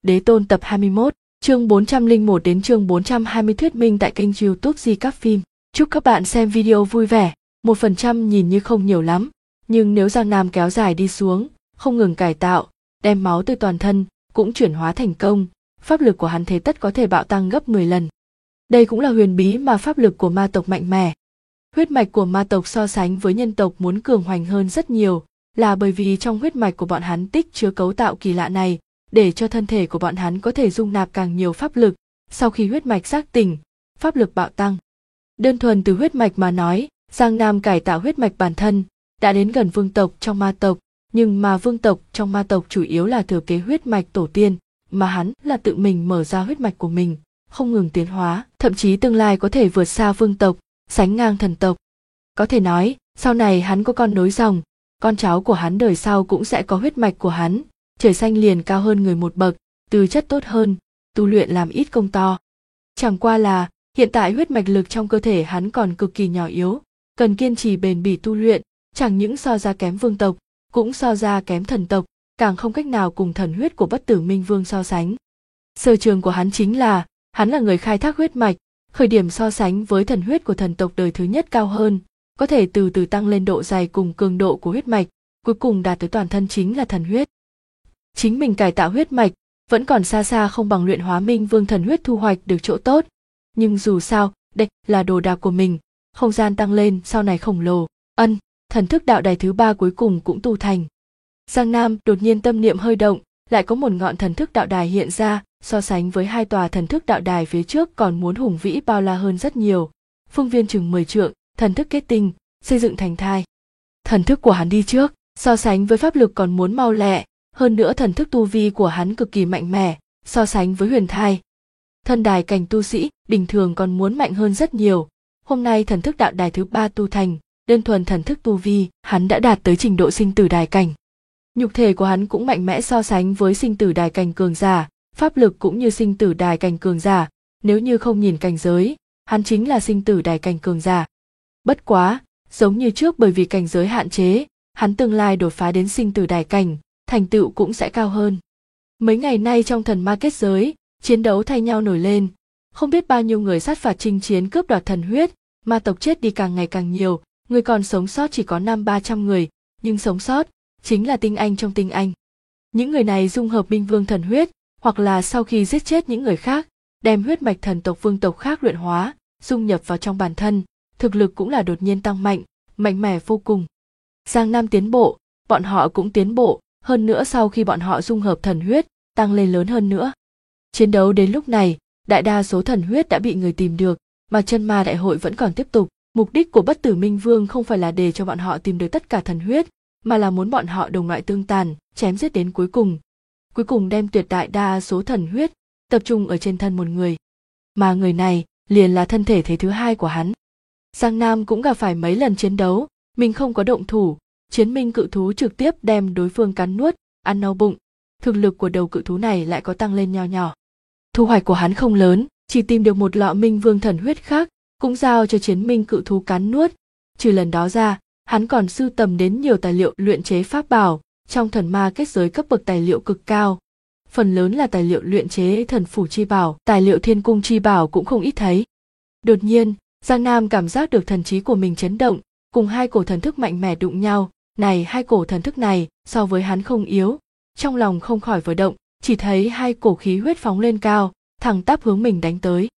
Đế Tôn tập 21, chương 401 đến chương 420 thuyết minh tại kênh YouTube Di Các Phim. Chúc các bạn xem video vui vẻ. 1% nhìn như không nhiều lắm, nhưng nếu Giang Nam kéo dài đi xuống, không ngừng cải tạo, đem máu từ toàn thân cũng chuyển hóa thành công, pháp lực của hắn thế tất có thể bạo tăng gấp 10 lần. Đây cũng là huyền bí mà pháp lực của ma tộc mạnh mẽ. Huyết mạch của ma tộc so sánh với nhân tộc muốn cường hoành hơn rất nhiều, là bởi vì trong huyết mạch của bọn hắn tích chứa cấu tạo kỳ lạ này, để cho thân thể của bọn hắn có thể dung nạp càng nhiều pháp lực. Sau khi huyết mạch giác tỉnh, pháp lực bạo tăng. Đơn thuần từ huyết mạch mà nói, Giang Nam cải tạo huyết mạch bản thân, đã đến gần vương tộc trong ma tộc, nhưng mà vương tộc trong ma tộc chủ yếu là thừa kế huyết mạch tổ tiên, mà hắn là tự mình mở ra huyết mạch của mình, không ngừng tiến hóa, thậm chí tương lai có thể vượt xa vương tộc, sánh ngang thần tộc. Có thể nói, sau này hắn có con nối dòng, con cháu của hắn đời sau cũng sẽ có huyết mạch của hắn, trời xanh liền cao hơn người một bậc, tư chất tốt hơn, tu luyện làm ít công to. Chẳng qua là, hiện tại huyết mạch lực trong cơ thể hắn còn cực kỳ nhỏ yếu, cần kiên trì bền bỉ tu luyện, chẳng những so ra kém vương tộc, cũng so ra kém thần tộc, càng không cách nào cùng thần huyết của Bất Tử Minh Vương so sánh. Sở trường của hắn chính là, hắn là người khai thác huyết mạch, khởi điểm so sánh với thần huyết của thần tộc đời thứ nhất cao hơn, có thể từ từ tăng lên độ dày cùng cường độ của huyết mạch, cuối cùng đạt tới toàn thân chính là thần huyết. Chính mình cải tạo huyết mạch, vẫn còn xa xa không bằng luyện hóa Minh Vương thần huyết thu hoạch được chỗ tốt, nhưng dù sao, đây là đồ đạc của mình, không gian tăng lên sau này khổng lồ. Thần thức đạo đài thứ 3 cuối cùng cũng tu thành. Giang Nam đột nhiên tâm niệm hơi động, lại có một ngọn thần thức đạo đài hiện ra, so sánh với hai tòa thần thức đạo đài phía trước còn muốn hùng vĩ bao la hơn rất nhiều. Phương viên chừng 10 trượng, thần thức kết tinh, xây dựng thành thai. Thần thức của hắn đi trước, so sánh với pháp lực còn muốn mau lẹ, hơn nữa thần thức tu vi của hắn cực kỳ mạnh mẽ, so sánh với huyền thai. Thân đài cảnh tu sĩ, bình thường còn muốn mạnh hơn rất nhiều. Hôm nay thần thức đạo đài thứ 3 tu thành, đơn thuần thần thức tu vi, hắn đã đạt tới trình độ sinh tử đài cảnh. Nhục thể của hắn cũng mạnh mẽ so sánh với sinh tử đài cảnh cường giả, pháp lực cũng như sinh tử đài cảnh cường giả, nếu như không nhìn cảnh giới, hắn chính là sinh tử đài cảnh cường giả. Bất quá, giống như trước bởi vì cảnh giới hạn chế, hắn tương lai đột phá đến sinh tử đài cảnh, thành tựu cũng sẽ cao hơn. Mấy ngày nay trong thần ma kết giới, chiến đấu thay nhau nổi lên, không biết bao nhiêu người sát phạt chinh chiến cướp đoạt thần huyết, ma tộc chết đi càng ngày càng nhiều, người còn sống sót chỉ có 500-300 người, nhưng sống sót chính là tinh anh trong tinh anh. Những người này dung hợp Minh Vương thần huyết, hoặc là sau khi giết chết những người khác, đem huyết mạch thần tộc vương tộc khác luyện hóa, dung nhập vào trong bản thân, thực lực cũng là đột nhiên tăng mạnh, mạnh mẽ vô cùng. Giang Nam tiến bộ, bọn họ cũng tiến bộ, hơn nữa sau khi bọn họ dung hợp thần huyết, tăng lên lớn hơn nữa. Chiến đấu đến lúc này, đại đa số thần huyết đã bị người tìm được, mà chân ma đại hội vẫn còn tiếp tục. Mục đích của Bất Tử Minh Vương không phải là để cho bọn họ tìm được tất cả thần huyết, mà là muốn bọn họ đồng loại tương tàn, chém giết đến cuối cùng đem tuyệt đại đa số thần huyết tập trung ở trên thân một người, mà người này liền là thân thể thế thứ hai của hắn. Giang Nam cũng gặp phải mấy lần chiến đấu, mình không có động thủ, chiến minh cự thú trực tiếp đem đối phương cắn nuốt, ăn no bụng. Thực lực của đầu cự thú này lại có tăng lên nho nhỏ. Thu hoạch của hắn không lớn, chỉ tìm được một lọ Minh Vương thần huyết khác, cũng giao cho chiến minh cự thú cắn nuốt. Trừ lần đó ra, hắn còn sưu tầm đến nhiều tài liệu luyện chế pháp bảo, trong thần ma kết giới cấp bậc tài liệu cực cao. Phần lớn là tài liệu luyện chế thần phủ chi bảo, tài liệu thiên cung chi bảo cũng không ít thấy. Đột nhiên, Giang Nam cảm giác được thần trí của mình chấn động, cùng hai cổ thần thức mạnh mẽ đụng nhau. Này, hai cổ thần thức này so với hắn không yếu, trong lòng không khỏi vừa động, chỉ thấy hai cổ khí huyết phóng lên cao, thẳng tắp hướng mình đánh tới.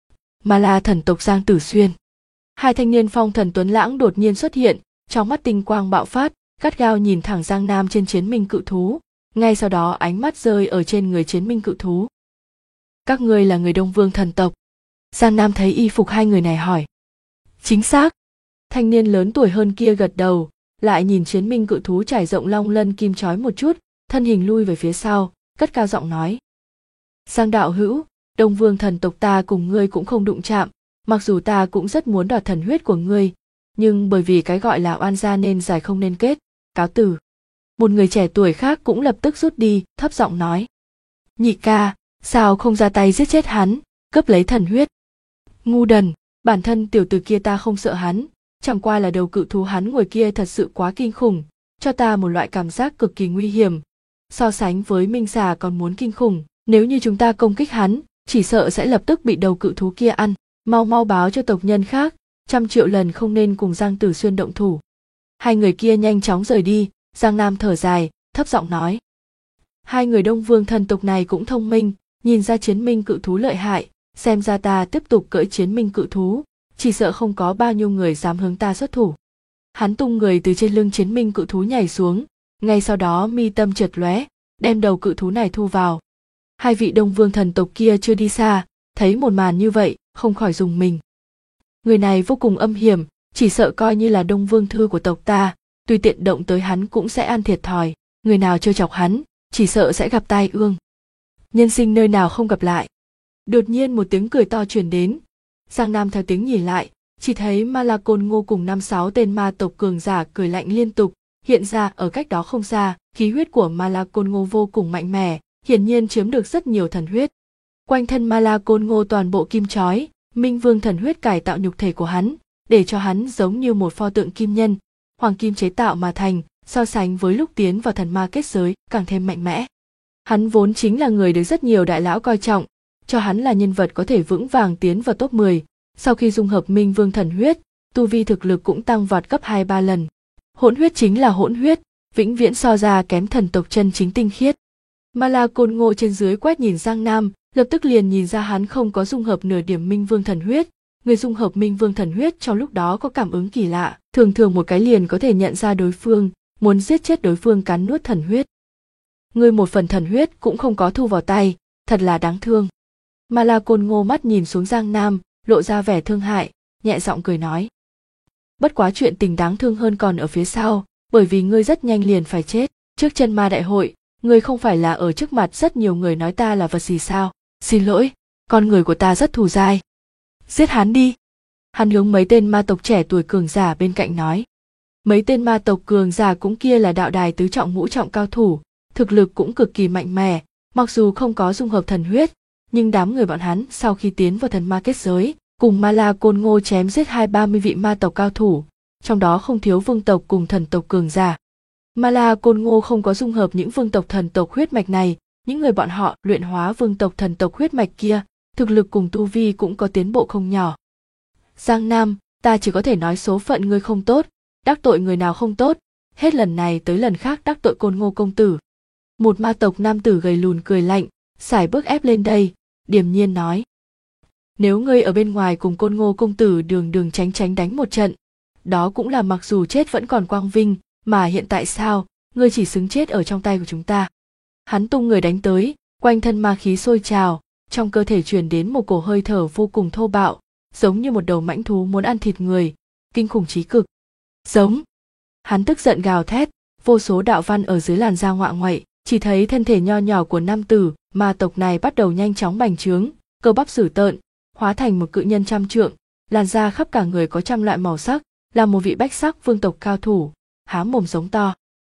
Mà là thần tộc Giang Tử Xuyên. Hai thanh niên phong thần tuấn lãng đột nhiên xuất hiện, trong mắt tinh quang bạo phát, gắt gao nhìn thẳng Giang Nam trên chiến minh cự thú, ngay sau đó ánh mắt rơi ở trên người chiến minh cự thú. Các ngươi là người Đông Vương thần tộc? Giang Nam thấy y phục hai người này hỏi. Chính xác. Thanh niên lớn tuổi hơn kia gật đầu, lại nhìn chiến minh cự thú trải rộng long lân kim chói một chút, thân hình lui về phía sau, cất cao giọng nói. Giang đạo hữu, Đông Vương thần tộc ta cùng ngươi cũng không đụng chạm, mặc dù ta cũng rất muốn đoạt thần huyết của ngươi, nhưng bởi vì cái gọi là oan gia nên giải không nên kết, cáo từ. Một người trẻ tuổi khác cũng lập tức rút đi, thấp giọng nói. Nhị ca, sao không ra tay giết chết hắn, cướp lấy thần huyết? Ngu đần, bản thân tiểu tử kia ta không sợ hắn, chẳng qua là đầu cự thú hắn ngồi kia thật sự quá kinh khủng, cho ta một loại cảm giác cực kỳ nguy hiểm. So sánh với minh xà còn muốn kinh khủng, Nếu như chúng ta công kích hắn, chỉ sợ sẽ lập tức bị đầu cự thú kia ăn. Mau mau báo cho tộc nhân khác, 100 triệu lần không nên cùng Giang Tử Xuyên động thủ. Hai người kia nhanh chóng rời đi. Giang Nam thở dài, thấp giọng nói. Hai người Đông Vương thần tộc này cũng thông minh, nhìn ra chiến minh cự thú lợi hại, xem ra ta tiếp tục cưỡi chiến minh cự thú, chỉ sợ không có bao nhiêu người dám hướng ta xuất thủ. Hắn tung người từ trên lưng chiến minh cự thú nhảy xuống, ngay sau đó mi tâm chợt lóe, đem đầu cự thú này thu vào. Hai vị Đông Vương thần tộc kia chưa đi xa, thấy một màn như vậy, không khỏi rùng mình. Người này vô cùng âm hiểm, chỉ sợ coi như là Đông Vương thư của tộc ta, tùy tiện động tới hắn cũng sẽ ăn thiệt thòi, người nào trêu chọc hắn, chỉ sợ sẽ gặp tai ương. Nhân sinh nơi nào không gặp lại. Đột nhiên một tiếng cười to truyền đến. Giang Nam theo tiếng nhìn lại, chỉ thấy Ma La Côn Ngô cùng 5-6 tên ma tộc cường giả cười lạnh liên tục, hiện ra ở cách đó không xa, khí huyết của Ma La Côn Ngô vô cùng mạnh mẽ, hiển nhiên chiếm được rất nhiều thần huyết. Quanh thân Ma La Côn Ngô toàn bộ kim chói, Minh Vương thần huyết cải tạo nhục thể của hắn, để cho hắn giống như một pho tượng kim nhân, hoàng kim chế tạo mà thành, so sánh với lúc tiến vào thần ma kết giới, càng thêm mạnh mẽ. Hắn vốn chính là người được rất nhiều đại lão coi trọng, cho hắn là nhân vật có thể vững vàng tiến vào top 10, sau khi dung hợp Minh Vương thần huyết, tu vi thực lực cũng tăng vọt gấp 2-3 lần. Hỗn huyết chính là hỗn huyết, vĩnh viễn so ra kém thần tộc chân chính tinh khiết. Ma La Côn Ngô trên dưới quét nhìn Giang Nam, lập tức liền nhìn ra hắn không có dung hợp nửa điểm Minh Vương thần huyết. Người dung hợp Minh Vương thần huyết trong lúc đó có cảm ứng kỳ lạ, thường thường một cái liền có thể nhận ra đối phương, muốn giết chết đối phương cắn nuốt thần huyết. Người một phần thần huyết cũng không có thu vào tay, thật là đáng thương. Ma La Côn Ngô mắt nhìn xuống Giang Nam, lộ ra vẻ thương hại, nhẹ giọng cười nói. Bất quá chuyện tình đáng thương hơn còn ở phía sau, bởi vì ngươi rất nhanh liền phải chết. Trước chân ma đại hội, ngươi không phải là ở trước mặt rất nhiều người nói ta là vật gì sao? Xin lỗi, con người của ta rất thù dai. Giết hắn đi. Hắn hướng mấy tên ma tộc trẻ tuổi cường giả bên cạnh nói. Mấy tên ma tộc cường giả cũng kia là đạo đài tứ trọng ngũ trọng cao thủ, thực lực cũng cực kỳ mạnh mẽ, mặc dù không có dung hợp thần huyết, nhưng đám người bọn hắn sau khi tiến vào thần ma kết giới, cùng Ma La Côn Ngô chém giết 20-30 vị ma tộc cao thủ, trong đó không thiếu vương tộc cùng thần tộc cường giả. Ma La Côn Ngô không có dung hợp những vương tộc thần tộc huyết mạch này, những người bọn họ luyện hóa vương tộc thần tộc huyết mạch kia, thực lực cùng tu vi cũng có tiến bộ không nhỏ. Giang Nam, ta chỉ có thể nói số phận ngươi không tốt, đắc tội người nào không tốt, hết lần này tới lần khác đắc tội Côn Ngô công tử. Một ma tộc nam tử gầy lùn cười lạnh, sải bước ép lên đây, điềm nhiên nói. Nếu ngươi ở bên ngoài cùng Côn Ngô công tử đường đường tránh tránh đánh một trận, đó cũng là mặc dù chết vẫn còn quang vinh, mà hiện tại sao, ngươi chỉ xứng chết ở trong tay của chúng ta. Hắn tung người đánh tới, quanh thân ma khí sôi trào, trong cơ thể truyền đến một cổ hơi thở vô cùng thô bạo, giống như một đầu mãnh thú muốn ăn thịt người, kinh khủng chí cực. Giống. Hắn tức giận gào thét, vô số đạo văn ở dưới làn da ngoạ ngoậy, chỉ thấy thân thể nho nhỏ của nam tử ma tộc này bắt đầu nhanh chóng bành trướng, cơ bắp dữ tợn, hóa thành một cự nhân 100 trượng, làn da khắp cả người có 100 loại màu sắc, là một vị bách sắc vương tộc cao thủ, há mồm giống to.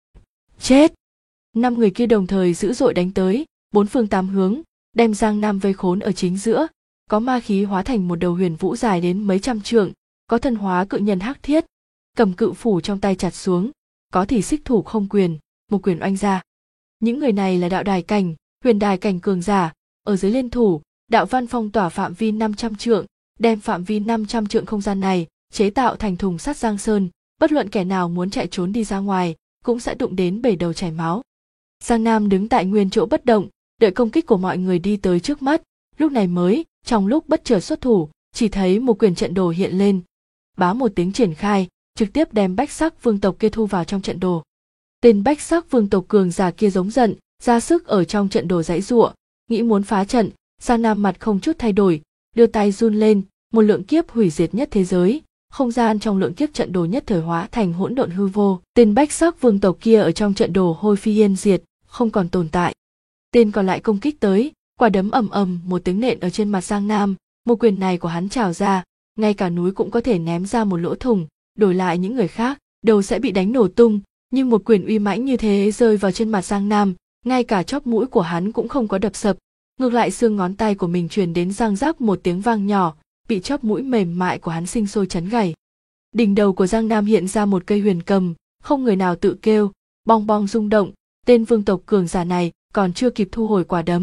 Chết! 5 người kia đồng thời dữ dội đánh tới, 4 phương 8 hướng, đem Giang Nam vây khốn ở chính giữa, có ma khí hóa thành một đầu huyền vũ dài đến mấy trăm trượng, có thân hóa cự nhân hắc thiết, cầm cự phủ trong tay chặt xuống, có thì xích thủ không quyền, một quyền oanh ra. Những người này là đạo đài cảnh, huyền đài cảnh cường giả, ở dưới liên thủ, đạo văn phong tỏa phạm vi 500 trượng, đem phạm vi 500 trượng không gian này chế tạo thành thùng sắt giang sơn, bất luận kẻ nào muốn chạy trốn đi ra ngoài, cũng sẽ đụng đến bể đầu chảy máu. Giang Nam đứng tại nguyên chỗ bất động, đợi công kích của mọi người đi tới trước mắt, lúc này mới, trong lúc bất chợt xuất thủ, chỉ thấy một quyền trận đồ hiện lên, bá một tiếng triển khai, trực tiếp đem bách sắc vương tộc kia thu vào trong trận đồ. Tên bách sắc vương tộc cường giả kia giống giận, ra sức ở trong trận đồ giãy giụa, nghĩ muốn phá trận. Giang Nam mặt không chút thay đổi, đưa tay run lên, một lượng kiếp hủy diệt nhất thế giới, không gian trong lượng kiếp trận đồ nhất thời hóa thành hỗn độn hư vô. Tên bách sắc vương tộc kia ở trong trận đồ hôi phi yên diệt, không còn tồn tại. Tên còn lại công kích tới, quả đấm ầm ầm một tiếng nện ở trên mặt Giang Nam, một quyền này của hắn trào ra, ngay cả núi cũng có thể ném ra một lỗ thủng, đổi lại những người khác, đầu sẽ bị đánh nổ tung, nhưng một quyền uy mãnh như thế rơi vào trên mặt Giang Nam, ngay cả chóp mũi của hắn cũng không có đập sập, ngược lại xương ngón tay của mình truyền đến răng rắc một tiếng vang nhỏ, bị chóp mũi mềm mại của hắn sinh sôi chấn gãy. Đỉnh đầu của Giang Nam hiện ra một cây huyền cầm, không người nào tự kêu, bong bong rung động, tên vương tộc cường giả này còn chưa kịp thu hồi quả đấm,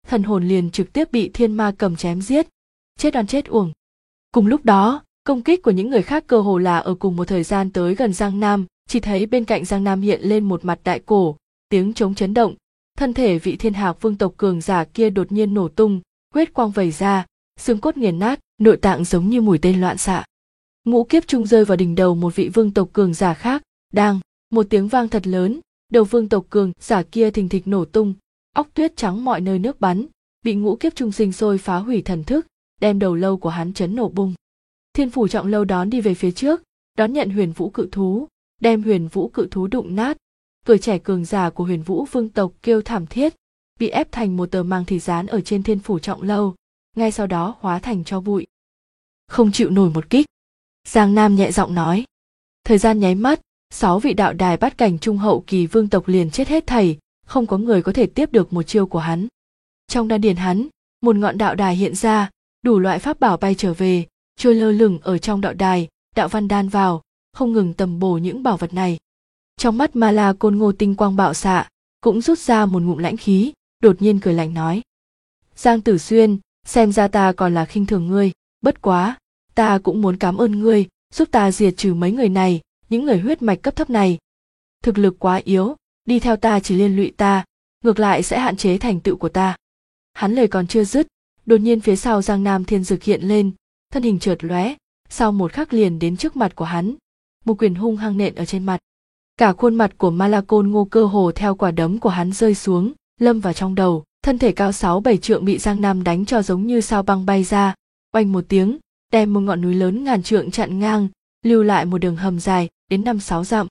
thần hồn liền trực tiếp bị thiên ma cầm chém giết, chết oan chết uổng. Cùng lúc đó, công kích của những người khác cơ hồ là ở cùng một thời gian tới gần Giang Nam, chỉ thấy bên cạnh Giang Nam hiện lên một mặt đại cổ, tiếng trống chấn động, thân thể vị Thiên Hạc vương tộc cường giả kia đột nhiên nổ tung, huyết quang vẩy ra, xương cốt nghiền nát, nội tạng giống như mũi tên loạn xạ. Ngũ kiếp trung rơi vào đỉnh đầu một vị vương tộc cường giả khác, đang, một tiếng vang thật lớn, đầu vương tộc cường giả kia thình thịch nổ tung, óc tuyết trắng mọi nơi nước bắn, bị ngũ kiếp trung sinh sôi phá hủy thần thức, đem đầu lâu của hắn chấn nổ bung. Thiên phủ trọng lâu đón đi về phía trước, đón nhận huyền vũ cự thú, đem huyền vũ cự thú đụng nát. Tuổi trẻ cường giả của huyền vũ vương tộc kêu thảm thiết, bị ép thành một tờ màng thịt dán ở trên thiên phủ trọng lâu, ngay sau đó hóa thành tro bụi. Không chịu nổi một kích, Giang Nam nhẹ giọng nói. Thời gian nháy mắt, 6 vị đạo đài bát cảnh trung hậu kỳ vương tộc liền chết hết thảy, không có người có thể tiếp được một chiêu của hắn. Trong đan điền hắn, một ngọn đạo đài hiện ra, đủ loại pháp bảo bay trở về, trôi lơ lửng ở trong đạo đài, đạo văn đan vào, không ngừng tầm bổ những bảo vật này. Trong mắt Ma La Côn Ngô tinh quang bạo xạ, cũng rút ra một ngụm lãnh khí, đột nhiên cười lạnh nói: Giang Tử Xuyên, xem ra ta còn là khinh thường ngươi, bất quá, ta cũng muốn cảm ơn ngươi, giúp ta diệt trừ mấy người này, những người huyết mạch cấp thấp này. Thực lực quá yếu, đi theo ta chỉ liên lụy ta, ngược lại sẽ hạn chế thành tựu của ta. Hắn lời còn chưa dứt, đột nhiên phía sau Giang Nam Thiên Dực hiện lên, thân hình chợt lóe, sau một khắc liền đến trước mặt của hắn, một quyền hung hăng nện ở trên mặt. Cả khuôn mặt của Ma La Côn Ngô cơ hồ theo quả đấm của hắn rơi xuống, lâm vào trong đầu, thân thể cao 6-7 trượng bị Giang Nam đánh cho giống như sao băng bay ra, oanh một tiếng, đem một ngọn núi lớn ngàn trượng chặn ngang, lưu lại một đường hầm dài đến 5-6 dặm.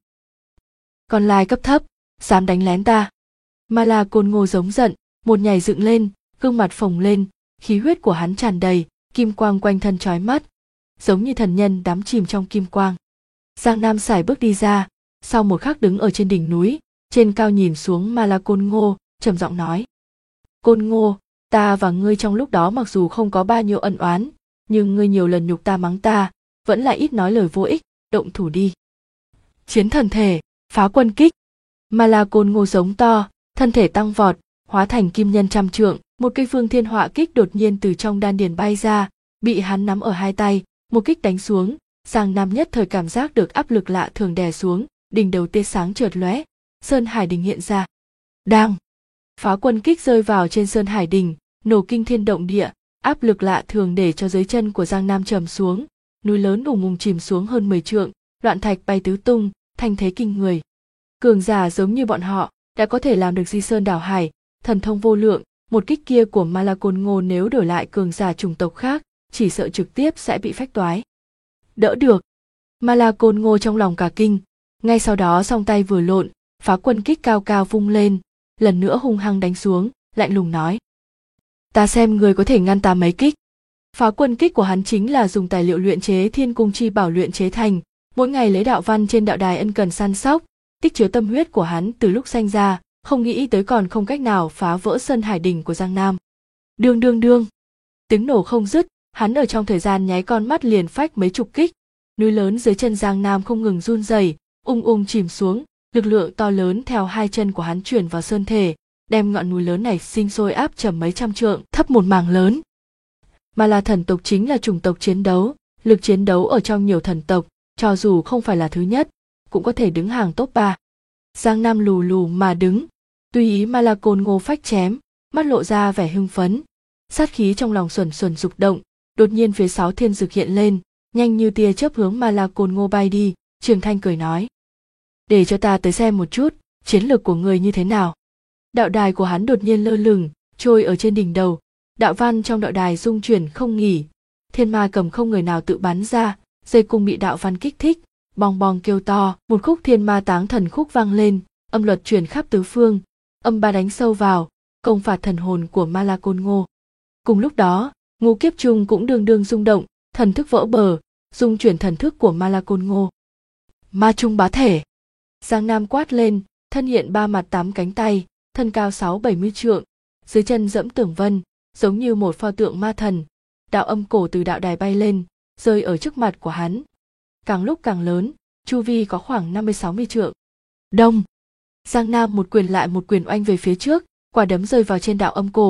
Còn lai cấp thấp, dám đánh lén ta. Ma La Côn Ngô giống giận, một nhảy dựng lên, gương mặt phồng lên, khí huyết của hắn tràn đầy, kim quang quanh thân chói mắt, giống như thần nhân đắm chìm trong kim quang. Giang Nam sải bước đi ra, sau một khắc đứng ở trên đỉnh núi, trên cao nhìn xuống Ma La Côn Ngô, trầm giọng nói: Côn Ngô, ta và ngươi trong lúc đó mặc dù không có bao nhiêu ân oán, nhưng ngươi nhiều lần nhục ta mắng ta, vẫn là ít nói lời vô ích, động thủ đi. Chiến thần thể, phá quân kích. Ma La Côn Ngô giống to, thân thể tăng vọt, hóa thành kim nhân trăm trượng, một cây phương thiên họa kích đột nhiên từ trong đan điền bay ra, bị hắn nắm ở hai tay, một kích đánh xuống. Giang Nam nhất thời cảm giác được áp lực lạ thường đè xuống, đỉnh đầu tia sáng chợt lóe, Sơn Hải Đình hiện ra. Đang, phá quân kích rơi vào trên Sơn Hải Đình, nổ kinh thiên động địa, áp lực lạ thường để cho dưới chân của Giang Nam trầm xuống, núi lớn ùng ùng chìm xuống hơn 10 trượng, loạn thạch bay tứ tung, thanh thế kinh người. Cường giả giống như bọn họ đã có thể làm được di sơn đảo hải, thần thông vô lượng, một kích kia của Ma La Côn Ngô nếu đổi lại cường giả chủng tộc khác, chỉ sợ trực tiếp sẽ bị phách toái. Đỡ được. Ma La Côn Ngô trong lòng cả kinh, ngay sau đó song tay vừa lộn, phá quân kích cao cao vung lên, lần nữa hung hăng đánh xuống, lạnh lùng nói: Ta xem người có thể ngăn ta mấy kích. Phá quân kích của hắn chính là dùng tài liệu luyện chế Thiên Cung Chi Bảo luyện chế thành, mỗi ngày lấy đạo văn trên đạo đài ân cần săn sóc, tích chứa tâm huyết của hắn từ lúc sanh ra, không nghĩ tới còn không cách nào phá vỡ Sơn Hải Đỉnh của Giang Nam. Đương đương đương, tiếng nổ không dứt, hắn ở trong thời gian nháy con mắt liền phách mấy chục kích, núi lớn dưới chân Giang Nam không ngừng run rẩy, ung ung chìm xuống, lực lượng to lớn theo hai chân của hắn chuyển vào sơn thể, đem ngọn núi lớn này sinh sôi áp trầm mấy trăm trượng, thấp một mảng lớn. Mà là thần tộc chính là chủng tộc chiến đấu, lực chiến đấu ở trong nhiều thần tộc, cho dù không phải là thứ nhất, cũng có thể đứng hàng top 3. Giang Nam lù lù mà đứng, tùy ý Ma La Côn Ngô phách chém, mắt lộ ra vẻ hưng phấn, sát khí trong lòng xuẩn xuẩn dục động, đột nhiên phía sau Thiên Dực hiện lên, nhanh như tia chớp hướng Ma La Côn Ngô bay đi, Trường Thanh cười nói: Để cho ta tới xem một chút, chiến lược của người như thế nào. Đạo đài của hắn đột nhiên lơ lửng, trôi ở trên đỉnh đầu, đạo văn trong đạo đài rung chuyển không nghỉ, thiên ma cầm không người nào tự bắn ra, dây cung bị đạo văn kích thích, bong bong kêu to, một khúc thiên ma táng thần khúc vang lên, âm luật truyền khắp tứ phương, âm ba đánh sâu vào, công phạt thần hồn của Ma La Côn Ngô. Cùng lúc đó, ngũ kiếp trung cũng đương đương rung động, thần thức vỡ bờ, dung chuyển thần thức của Ma La Côn Ngô. Ma trung bá thể. Giang Nam quát lên, thân hiện 3 mặt 8 cánh tay, thân cao 6-70 trượng, dưới chân dẫm tường vân, giống như một pho tượng ma thần. Đạo âm cổ từ đạo đài bay lên, rơi ở trước mặt của hắn. Càng lúc càng lớn, chu vi có khoảng 50-60 trượng. Đông. Giang Nam một quyền lại một quyền oanh về phía trước, quả đấm rơi vào trên đạo âm cổ,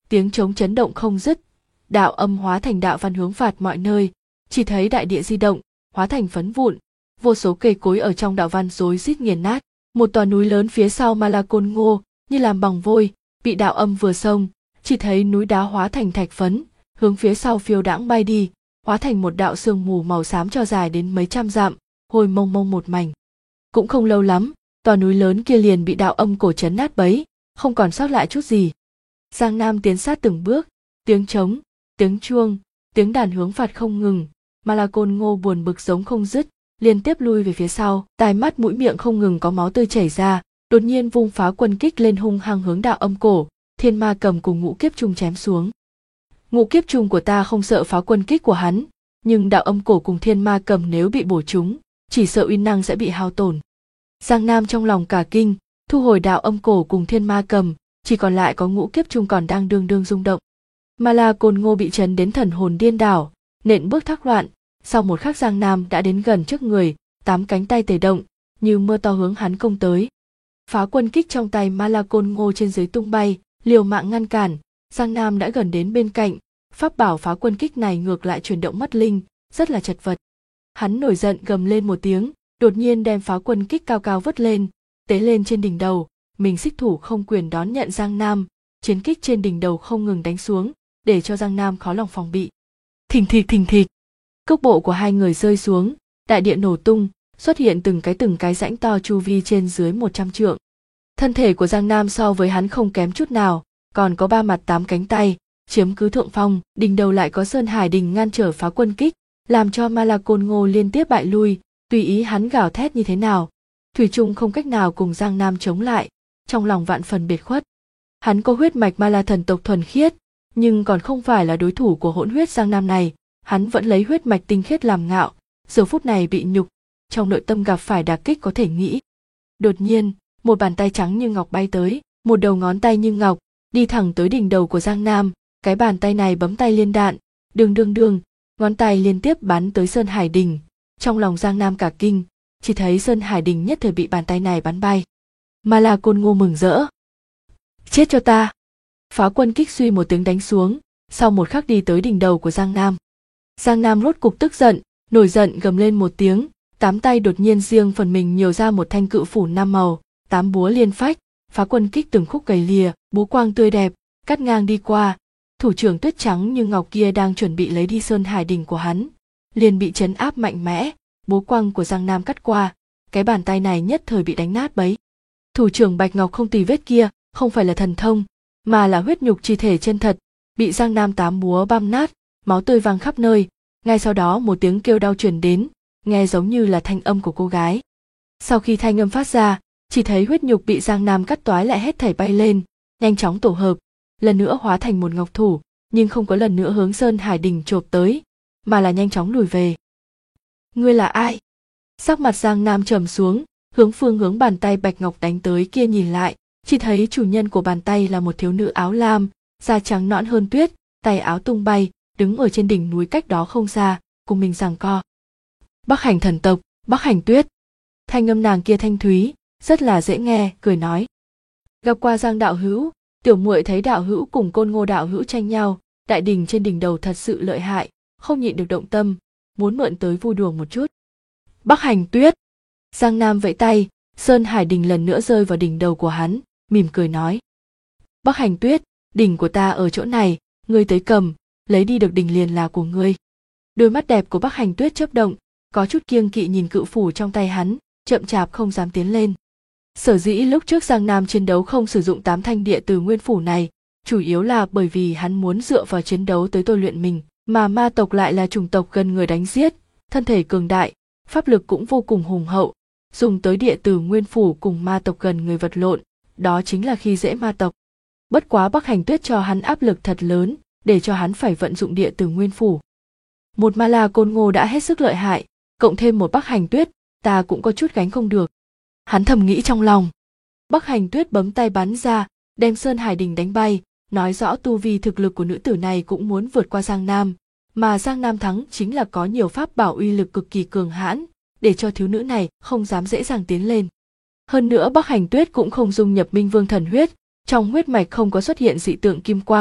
tiếng trống chấn động không dứt, đạo âm hóa thành đạo văn hướng phạt mọi nơi, chỉ thấy đại địa di động, hóa thành phấn vụn, vô số cây cối ở trong đạo văn rối rít nghiền nát, một tòa núi lớn phía sau Ma La Côn Ngô như làm bằng vôi, bị đạo âm vừa xông, chỉ thấy núi đá hóa thành thạch phấn, hướng phía sau phiêu đãng bay đi, hóa thành một đạo sương mù màu xám cho dài đến mấy trăm dặm, hôi mông mông một mảnh. Cũng không lâu lắm, tòa núi lớn kia liền bị đạo âm cổ chấn nát bấy, không còn sót lại chút gì. Giang Nam tiến sát từng bước, tiếng trống, tiếng chuông, tiếng đàn hướng phạt không ngừng, Ma La Côn Ngô buồn bực giống không dứt, liên tiếp lui về phía sau, tai mắt mũi miệng không ngừng có máu tươi chảy ra, đột nhiên vung phá quân kích lên hung hăng hướng đạo âm cổ, Thiên Ma Cầm cùng Ngũ Kiếp Trung chém xuống. Ngũ Kiếp Trung của ta không sợ phá quân kích của hắn, nhưng đạo âm cổ cùng Thiên Ma Cầm nếu bị bổ trúng, chỉ sợ uy năng sẽ bị hao tổn. Giang Nam trong lòng cả kinh, thu hồi đạo âm cổ cùng Thiên Ma Cầm, chỉ còn lại có Ngũ Kiếp Trung còn đang đương đương rung động. Ma La Côn Ngô bị chấn đến thần hồn điên đảo, nện bước thác loạn, sau một khắc Giang Nam đã đến gần trước người, 8 cánh tay tề động, như mưa to hướng hắn công tới. Phá quân kích trong tay Ma La Côn Ngô trên dưới tung bay, liều mạng ngăn cản, Giang Nam đã gần đến bên cạnh, pháp bảo phá quân kích này ngược lại chuyển động mất linh, rất là chật vật. Hắn nổi giận gầm lên một tiếng, đột nhiên đem phá quân kích cao cao vứt lên, tế lên trên đỉnh đầu, mình xích thủ không quyền đón nhận Giang Nam, chiến kích trên đỉnh đầu không ngừng đánh xuống, để cho Giang Nam khó lòng phòng bị. Thình thịch, cước bộ của hai người rơi xuống, đại địa nổ tung, xuất hiện từng cái rãnh to chu vi trên dưới 100 trượng. Thân thể của Giang Nam so với hắn không kém chút nào, còn có 3 mặt 8 cánh tay, chiếm cứ thượng phong, đỉnh đầu lại có Sơn Hải Đình ngăn trở phá quân kích, làm cho Ma La Côn Ngô liên tiếp bại lui, tùy ý hắn gào thét như thế nào, thủy chung không cách nào cùng Giang Nam chống lại, trong lòng vạn phần biệt khuất. Hắn có huyết mạch Ma La thần tộc thuần khiết, nhưng còn không phải là đối thủ của hỗn huyết Giang Nam này, hắn vẫn lấy huyết mạch tinh khiết làm ngạo, giờ phút này bị nhục, trong nội tâm gặp phải đả kích có thể nghĩ. Đột nhiên, một bàn tay trắng như ngọc bay tới, một đầu ngón tay như ngọc, đi thẳng tới đỉnh đầu của Giang Nam, cái bàn tay này bấm tay liên đạn, đương, ngón tay liên tiếp bắn tới Sơn Hải Đình. Trong lòng Giang Nam cả kinh, chỉ thấy Sơn Hải Đình nhất thời bị bàn tay này bắn bay. Ma La Côn Ngô mừng rỡ. Chết cho ta! Phá quân kích suy một tiếng đánh xuống, sau một khắc đi tới đỉnh đầu của Giang Nam. Giang Nam rốt cục tức giận, nổi giận gầm lên một tiếng, 8 tay đột nhiên riêng phần mình nhiều ra một thanh cự phủ 5 màu, 8 búa liên phách, phá quân kích từng khúc gầy lìa, búa quang tươi đẹp, cắt ngang đi qua, thủ trưởng tuyết trắng như ngọc kia đang chuẩn bị lấy đi Sơn Hải Đình của hắn, liền bị trấn áp mạnh mẽ, búa quang của Giang Nam cắt qua, cái bàn tay này nhất thời bị đánh nát bấy. Thủ trưởng bạch ngọc không tì vết kia, không phải là thần thông, mà là huyết nhục chi thể chân thật, bị Giang Nam 8 búa băm nát, máu tươi văng khắp nơi, ngay sau đó một tiếng kêu đau truyền đến, nghe giống như là thanh âm của cô gái. Sau khi thanh âm phát ra, chỉ thấy huyết nhục bị Giang Nam cắt toái lại hết thảy bay lên, nhanh chóng tổ hợp, lần nữa hóa thành một ngọc thủ, nhưng không có lần nữa hướng Sơn Hải Đình chộp tới, mà là nhanh chóng lùi về. Ngươi là ai? Sắc mặt Giang Nam trầm xuống, hướng bàn tay bạch ngọc đánh tới kia nhìn lại, chỉ thấy chủ nhân của bàn tay là một thiếu nữ áo lam, da trắng nõn hơn tuyết, tay áo tung bay, đứng ở trên đỉnh núi cách đó không xa, cùng mình giằng co. Bắc Hành thần tộc, Bắc Hành Tuyết. Thanh âm nàng kia thanh thúy, rất là dễ nghe, cười nói. Gặp qua Giang đạo hữu, tiểu muội thấy đạo hữu cùng Côn Ngô đạo hữu tranh nhau, đại đình trên đỉnh đầu thật sự lợi hại, không nhịn được động tâm, muốn mượn tới vui đùa một chút. Bắc Hành Tuyết. Giang Nam vẫy tay, Sơn Hải Đình lần nữa rơi vào đỉnh đầu của hắn, mỉm cười nói. Bắc Hành Tuyết, đỉnh của ta ở chỗ này, ngươi tới cầm, lấy đi được đỉnh liền là của ngươi. Đôi mắt đẹp của Bắc Hành Tuyết chớp động, có chút kiêng kỵ nhìn cự phủ trong tay hắn, chậm chạp không dám tiến lên. Sở dĩ lúc trước Giang Nam chiến đấu không sử dụng 8 thanh địa từ nguyên phủ này, chủ yếu là bởi vì hắn muốn dựa vào chiến đấu tới tôi luyện mình, mà ma tộc lại là chủng tộc gần người đánh giết, thân thể cường đại, pháp lực cũng vô cùng hùng hậu, dùng tới địa từ nguyên phủ cùng ma tộc gần người vật lộn, đó chính là khi dễ ma tộc. Bất quá Bắc Hành Tuyết cho hắn áp lực thật lớn, để cho hắn phải vận dụng địa từ nguyên phủ. Một Ma La Côn Ngô đã hết sức lợi hại, cộng thêm một Bắc Hành Tuyết, ta cũng có chút gánh không được. Hắn thầm nghĩ trong lòng. Bắc Hành Tuyết bấm tay bắn ra, đem Sơn Hải Đình đánh bay, nói rõ tu vi thực lực của nữ tử này cũng muốn vượt qua Giang Nam, mà Giang Nam thắng chính là có nhiều pháp bảo uy lực cực kỳ cường hãn, để cho thiếu nữ này không dám dễ dàng tiến lên. Hơn nữa Bắc Hành Tuyết cũng không dung nhập Minh Vương thần huyết, trong huyết mạch không có xuất hiện dị tượng kim quang,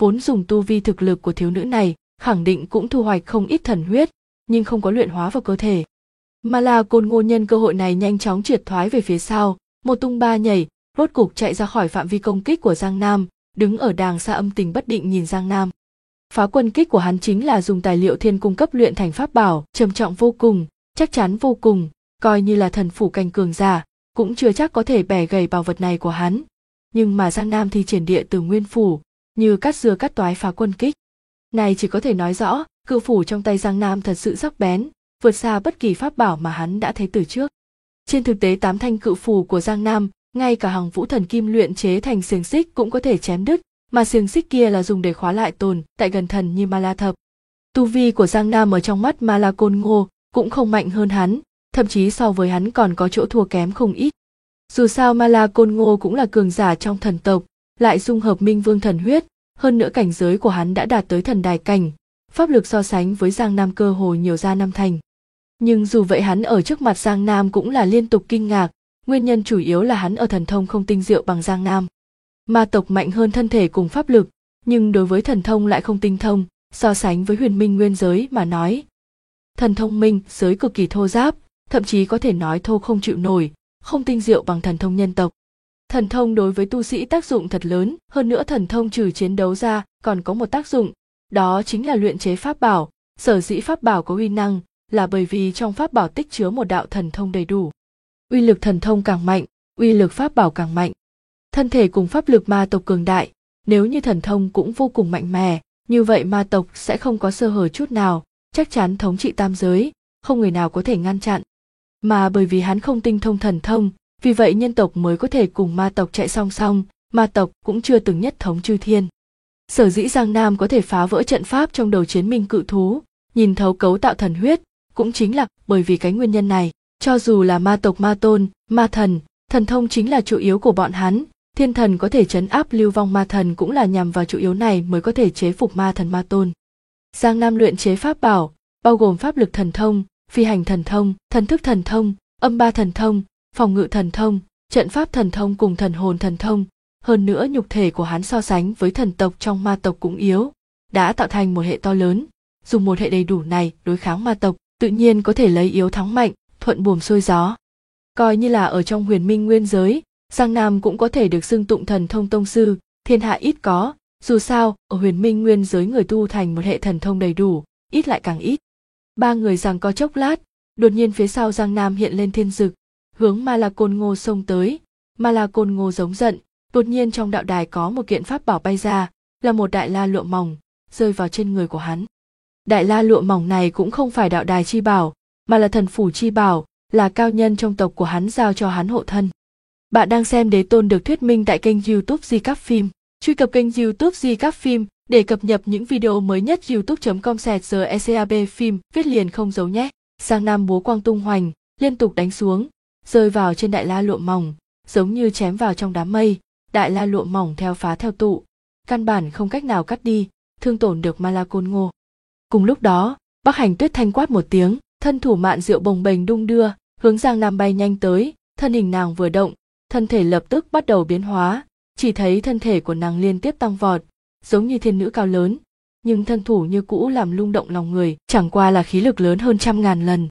vốn dùng tu vi thực lực của thiếu nữ này, khẳng định cũng thu hoạch không ít thần huyết, nhưng không có luyện hóa vào cơ thể. Mà là Côn Ngô nhân cơ hội này nhanh chóng triệt thoái về phía sau, một tung ba nhảy, rốt cục chạy ra khỏi phạm vi công kích của Giang Nam, đứng ở đàng xa âm tình bất định nhìn Giang Nam. Phá quân kích của hắn chính là dùng tài liệu thiên cung cấp luyện thành pháp bảo, trầm trọng vô cùng, chắc chắn vô cùng, coi như là thần phủ cảnh cường giả, cũng chưa chắc có thể bẻ gãy bảo vật này của hắn. Nhưng mà Giang Nam thi triển địa từ nguyên phủ, như cắt dưa cắt toái phá quân kích. Này chỉ có thể nói rõ, cự phủ trong tay Giang Nam thật sự sắc bén, vượt xa bất kỳ pháp bảo mà hắn đã thấy từ trước. Trên thực tế 8 thanh cự phủ của Giang Nam, ngay cả Hằng Vũ Thần Kim luyện chế thành xiềng xích cũng có thể chém đứt, mà xiềng xích kia là dùng để khóa lại tồn tại gần thần như Ma La Thập. Tu vi của Giang Nam ở trong mắt Ma La Côn Ngô cũng không mạnh hơn hắn, thậm chí so với hắn còn có chỗ thua kém không ít. Dù sao Ma La Côn Ngô cũng là cường giả trong thần tộc, lại dung hợp Minh Vương thần huyết, hơn nữa cảnh giới của hắn đã đạt tới thần đài cảnh, pháp lực so sánh với Giang Nam cơ hồ nhiều ra năm thành. Nhưng dù vậy hắn ở trước mặt Giang Nam cũng là liên tục kinh ngạc, nguyên nhân chủ yếu là hắn ở thần thông không tinh diệu bằng Giang Nam. Ma tộc mạnh hơn thân thể cùng pháp lực, nhưng đối với thần thông lại không tinh thông, so sánh với huyền minh nguyên giới mà nói. Thần thông minh giới cực kỳ thô ráp, thậm chí có thể nói thô không chịu nổi, không tinh diệu bằng thần thông nhân tộc. Thần thông đối với tu sĩ tác dụng thật lớn, hơn nữa thần thông trừ chiến đấu ra còn có một tác dụng, đó chính là luyện chế pháp bảo. Sở dĩ pháp bảo có uy năng là bởi vì trong pháp bảo tích chứa một đạo thần thông đầy đủ. Uy lực thần thông càng mạnh, uy lực pháp bảo càng mạnh. Thân thể cùng pháp lực ma tộc cường đại, nếu như thần thông cũng vô cùng mạnh mẽ, như vậy ma tộc sẽ không có sơ hở chút nào, chắc chắn thống trị tam giới, không người nào có thể ngăn chặn. Mà bởi vì hắn không tinh thông thần thông, vì vậy nhân tộc mới có thể cùng ma tộc chạy song song, ma tộc cũng chưa từng nhất thống chư thiên. Sở dĩ Giang Nam có thể phá vỡ trận pháp trong đầu chiến minh cự thú, nhìn thấu cấu tạo thần huyết, cũng chính là bởi vì cái nguyên nhân này. Cho dù là ma tộc ma tôn, ma thần, thần thông chính là chủ yếu của bọn hắn, thiên thần có thể trấn áp lưu vong ma thần cũng là nhằm vào chủ yếu này mới có thể chế phục ma thần ma tôn. Giang Nam luyện chế pháp bảo, bao gồm pháp lực thần thông, phi hành thần thông, thần thức thần thông, âm ba thần thông, phòng ngự thần thông, trận pháp thần thông cùng thần hồn thần thông. Hơn nữa nhục thể của hắn so sánh với thần tộc trong ma tộc cũng yếu, đã tạo thành một hệ to lớn, dùng một hệ đầy đủ này đối kháng ma tộc, tự nhiên có thể lấy yếu thắng mạnh, thuận buồm xuôi gió. Coi như là ở trong huyền minh nguyên giới, Giang Nam cũng có thể được xưng tụng thần thông tông sư, thiên hạ ít có, dù sao, ở huyền minh nguyên giới người tu thành một hệ thần thông đầy đủ, ít lại càng ít. Ba người giằng co chốc lát, đột nhiên phía sau Giang Nam hiện lên thiên dực, hướng Ma La Côn Ngô xông tới. Ma La Côn Ngô giống giận, đột nhiên trong đạo đài có một kiện pháp bảo bay ra, là một đại la lụa mỏng, rơi vào trên người của hắn. Đại la lụa mỏng này cũng không phải đạo đài chi bảo, mà là thần phủ chi bảo, là cao nhân trong tộc của hắn giao cho hắn hộ thân. Bạn đang xem Đế Tôn được thuyết minh tại kênh YouTube Di Cáp Phim. Truy cập kênh YouTube Di Cáp Phim để cập nhật những video mới nhất. youtube.com/GECAB phim viết liền không giấu nhé. Giang Nam búa quang tung hoành, liên tục đánh xuống, rơi vào trên đại la lụa mỏng, giống như chém vào trong đám mây. Đại la lụa mỏng theo phá theo tụ, căn bản không cách nào cắt đi, thương tổn được Ma La Côn Ngô. Cùng lúc đó, Bắc Hành Tuyết thanh quát một tiếng, thân thủ mạn diệu bồng bềnh đung đưa, hướng Giang Nam bay nhanh tới, thân hình nàng vừa động, thân thể lập tức bắt đầu biến hóa, chỉ thấy thân thể của nàng liên tiếp tăng vọt, giống như thiên nữ cao lớn, nhưng thân thủ như cũ làm lung động lòng người, chẳng qua là khí lực lớn hơn 100.000 lần.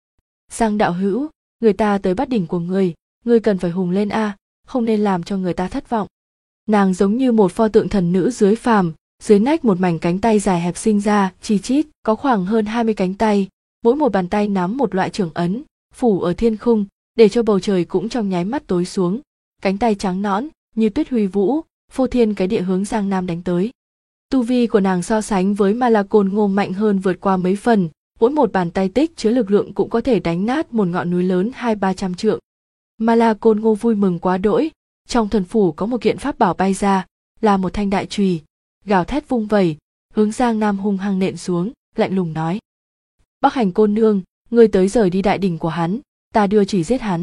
Giang đạo hữu, người ta tới bắt đỉnh của ngươi cần phải hùng lên a, không nên làm cho người ta thất vọng. Nàng giống như một pho tượng thần nữ dưới phàm, dưới nách một mảnh cánh tay dài hẹp sinh ra, chi chít, có khoảng hơn 20 cánh tay, mỗi một bàn tay nắm một loại trưởng ấn, phủ ở thiên khung, để cho bầu trời cũng trong nháy mắt tối xuống. Cánh tay trắng nõn, như tuyết huy vũ, phô thiên cái địa hướng Giang Nam đánh tới. Tu vi của nàng so sánh với Ma La Côn Ngô mạnh hơn vượt qua mấy phần, mỗi một bàn tay tích chứa lực lượng cũng có thể đánh nát một ngọn núi lớn 200-300 trượng. Ma La Côn Ngô vui mừng quá đỗi, trong thần phủ có một kiện pháp bảo bay ra, là một thanh đại chùy, gào thét vung vẩy, hướng Giang Nam hung hăng nện xuống, lạnh lùng nói: Bắc Hành cô nương, ngươi tới rời đi đại đỉnh của hắn, ta đưa chỉ giết hắn.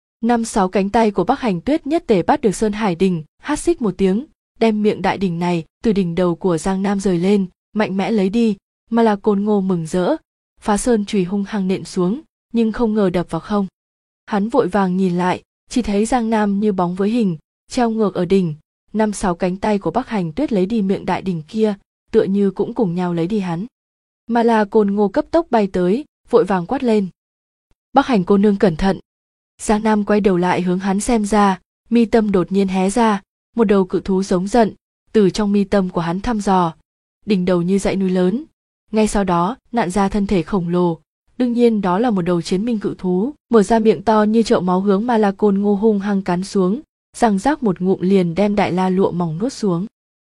5-6 cánh tay của Bắc Hành Tuyết nhất tề bắt được Sơn Hải đỉnh, hát xích một tiếng, đem miệng đại đỉnh này từ đỉnh đầu của Giang Nam rời lên, mạnh mẽ lấy đi. Ma La Côn Ngô mừng rỡ, phá sơn chùy hung hăng nện xuống, nhưng không ngờ đập vào không. Hắn vội vàng nhìn lại, chỉ thấy Giang Nam như bóng với hình, treo ngược ở đỉnh, 5-6 cánh tay của Bắc Hành Tuyết lấy đi miệng đại đỉnh kia, tựa như cũng cùng nhau lấy đi hắn. Mà là Côn Ngô cấp tốc bay tới, vội vàng quát lên. Bắc Hành cô nương cẩn thận. Giang Nam quay đầu lại hướng hắn xem ra, mi tâm đột nhiên hé ra, một đầu cự thú giống giận, từ trong mi tâm của hắn thăm dò, đỉnh đầu như dãy núi lớn. Ngay sau đó, nặn ra thân thể khổng lồ, đương nhiên đó là một đầu chiến minh cự thú, mở ra miệng to như chậu máu hướng Ma La Côn Ngô hung hăng cắn xuống, răng rác một ngụm liền đem đại la lụa mỏng nuốt xuống.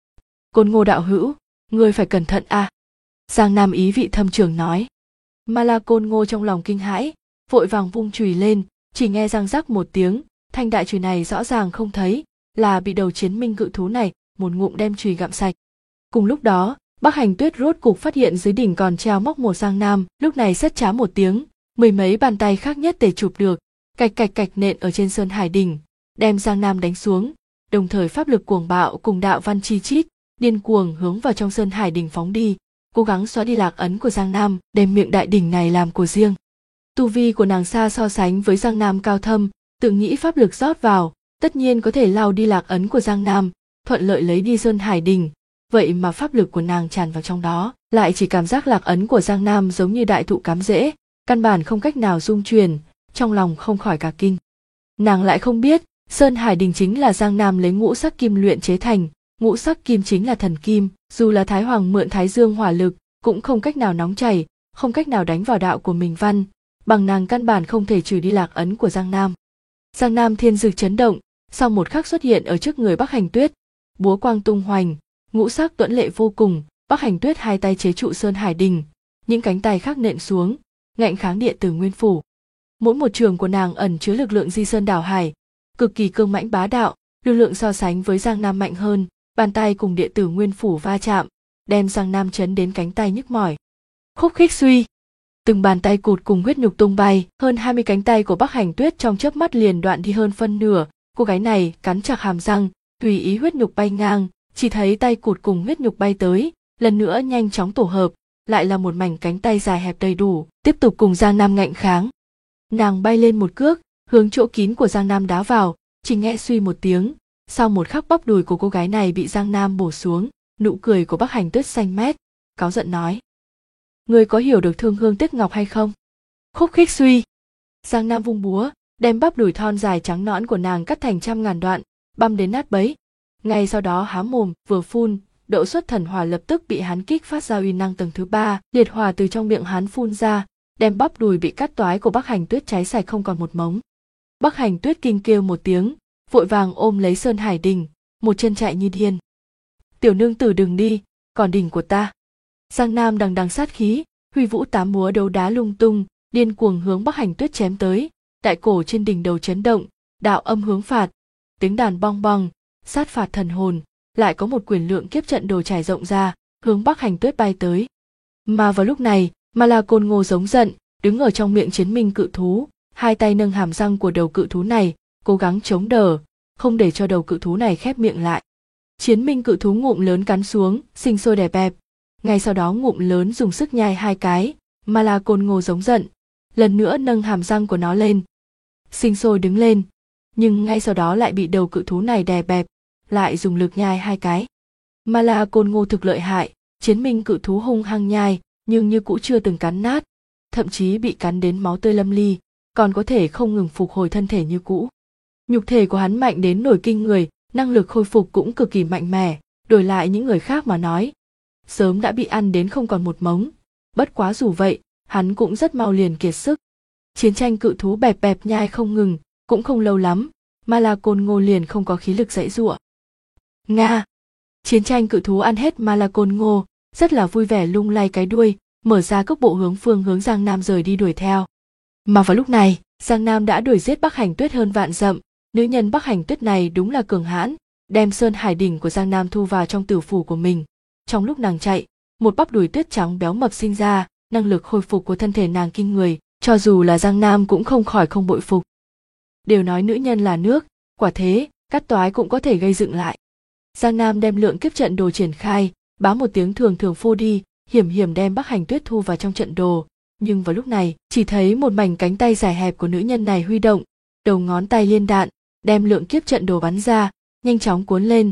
Côn Ngô đạo hữu, ngươi phải cẩn thận a. Giang Nam ý vị thâm trường nói. Ma La Côn Ngô trong lòng kinh hãi, vội vàng vung chùy lên, chỉ nghe răng rắc một tiếng, thanh đại chùy này rõ ràng không thấy, là bị đầu chiến minh cự thú này một ngụm đem chùy gặm sạch. Cùng lúc đó, Bắc Hành Tuyết rốt cục phát hiện dưới đỉnh còn treo móc một Giang Nam, lúc này sét chá một tiếng, mười mấy bàn tay khác nhất để chụp được, cạch cạch cạch nện ở trên sơn hải đỉnh, đem Giang Nam đánh xuống, đồng thời pháp lực cuồng bạo cùng đạo văn chi chít, điên cuồng hướng vào trong sơn hải đỉnh phóng đi, cố gắng xóa đi lạc ấn của Giang Nam, đem miệng đại đỉnh này làm của riêng. Tu vi của nàng xa so sánh với Giang Nam cao thâm, tự nghĩ pháp lực rót vào, tất nhiên có thể lau đi lạc ấn của Giang Nam, thuận lợi lấy đi sơn hải đỉnh. Vậy mà pháp lực của nàng tràn vào trong đó, lại chỉ cảm giác lạc ấn của Giang Nam giống như đại thụ cắm rễ, căn bản không cách nào dung truyền, trong lòng không khỏi cả kinh. Nàng lại không biết, sơn hải đỉnh chính là Giang Nam lấy ngũ sắc kim luyện chế thành, ngũ sắc kim chính là thần kim, dù là Thái Hoàng mượn Thái Dương hỏa lực, cũng không cách nào nóng chảy, không cách nào đánh vào đạo của mình văn, bằng nàng căn bản không thể trừ đi lạc ấn của Giang Nam. Giang Nam thiên dực chấn động, sau một khắc xuất hiện ở trước người Bắc Hành Tuyết, búa quang tung hoành, ngũ sắc tuẫn lệ vô cùng. Bắc Hành Tuyết hai tay chế trụ sơn hải đỉnh, những cánh tay khác nện xuống, ngạnh kháng địa tử nguyên phủ. Mỗi một trường của nàng ẩn chứa lực lượng di sơn đảo hải, cực kỳ cương mãnh bá đạo, lực lượng so sánh với Giang Nam mạnh hơn, bàn tay cùng địa tử nguyên phủ va chạm, đem Giang Nam chấn đến cánh tay nhức mỏi. Khúc khích suy, từng bàn tay cụt cùng huyết nhục tung bay, hơn 20 cánh tay của Bắc Hành Tuyết trong chớp mắt liền đoạn đi hơn phân nửa, cô gái này cắn chặt hàm răng, tùy ý huyết nhục bay ngang, chỉ thấy tay cụt cùng huyết nhục bay tới, lần nữa nhanh chóng tổ hợp, lại là một mảnh cánh tay dài hẹp đầy đủ, tiếp tục cùng Giang Nam ngạnh kháng. Nàng bay lên một cước, hướng chỗ kín của Giang Nam đá vào, chỉ nghe suy một tiếng, sau một khắc bắp đùi của cô gái này bị Giang Nam bổ xuống, nụ cười của Bắc Hành Tuyết xanh mét, cáu giận nói: "Ngươi có hiểu được thương hương tiếc ngọc hay không?" Khúc khích suy, Giang Nam vung búa, đem bắp đùi thon dài trắng nõn của nàng cắt thành trăm ngàn đoạn, băm đến nát bấy. Ngay sau đó há mồm vừa phun, độ xuất thần hỏa lập tức bị hắn kích phát ra uy năng tầng thứ 3, liệt hỏa từ trong miệng hắn phun ra, đem bắp đùi bị cắt toái của Bắc Hành Tuyết cháy sạch không còn một mống. Bắc Hành Tuyết kinh kêu một tiếng, vội vàng ôm lấy sơn hải đỉnh, một chân chạy như điên. "Tiểu nương tử đừng đi, còn đỉnh của ta." Giang Nam đằng đằng sát khí, huy vũ tám múa đấu đá lung tung, điên cuồng hướng Bắc Hành Tuyết chém tới, đại cổ trên đỉnh đầu chấn động, đạo âm hướng phạt, tiếng đàn bong bong, sát phạt thần hồn, lại có một quyền lượng kiếp trận đồ trải rộng ra, hướng Bắc Hành Tuyết bay tới. Mà vào lúc này, Ma La Côn Ngô giống giận, đứng ở trong miệng chiến minh cự thú, hai tay nâng hàm răng của đầu cự thú này, cố gắng chống đỡ, không để cho đầu cự thú này khép miệng lại. Chiến minh cự thú ngụm lớn cắn xuống, sinh sôi đè bẹp. Ngay sau đó ngụm lớn dùng sức nhai hai cái, Ma La Côn Ngô giống giận, lần nữa nâng hàm răng của nó lên, sinh sôi đứng lên, nhưng ngay sau đó lại bị đầu cự thú này đè bẹp, lại dùng lực nhai hai cái. Ma La Côn Ngô thực lợi hại, chiến minh cự thú hung hăng nhai, nhưng như cũ chưa từng cắn nát, thậm chí bị cắn đến máu tươi lâm ly, còn có thể không ngừng phục hồi thân thể như cũ. Nhục thể của hắn mạnh đến nổi kinh người, năng lực khôi phục cũng cực kỳ mạnh mẽ, đổi lại những người khác mà nói, sớm đã bị ăn đến không còn một mống. Bất quá dù vậy, hắn cũng rất mau liền kiệt sức. Chiến tranh cự thú bẹp bẹp nhai không ngừng, cũng không lâu lắm, Ma La Côn Ngô liền không có khí lực giãy giụa. Nga! Chiến tranh cự thú ăn hết Ma La Côn Ngô, rất là vui vẻ lung lay cái đuôi, mở ra cước bộ hướng Giang Nam rời đi đuổi theo. Mà vào lúc này, Giang Nam đã đuổi giết Bắc Hành Tuyết hơn vạn dặm, nữ nhân Bắc Hành Tuyết này đúng là cường hãn, đem sơn hải đỉnh của Giang Nam thu vào trong tử phủ của mình. Trong lúc nàng chạy, một bắp đùi tuyết trắng béo mập sinh ra, năng lực hồi phục của thân thể nàng kinh người, cho dù là Giang Nam cũng không khỏi không bội phục. Đều nói nữ nhân là nước, quả thế, cắt toái cũng có thể gây dựng lại. Giang Nam đem lượng kiếp trận đồ triển khai, bá một tiếng thường thường phô đi, hiểm hiểm đem Bắc Hành Tuyết thu vào trong trận đồ. Nhưng vào lúc này, chỉ thấy một mảnh cánh tay dài hẹp của nữ nhân này huy động, đầu ngón tay liên đạn, đem lượng kiếp trận đồ bắn ra, nhanh chóng cuốn lên,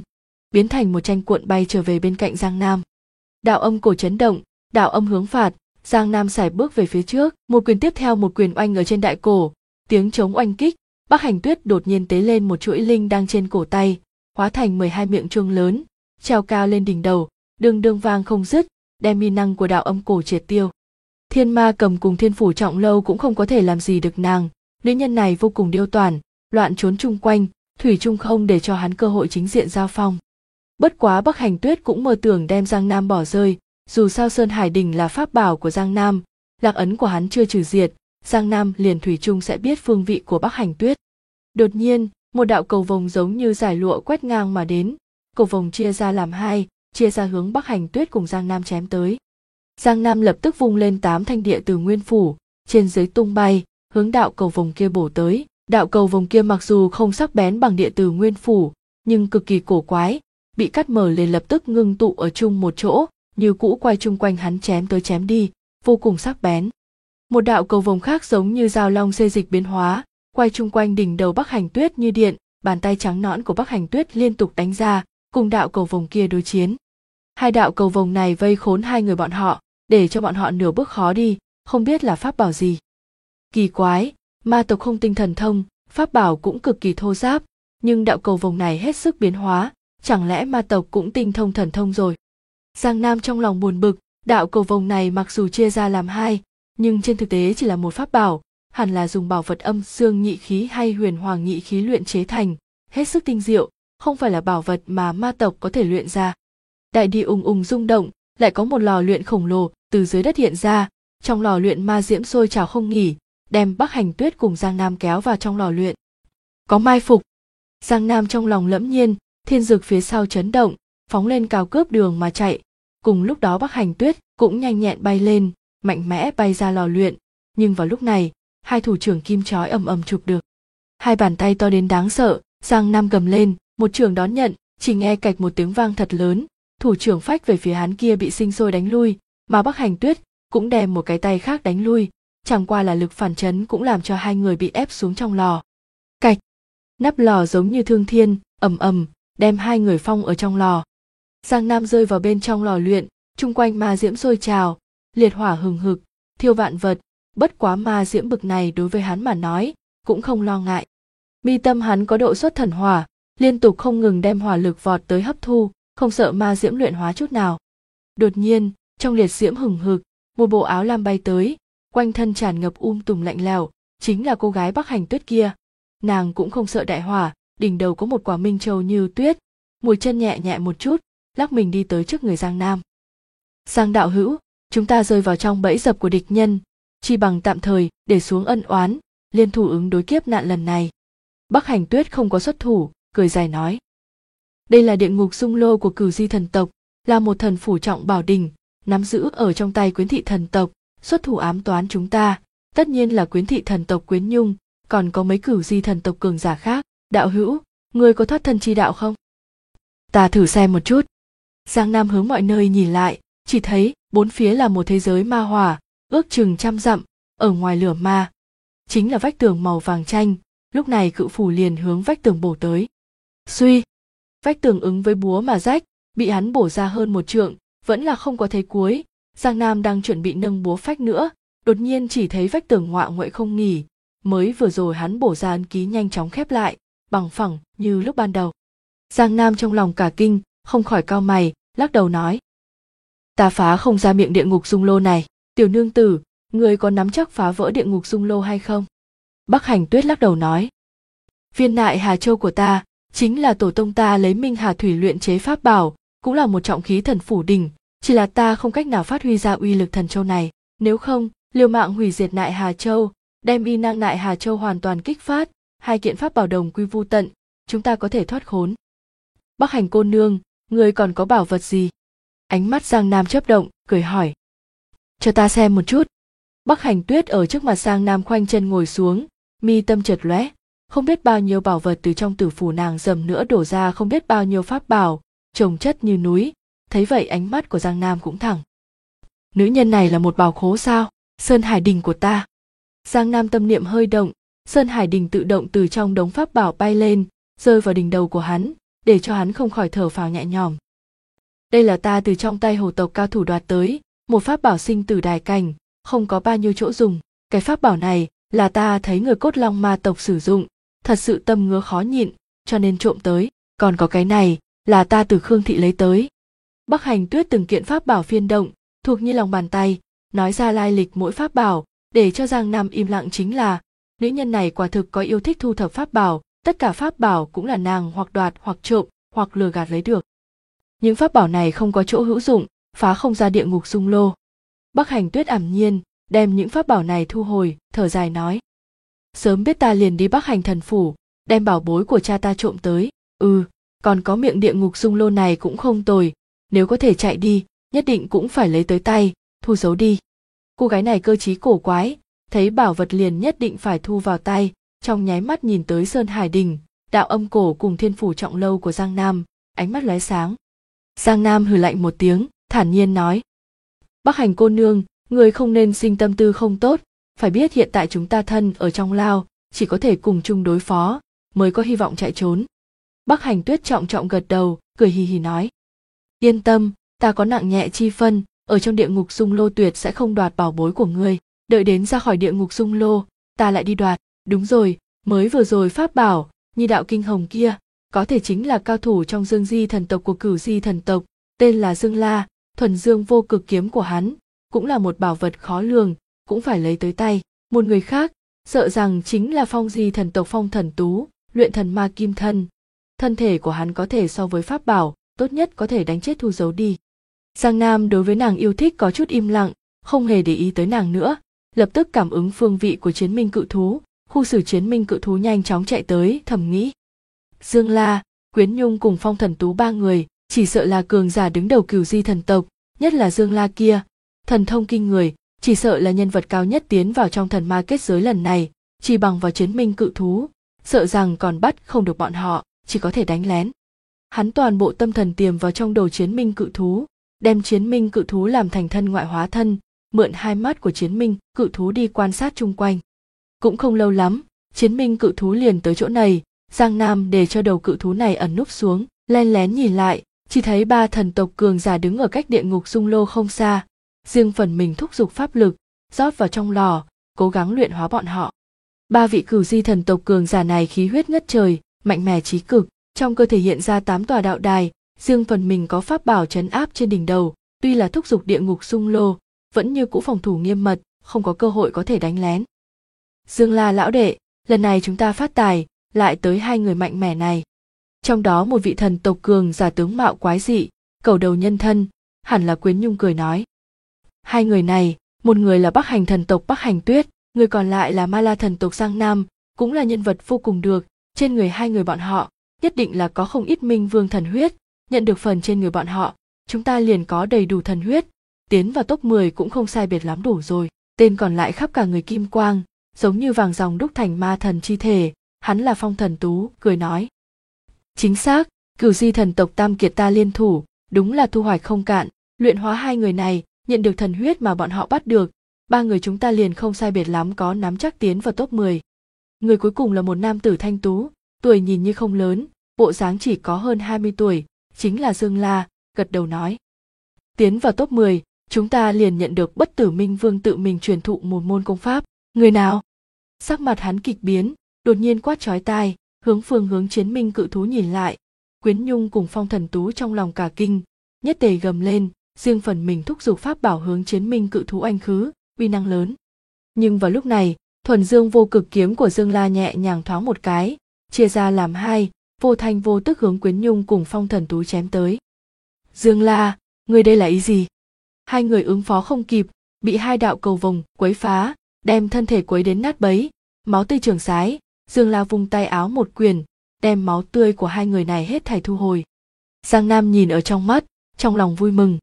biến thành một tranh cuộn bay trở về bên cạnh Giang Nam. Đạo âm cổ chấn động, đạo âm hướng phạt, Giang Nam sải bước về phía trước, một quyền tiếp theo một quyền oanh ở trên đại cổ, tiếng trống oanh kích, Bắc Hành Tuyết đột nhiên tế lên một chuỗi linh đang trên cổ tay, hóa thành 12 miệng chuông lớn, treo cao lên đỉnh đầu, đương đương vang không dứt, đem uy năng của đạo âm cổ triệt tiêu. Thiên Ma Cầm cùng Thiên Phủ Trọng Lâu cũng không có thể làm gì được nàng, nữ nhân này vô cùng điêu toản, loạn trốn chung quanh, thủy chung không để cho hắn cơ hội chính diện giao phong. Bất quá Bắc Hành Tuyết cũng mơ tưởng đem Giang Nam bỏ rơi, dù sao Sơn Hải Đỉnh là pháp bảo của Giang Nam, lạc ấn của hắn chưa trừ diệt, Giang Nam liền thủy chung sẽ biết phương vị của Bắc Hành Tuyết. Đột nhiên, một đạo cầu vồng giống như dải lụa quét ngang mà đến, cầu vồng chia ra làm hai, chia ra hướng Bắc Hành Tuyết cùng Giang Nam chém tới. Giang Nam lập tức vung lên 8 thanh địa từ nguyên phủ, trên dưới tung bay, hướng đạo cầu vồng kia bổ tới. Đạo cầu vồng kia mặc dù không sắc bén bằng địa từ nguyên phủ, nhưng cực kỳ cổ quái, bị cắt mở liền lập tức ngưng tụ ở chung một chỗ, như cũ quay chung quanh hắn chém tới chém đi, vô cùng sắc bén. Một đạo cầu vồng khác giống như dao long xê dịch biến hóa, quay chung quanh đỉnh đầu Bắc Hành Tuyết như điện, bàn tay trắng nõn của Bắc Hành Tuyết liên tục đánh ra, cùng đạo cầu vồng kia đối chiến. Hai đạo cầu vồng này vây khốn hai người bọn họ, để cho bọn họ nửa bước khó đi, không biết là pháp bảo gì. Kỳ quái, ma tộc không tinh thần thông, pháp bảo cũng cực kỳ thô ráp, nhưng đạo cầu vồng này hết sức biến hóa, chẳng lẽ ma tộc cũng tinh thông thần thông rồi. Giang Nam trong lòng buồn bực, đạo cầu vồng này mặc dù chia ra làm hai, nhưng trên thực tế chỉ là một pháp bảo, hẳn là dùng bảo vật âm dương nhị khí hay huyền hoàng nhị khí luyện chế thành, hết sức tinh diệu, không phải là bảo vật mà ma tộc có thể luyện ra. Đại địa ùng ùng rung động, lại có một lò luyện khổng lồ từ dưới đất hiện ra, trong lò luyện ma diễm sôi trào không nghỉ, đem Bắc Hành Tuyết cùng Giang Nam kéo vào trong lò luyện. Có mai phục. Giang Nam trong lòng lẫm nhiên, thiên dực phía sau chấn động, phóng lên cao cướp đường mà chạy. Cùng lúc đó Bắc Hành Tuyết cũng nhanh nhẹn bay lên, mạnh mẽ bay ra lò luyện, nhưng vào lúc này, hai thủ trưởng kim chói ầm ầm chụp được. Hai bàn tay to đến đáng sợ, Giang Nam gầm lên, một trường đón nhận, chỉ nghe cạch một tiếng vang thật lớn, thủ trưởng phách về phía hắn kia bị sinh sôi đánh lui, mà Bắc Hành Tuyết cũng đem một cái tay khác đánh lui, chẳng qua là lực phản chấn cũng làm cho hai người bị ép xuống trong lò. Cạch, nắp lò giống như thương thiên, ầm ầm, đem hai người phong ở trong lò. Giang Nam rơi vào bên trong lò luyện, chung quanh ma diễm sôi trào, liệt hỏa hừng hực, thiêu vạn vật, bất quá ma diễm bực này đối với hắn mà nói, cũng không lo ngại. Mi tâm hắn có độ xuất thần hỏa, liên tục không ngừng đem hỏa lực vọt tới hấp thu, không sợ ma diễm luyện hóa chút nào. Đột nhiên, trong liệt diễm hừng hực, một bộ áo lam bay tới, quanh thân tràn ngập tùm lạnh lẽo, chính là cô gái Bắc Hành Tuyết kia. Nàng cũng không sợ đại hỏa, đỉnh đầu có một quả minh châu như tuyết, mùi chân nhẹ nhẹ một chút, lắc mình đi tới trước người Giang Nam. Giang đạo hữu, chúng ta rơi vào trong bẫy dập của địch nhân, chi bằng tạm thời để xuống ân oán, liên thủ ứng đối kiếp nạn lần này. Bắc Hành Tuyết không có xuất thủ, cười dài nói. Đây là địa ngục dung lô của Cửu Di thần tộc, là một thần phủ trọng bảo đình, nắm giữ ở trong tay Quyến thị thần tộc, xuất thủ ám toán chúng ta, tất nhiên là Quyến thị thần tộc Quyến Nhung, còn có mấy Cửu Di thần tộc cường giả khác. Đạo hữu, ngươi có thoát thân chi đạo không? Ta thử xem một chút. Giang Nam hướng mọi nơi nhìn lại, chỉ thấy bốn phía là một thế giới ma hỏa, ước chừng 100 dặm, ở ngoài lửa ma. Chính là vách tường màu vàng chanh, lúc này cự phủ liền hướng vách tường bổ tới. Suy, vách tường ứng với búa mà rách, bị hắn bổ ra hơn 1 trượng, vẫn là không có thấy cuối. Giang Nam đang chuẩn bị nâng búa phách nữa, đột nhiên chỉ thấy vách tường ngoạ nguậy không nghỉ, mới vừa rồi hắn bổ ra ấn ký nhanh chóng khép lại, bằng phẳng như lúc ban đầu. Giang Nam trong lòng cả kinh, không khỏi cau mày, lắc đầu nói. Ta phá không ra miệng địa ngục dung lô này, tiểu nương tử, người có nắm chắc phá vỡ địa ngục dung lô hay không? Bắc Hành Tuyết lắc đầu nói. Viên nại Hà Châu của ta, chính là tổ tông ta lấy Minh Hà Thủy luyện chế pháp bảo, cũng là một trọng khí thần phủ đỉnh, chỉ là ta không cách nào phát huy ra uy lực thần châu này, nếu không, liều mạng hủy diệt nại Hà Châu, đem y năng nại Hà Châu hoàn toàn kích phát, hai kiện pháp bảo đồng quy vu tận, chúng ta có thể thoát khốn. Bắc Hành cô nương, người còn có bảo vật gì? Ánh mắt Giang Nam chớp động, cười hỏi. Cho ta xem một chút. Bắc Hành Tuyết ở trước mặt Giang Nam khoanh chân ngồi xuống, mi tâm chợt lóe, không biết bao nhiêu bảo vật từ trong tử phủ nàng dầm nữa đổ ra, không biết bao nhiêu pháp bảo, chồng chất như núi. Thấy vậy ánh mắt của Giang Nam cũng thẳng. Nữ nhân này là một bảo khố sao? Sơn Hải Đình của ta. Giang Nam tâm niệm hơi động, Sơn Hải Đình tự động từ trong đống pháp bảo bay lên, rơi vào đỉnh đầu của hắn, để cho hắn không khỏi thở phào nhẹ nhõm. Đây là ta từ trong tay hồ tộc cao thủ đoạt tới, một pháp bảo sinh tử đài cảnh, không có bao nhiêu chỗ dùng. Cái pháp bảo này là ta thấy người Cốt Long ma tộc sử dụng, thật sự tâm ngứa khó nhịn, cho nên trộm tới. Còn có cái này là ta từ Khương thị lấy tới. Bắc Hành Tuyết từng kiện pháp bảo phiên động, thuộc như lòng bàn tay, nói ra lai lịch mỗi pháp bảo, để cho Giang Nam im lặng chính là, nữ nhân này quả thực có yêu thích thu thập pháp bảo, tất cả pháp bảo cũng là nàng hoặc đoạt hoặc trộm, hoặc lừa gạt lấy được. Những pháp bảo này không có chỗ hữu dụng, phá không ra địa ngục dung lô. Bắc Hành Tuyết ảm nhiên, đem những pháp bảo này thu hồi, thở dài nói. Sớm biết ta liền đi Bắc Hành thần phủ, đem bảo bối của cha ta trộm tới. Còn có miệng địa ngục dung lô này cũng không tồi, nếu có thể chạy đi, nhất định cũng phải lấy tới tay, thu giấu đi. Cô gái này cơ trí cổ quái, thấy bảo vật liền nhất định phải thu vào tay, trong nháy mắt nhìn tới Sơn Hải Đình, đạo âm cổ cùng thiên phủ trọng lâu của Giang Nam, ánh mắt lóe sáng. Giang Nam hừ lạnh một tiếng, thản nhiên nói. Bắc Hành cô nương, người không nên sinh tâm tư không tốt, phải biết hiện tại chúng ta thân ở trong lao, chỉ có thể cùng chung đối phó, mới có hy vọng chạy trốn. Bắc Hành Tuyết trọng trọng gật đầu, cười hì hì nói. Yên tâm, ta có nặng nhẹ chi phân, ở trong địa ngục dung lô tuyệt sẽ không đoạt bảo bối của ngươi, đợi đến ra khỏi địa ngục dung lô, ta lại đi đoạt. Đúng rồi, mới vừa rồi pháp bảo, như đạo kinh hồng kia, có thể chính là cao thủ trong Dương Di thần tộc của Cửu Di thần tộc, tên là Dương La, thuần dương vô cực kiếm của hắn, cũng là một bảo vật khó lường, cũng phải lấy tới tay. Một người khác, sợ rằng chính là Phong Di thần tộc Phong Thần Tú, luyện thần ma kim thân. Thân thể của hắn có thể so với pháp bảo, tốt nhất có thể đánh chết thu giấu đi. Giang Nam đối với nàng yêu thích có chút im lặng, không hề để ý tới nàng nữa, lập tức cảm ứng phương vị của chiến minh cự thú, khu xử chiến minh cự thú nhanh chóng chạy tới, thầm nghĩ. Dương La, Quyến Nhung cùng Phong Thần Tú ba người, chỉ sợ là cường giả đứng đầu Cửu Di thần tộc, nhất là Dương La kia, thần thông kinh người, chỉ sợ là nhân vật cao nhất tiến vào trong thần ma kết giới lần này, chỉ bằng vào chiến minh cự thú, sợ rằng còn bắt không được bọn họ, chỉ có thể đánh lén. Hắn toàn bộ tâm thần tiềm vào trong đầu chiến minh cự thú, đem chiến minh cự thú làm thành thân ngoại hóa thân, mượn hai mắt của chiến minh cự thú đi quan sát chung quanh. Cũng không lâu lắm, chiến minh cự thú liền tới chỗ này, Giang Nam để cho đầu cự thú này ẩn núp xuống, len lén nhìn lại, chỉ thấy ba thần tộc cường giả đứng ở cách địa ngục dung lô không xa, riêng phần mình thúc giục pháp lực, rót vào trong lò, cố gắng luyện hóa bọn họ. Ba vị Cửu Di thần tộc cường giả này khí huyết ngất trời, mạnh mẽ chí cực, trong cơ thể hiện ra 8 tòa đạo đài, riêng phần mình có pháp bảo trấn áp trên đỉnh đầu, tuy là thúc giục địa ngục dung lô, vẫn như cũ phòng thủ nghiêm mật, không có cơ hội có thể đánh lén. Dương La lão đệ, lần này chúng ta phát tài, lại tới hai người mạnh mẽ này. Trong đó một vị thần tộc cường giả tướng mạo quái dị, cẩu đầu nhân thân, hẳn là Quyến Nhung cười nói. Hai người này, một người là Bắc Hành thần tộc Bắc Hành Tuyết, người còn lại là Ma La thần tộc Giang Nam, cũng là nhân vật vô cùng được, trên người hai người bọn họ, nhất định là có không ít minh vương thần huyết, nhận được phần trên người bọn họ, chúng ta liền có đầy đủ thần huyết, tiến vào top 10 cũng không sai biệt lắm đủ rồi. Tên còn lại khắp cả người kim quang, giống như vàng ròng đúc thành ma thần chi thể, hắn là Phong Thần Tú, cười nói. Chính xác, Cửu Di thần tộc tam kiệt ta liên thủ, đúng là thu hoạch không cạn, luyện hóa hai người này, nhận được thần huyết mà bọn họ bắt được, ba người chúng ta liền không sai biệt lắm có nắm chắc tiến vào top 10. Người cuối cùng là một nam tử thanh tú, tuổi nhìn như không lớn, bộ dáng chỉ có hơn 20 tuổi, chính là Dương La, gật đầu nói. Tiến vào top 10, chúng ta liền nhận được Bất Tử Minh Vương tự mình truyền thụ một môn công pháp. Người nào? Sắc mặt hắn kịch biến, đột nhiên quát chói tai, hướng chiến minh cự thú nhìn lại. Quyến Nhung cùng Phong Thần Tú trong lòng cả kinh, nhất tề gầm lên, riêng phần mình thúc giục pháp bảo hướng chiến minh cự thú anh khứ, uy năng lớn. Nhưng vào lúc này, thuần dương vô cực kiếm của Dương La nhẹ nhàng thoáng một cái, chia ra làm hai, vô thanh vô tức hướng Quyến Nhung cùng Phong Thần Tú chém tới. Dương La, người đây là ý gì? Hai người ứng phó không kịp, bị hai đạo cầu vồng quấy phá, đem thân thể quấy đến nát bấy, máu tươi trường sái. Dương La vung tay áo một quyền, đem máu tươi của hai người này hết thảy thu hồi. Giang Nam nhìn ở trong mắt, trong lòng vui mừng.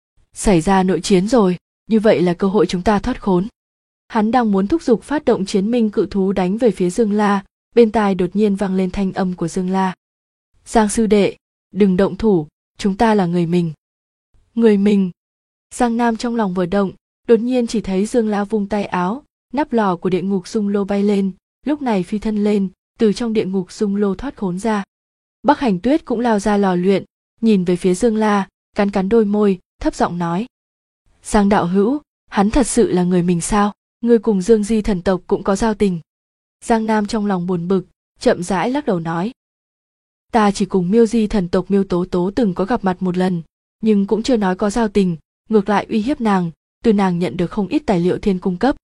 Xảy ra nội chiến rồi, như vậy là cơ hội chúng ta thoát khốn. Hắn đang muốn thúc giục phát động chiến minh cự thú đánh về phía Dương La, bên tai đột nhiên vang lên thanh âm của Dương La. Giang sư đệ, đừng động thủ, chúng ta là người mình. Người mình. Giang Nam trong lòng vừa động, đột nhiên chỉ thấy Dương La vung tay áo, nắp lò của địa ngục dung lô bay lên, lúc này phi thân lên, từ trong địa ngục dung lô thoát khốn ra. Bắc Hành Tuyết cũng lao ra lò luyện, nhìn về phía Dương La, cắn cắn đôi môi, thấp giọng nói. Giang đạo hữu, hắn thật sự là người mình sao? Ngươi cùng Dương Di thần tộc cũng có giao tình. Giang Nam trong lòng buồn bực, chậm rãi lắc đầu nói. Ta chỉ cùng Miêu Di thần tộc Miêu Tố Tố từng có gặp mặt một lần, nhưng cũng chưa nói có giao tình, ngược lại uy hiếp nàng, từ nàng nhận được không ít tài liệu thiên cung cấp.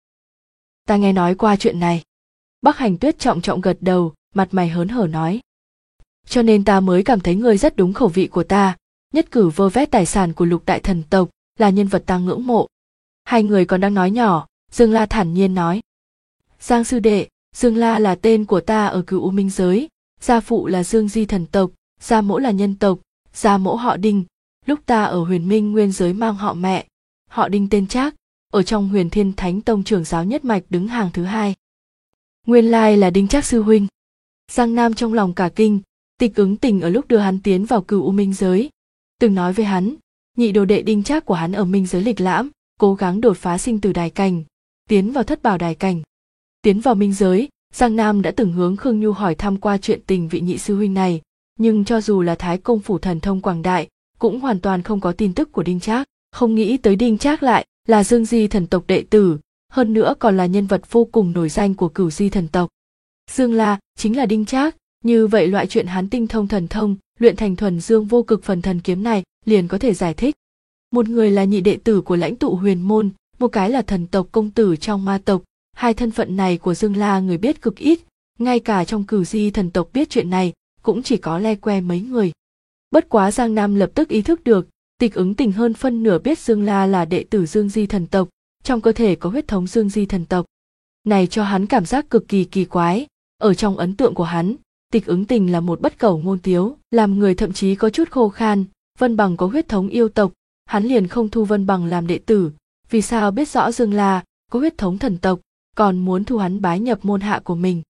Ta nghe nói qua chuyện này. Bắc Hành Tuyết trọng trọng gật đầu, mặt mày hớn hở nói. Cho nên ta mới cảm thấy ngươi rất đúng khẩu vị của ta, nhất cử vơ vét tài sản của Lục đại thần tộc, là nhân vật ta ngưỡng mộ. Hai người còn đang nói nhỏ, Dương La thản nhiên nói. Giang sư đệ, Dương La là tên của ta ở Cửu U Minh giới, gia phụ là Dương Di thần tộc, gia mẫu là nhân tộc, gia mẫu họ Đinh, lúc ta ở Huyền Minh Nguyên giới mang họ mẹ, họ Đinh tên Trác, ở trong Huyền Thiên Thánh Tông trưởng giáo nhất mạch đứng hàng thứ 2. Nguyên lai là Đinh Trác sư huynh. Giang Nam trong lòng cả kinh, Tịch Ứng Tình ở lúc đưa hắn tiến vào Cửu U Minh giới, từng nói với hắn, nhị đồ đệ Đinh Trác của hắn ở Minh giới lịch lãm, cố gắng đột phá sinh tử đài cảnh, tiến vào thất bảo đài cảnh. Tiến vào Minh giới, Giang Nam đã từng hướng Khương Nhu hỏi thăm qua chuyện tình vị nhị sư huynh này, nhưng cho dù là Thái Công phủ thần thông quảng đại, cũng hoàn toàn không có tin tức của Đinh Trác. Không nghĩ tới Đinh Trác lại là Dương Di thần tộc đệ tử, hơn nữa còn là nhân vật vô cùng nổi danh của Cửu Di thần tộc. Dương La chính là Đinh Trác, như vậy loại chuyện hắn tinh thông thần thông, luyện thành thuần dương vô cực phần thần kiếm này liền có thể giải thích. Một người là nhị đệ tử của lãnh tụ huyền môn, một cái là thần tộc công tử trong ma tộc, hai thân phận này của Dương La người biết cực ít, ngay cả trong Cửu Di thần tộc biết chuyện này cũng chỉ có le que mấy người. Bất quá Giang Nam lập tức ý thức được, Tịch Ứng Tình hơn phân nửa biết Dương La là đệ tử Dương Di thần tộc, trong cơ thể có huyết thống Dương Di thần tộc. Này cho hắn cảm giác cực kỳ kỳ quái, ở trong ấn tượng của hắn, Tịch Ứng Tình là một bất cẩu ngôn tiếu, làm người thậm chí có chút khô khan. Vân Bằng có huyết thống yêu tộc, hắn liền không thu Vân Bằng làm đệ tử, vì sao biết rõ Dương La có huyết thống thần tộc, còn muốn thu hắn bái nhập môn hạ của mình.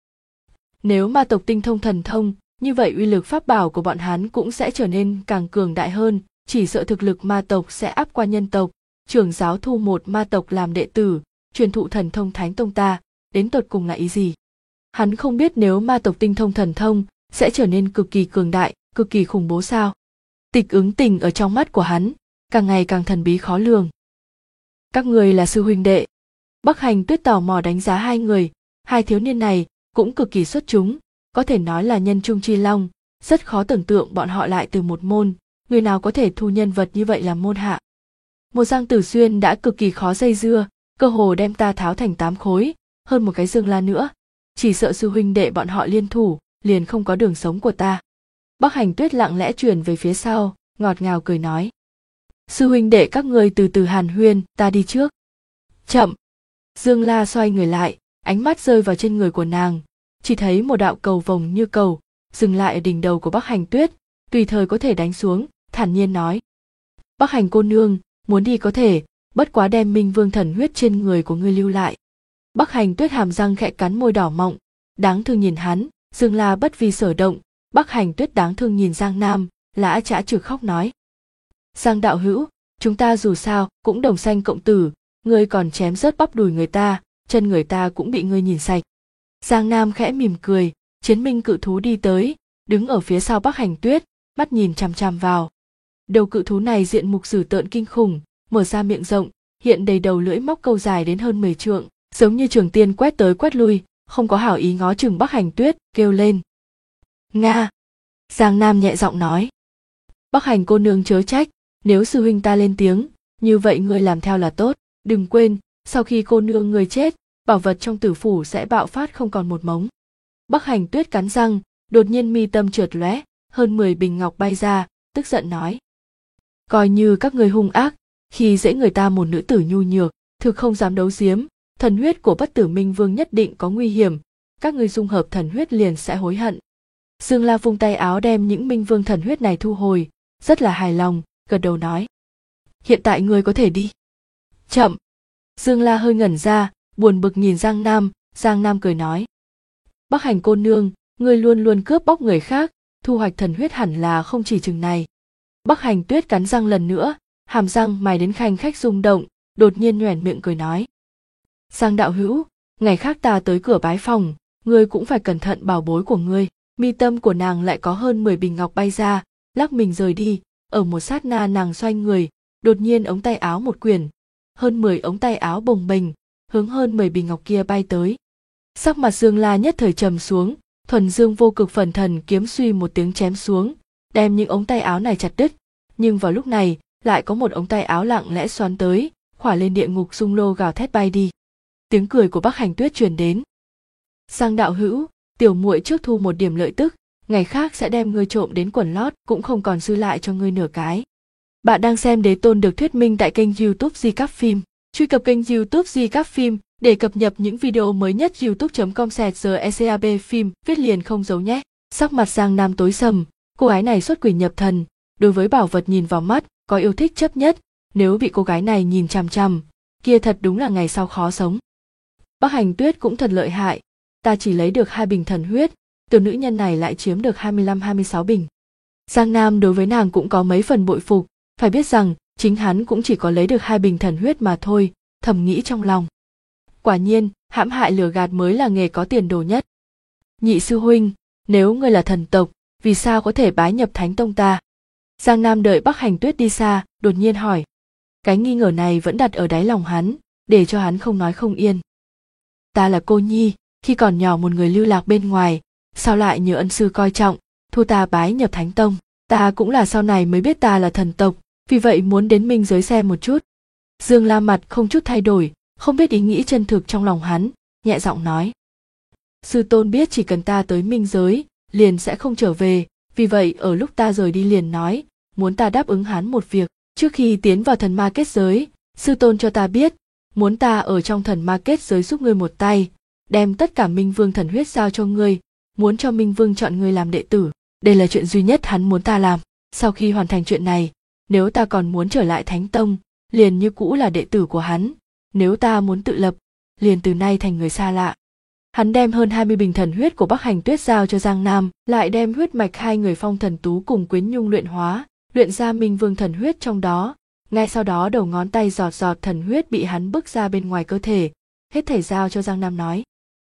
Nếu ma tộc tinh thông thần thông, như vậy uy lực pháp bảo của bọn hắn cũng sẽ trở nên càng cường đại hơn, chỉ sợ thực lực ma tộc sẽ áp qua nhân tộc. Trưởng giáo thu một ma tộc làm đệ tử, truyền thụ thần thông Thánh Tông ta, đến tột cùng là ý gì? Hắn không biết nếu ma tộc tinh thông thần thông sẽ trở nên cực kỳ cường đại, cực kỳ khủng bố sao? Tịch Ứng Tình ở trong mắt của hắn càng ngày càng thần bí khó lường. Các người là sư huynh đệ. Bắc Hành Tuyết tò mò đánh giá hai người, hai thiếu niên này cũng cực kỳ xuất chúng, có thể nói là nhân trung chi long, rất khó tưởng tượng bọn họ lại từ một môn, người nào có thể thu nhân vật như vậy làm môn hạ. Một Giang Tử Xuyên đã cực kỳ khó dây dưa, cơ hồ đem ta tháo thành 8 khối, hơn một cái Dương La nữa, chỉ sợ sư huynh đệ bọn họ liên thủ, liền không có đường sống của ta. Bắc Hành Tuyết lặng lẽ truyền về phía sau, ngọt ngào cười nói. Sư huynh đệ các ngươi từ từ hàn huyên, ta đi trước. Chậm. Dương La xoay người lại, ánh mắt rơi vào trên người của nàng, chỉ thấy một đạo cầu vồng như cầu, dừng lại ở đỉnh đầu của Bắc Hành Tuyết, tùy thời có thể đánh xuống, thản nhiên nói. Bắc Hành cô nương, muốn đi có thể, bất quá đem Minh Vương thần huyết trên người của ngươi lưu lại. Bắc Hành Tuyết hàm răng khẽ cắn môi đỏ mọng, đáng thương nhìn hắn. Dương La bất vi sở động. Bắc Hành Tuyết đáng thương nhìn Giang Nam, lã chã trực khóc nói. Giang đạo hữu, chúng ta dù sao cũng đồng sanh cộng tử, ngươi còn chém rớt bắp đùi người ta, chân người ta cũng bị ngươi nhìn sạch. Giang Nam khẽ mỉm cười, chiến minh cự thú đi tới, đứng ở phía sau Bắc Hành Tuyết, mắt nhìn chằm chằm vào. Đầu cự thú này diện mục dữ tợn kinh khủng, mở ra miệng rộng, hiện đầy đầu lưỡi móc câu dài đến hơn 10 trượng, giống như trường tiên quét tới quét lui, không có hảo ý ngó chừng Bắc Hành Tuyết, kêu lên. Nga! Giang Nam nhẹ giọng nói. Bắc Hành cô nương chớ trách, nếu sư huynh ta lên tiếng, như vậy ngươi làm theo là tốt, đừng quên, sau khi cô nương người chết, bảo vật trong tử phủ sẽ bạo phát không còn một mống. Bắc Hành Tuyết cắn răng, đột nhiên mi tâm chợt lóe, hơn 10 bình ngọc bay ra, tức giận nói. Coi như các ngươi hung ác, khi dễ người ta một nữ tử nhu nhược, thực không dám đấu giếm, thần huyết của Bất Tử Minh Vương nhất định có nguy hiểm, các ngươi dung hợp thần huyết liền sẽ hối hận. Dương La vung tay áo đem những Minh Vương thần huyết này thu hồi, rất là hài lòng, gật đầu nói. Hiện tại ngươi có thể đi. Chậm. Dương La hơi ngẩn ra, buồn bực nhìn Giang Nam cười nói. Bắc Hành cô nương, ngươi luôn luôn cướp bóc người khác, thu hoạch thần huyết hẳn là không chỉ chừng này. Bắc Hành Tuyết cắn răng lần nữa, hàm răng mày đến khanh khách rung động, đột nhiên nhoẻn miệng cười nói. Giang đạo hữu, ngày khác ta tới cửa bái phòng, ngươi cũng phải cẩn thận bảo bối của ngươi. Mi tâm của nàng lại có hơn 10 bình ngọc bay ra, lắc mình rời đi. Ở một sát na nàng xoay người, đột nhiên ống tay áo một quyển, hơn 10 ống tay áo bồng bềnh, hướng hơn 10 bình ngọc kia bay tới. Sắc mặt Dương La nhất thời trầm xuống, thuần dương vô cực phần thần kiếm suy một tiếng chém xuống, đem những ống tay áo này chặt đứt. Nhưng vào lúc này, lại có một ống tay áo lặng lẽ xoắn tới, khỏa lên địa ngục dung lô gào thét bay đi. Tiếng cười của Bắc Hành Tuyết truyền đến. Giang đạo hữu, tiểu muội trước thu một điểm lợi tức, ngày khác sẽ đem ngươi trộm đến quần lót, cũng không còn dư lại cho ngươi nửa cái. Bạn đang xem Đế Tôn được thuyết minh tại kênh YouTube Di Các Phim. Truy cập kênh YouTube Di Các Phim để cập nhật những video mới nhất. youtube.com/GECAB phim viết liền không giấu nhé. Sắc mặt Giang Nam tối sầm, cô gái này xuất quỷ nhập thần, đối với bảo vật nhìn vào mắt, có yêu thích chấp nhất, nếu bị cô gái này nhìn chằm chằm, kia thật đúng là ngày sau khó sống. Bắc Hành Tuyết cũng thật lợi hại, ta chỉ lấy được 2 bình thần huyết, tiểu nữ nhân này lại chiếm được 25-26 bình. Giang Nam đối với nàng cũng có mấy phần bội phục, phải biết rằng chính hắn cũng chỉ có lấy được 2 bình thần huyết mà thôi, thầm nghĩ trong lòng. Quả nhiên, hãm hại lừa gạt mới là nghề có tiền đồ nhất. Nhị sư huynh, nếu ngươi là thần tộc, vì sao có thể bái nhập Thánh Tông ta? Giang Nam đợi Bắc Hành Tuyết đi xa, đột nhiên hỏi. Cái nghi ngờ này vẫn đặt ở đáy lòng hắn, để cho hắn không nói không yên. Ta là cô nhi, khi còn nhỏ một người lưu lạc bên ngoài, sao lại nhờ ân sư coi trọng, thu ta bái nhập Thánh Tông. Ta cũng là sau này mới biết ta là thần tộc, vì vậy muốn đến minh giới xem một chút. Dương La mặt không chút thay đổi, không biết ý nghĩ chân thực trong lòng hắn, nhẹ giọng nói. Sư tôn biết chỉ cần ta tới minh giới, liền sẽ không trở về, vì vậy ở lúc ta rời đi liền nói, muốn ta đáp ứng hắn một việc. Trước khi tiến vào thần ma kết giới, sư tôn cho ta biết, muốn ta ở trong thần ma kết giới giúp ngươi một tay, đem tất cả Minh Vương thần huyết giao cho ngươi, muốn cho Minh Vương chọn ngươi làm đệ tử. Đây là chuyện duy nhất hắn muốn ta làm. Sau khi hoàn thành chuyện này, nếu ta còn muốn trở lại Thánh Tông, liền như cũ là đệ tử của hắn. Nếu ta muốn tự lập, liền từ nay thành người xa lạ. Hắn đem hơn 20 bình thần huyết của Bắc Hành Tuyết giao cho Giang Nam, lại đem huyết mạch 2 người Phong Thần Tú cùng Quyến Nhung luyện hóa, luyện ra Minh Vương thần huyết trong đó. Ngay sau đó đầu ngón tay giọt giọt thần huyết bị hắn bức ra bên ngoài cơ thể, hết thảy giao cho Giang Nam nói.